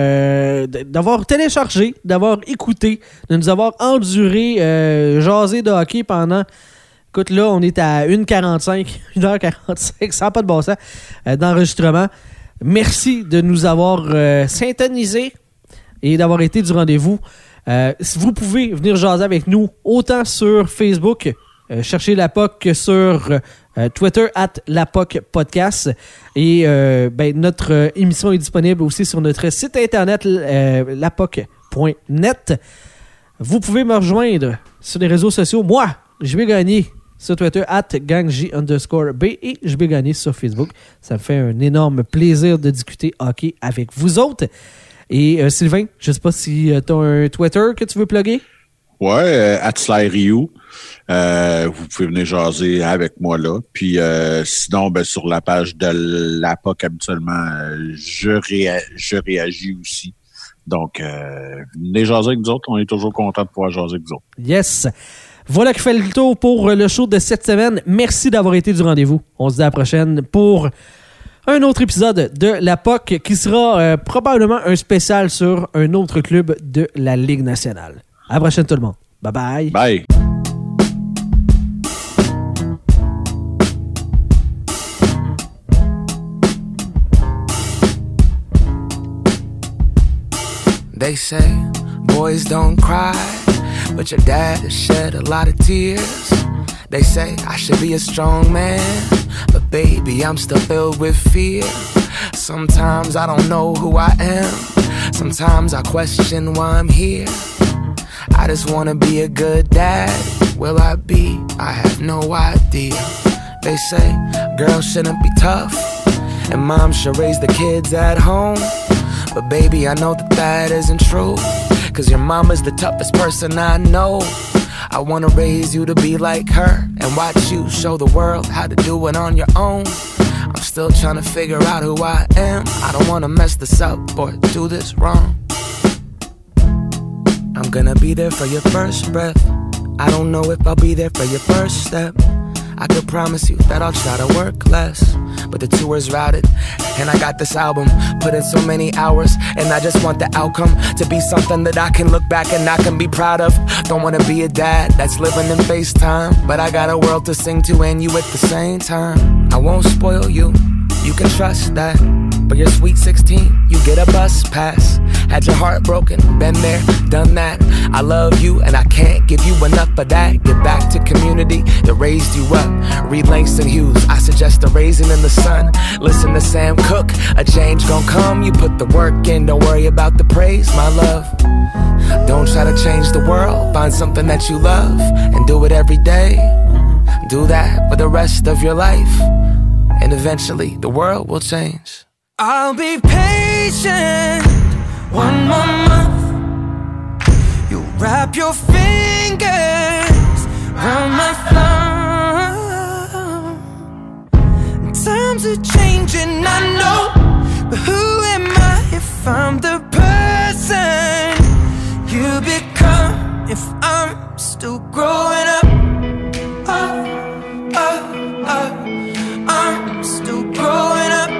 Speaker 1: téléchargé, d'avoir écouté, de nous avoir enduré, jasé de hockey pendant... Écoute, là, on est à 1h45, ça n'a pas de bon sens d'enregistrement. Merci de nous avoir syntonisés et d'avoir été du rendez-vous. Vous pouvez venir jaser avec nous autant sur Facebook, cherchez la POC, que sur Twitter @LaPOCPodcast. Et notre émission est disponible aussi sur notre site internet lapoc.net. Vous pouvez me rejoindre sur les réseaux sociaux. Moi, je vais gagner sur Twitter @gangj_b et je vais gagner sur Facebook. Ça me fait un énorme plaisir de discuter hockey avec vous autres. Et Sylvain, je ne sais pas si tu as un Twitter que tu veux plugger? Ouais,
Speaker 2: @SlyRyu. Vous pouvez venir jaser avec moi là. Puis sinon, sur la page de la POC, habituellement, je réagis aussi. Donc, venez jaser avec nous autres. On est toujours contents de pouvoir jaser avec vous autres.
Speaker 1: Yes! Voilà qui fait le tour pour le show de cette semaine. Merci d'avoir été du rendez-vous. On se dit à la prochaine pour un autre épisode de la POC qui sera probablement un spécial sur un autre club de la Ligue nationale. À la prochaine tout le monde. Bye bye.
Speaker 2: Bye.
Speaker 3: They say boys don't cry, but your dad has shed a lot of tears. They say I should be a strong man, but baby, I'm still filled with fear. Sometimes I don't know who I am. Sometimes I question why I'm here. I just wanna be a good dad. Will I be? I have no idea. They say girls shouldn't be tough, and mom should raise the kids at home. But baby, I know that isn't true, 'cause your mama's the toughest person I know. I wanna raise you to be like her and watch you show the world how to do it on your own. I'm still trying to figure out who I am. I don't wanna mess this up or do this wrong. I'm gonna be there for your first breath. I don't know if I'll be there for your first step. I could promise you that I'll try to work less, but the tour's routed, and I got this album, put in so many hours, and I just want the outcome to be something that I can look back and I can be proud of. Don't wanna be a dad that's living in FaceTime, but I got a world to sing to and you at the same time. I won't spoil you, you can trust that. But you're sweet 16, you get a bus pass. Had your heart broken, been there, done that. I love you and I can't give you enough of that. Get back to community that raised you up. Read Langston Hughes, I suggest a raisin in the sun. Listen to Sam Cooke, a change gon' come. You put the work in, don't worry about the praise, my love. Don't try to change the world, find something that you love and do it every day. Do that for the rest of your life, and eventually the world will change. I'll be patient, one more month. You wrap your fingers around my thumb. Times are changing, I know, but who am I if I'm the person you become? If I'm still growing up, I'm still growing up.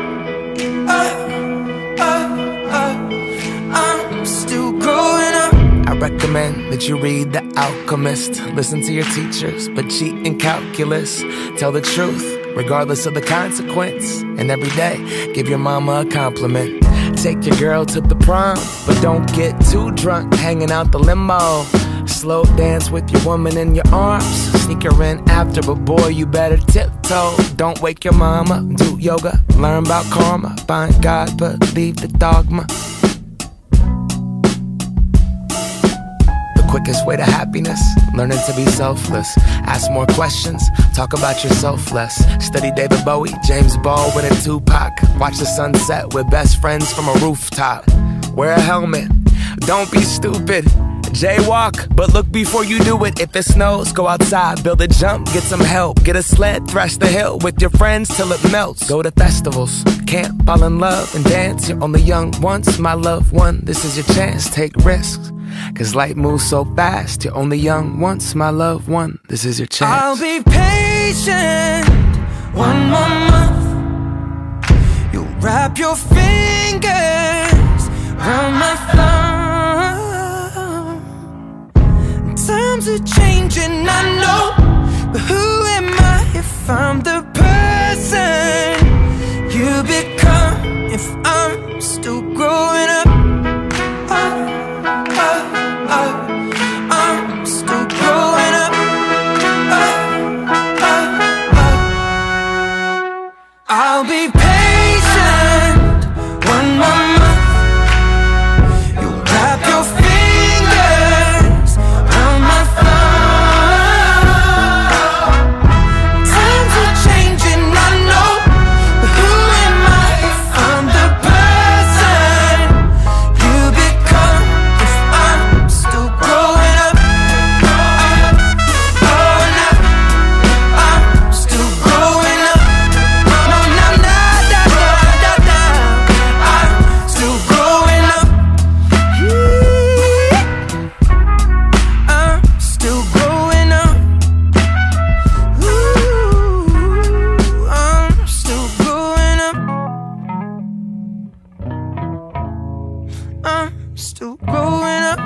Speaker 3: I'm still growing up. I recommend that you read The Alchemist. Listen to your teachers, but cheat in calculus. Tell the truth, regardless of the consequence. And every day, give your mama a compliment. Take your girl to the prom, but don't get too drunk hanging out the limo. Slow dance with your woman in your arms. Sneak her in after, but boy, you better tiptoe. Don't wake your mama. Do yoga, learn about karma. Find God, but leave the dogma. The quickest way to happiness, learning to be selfless. Ask more questions, talk about yourself less. Study David Bowie, James Baldwin, and Tupac. Watch the sunset with best friends from a rooftop. Wear a helmet, don't be stupid. Jaywalk, but look before you do it. If it snows, go outside, build a jump, get some help. Get a sled, thrash the hill with your friends till it melts. Go to festivals, camp, fall in love, and dance. You're only young once, my loved one. This is your chance, take risks. Cause life moves so fast. You're only young once, my loved one. This is your chance.
Speaker 4: I'll be patient one more month. You'll wrap your fingers around my thumb. Times are changing, I know, but who am I if I'm the person you become? If I'm still growing up, I'm still growing up, I'll be patient one more month. You'll wrap your fingers around my thumb. Times are changing, I know, but who am I if I'm the person you become? If I'm still growing up, growing up, I'm still growing up. No, no, no, da, da, da, da. I'm still growing up. I'm still growing up. Ooh, I'm still growing up. I'm still growing up.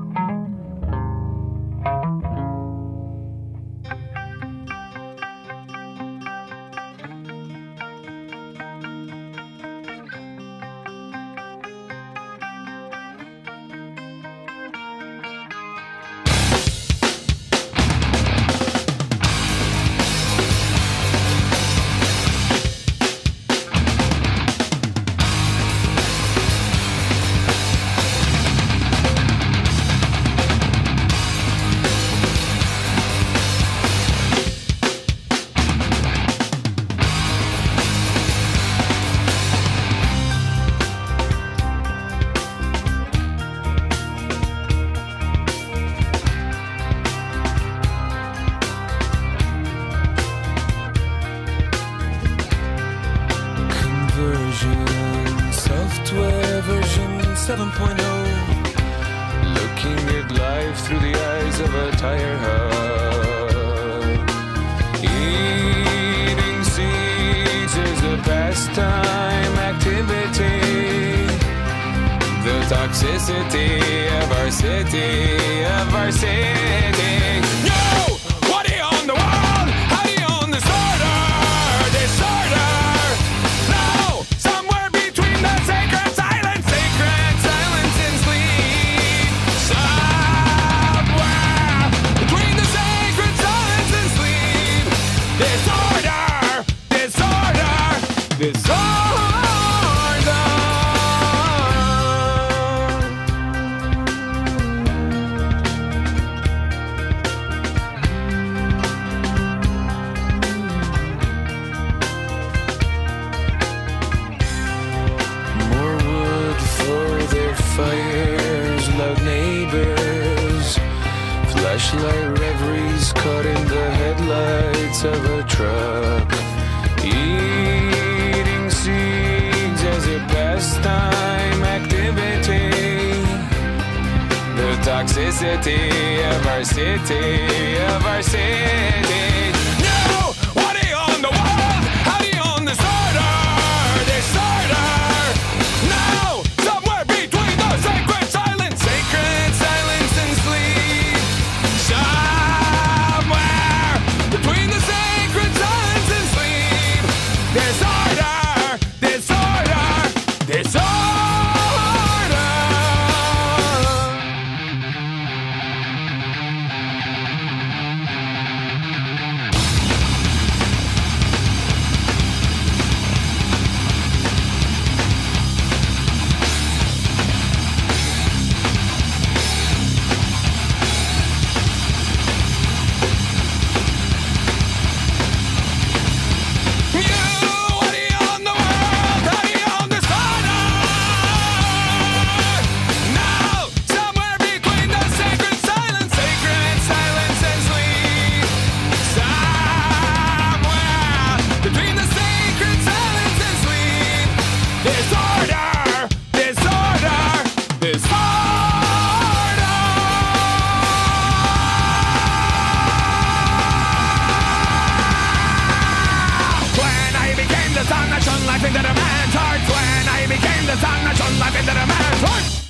Speaker 5: Conversion, software version 7.0. Looking at life through the eyes of a tire hub. Eating seeds is a pastime activity. The toxicity of our city, of our city. No! What do you own the world? How do you own disorder? Disorder! No! Somewhere between the sacred silence and sleep. Somewhere between the sacred silence and sleep. Disorder! Disorder! Disorder! More wood for their fires, loud neighbors, flashlight reveries caught in the headlights of a truck. Eating seeds as a pastime activity. The toxicity of our city, of our city. No! What do you own the world? How do you own disorder? Disorder! No! Somewhere between the sacred silence and sleep. Somewhere between the sacred silence and sleep. Disorder! Disorder! Disorder!
Speaker 6: sun that shone life into the man's heart. When I became the sun that shone life into the man's heart.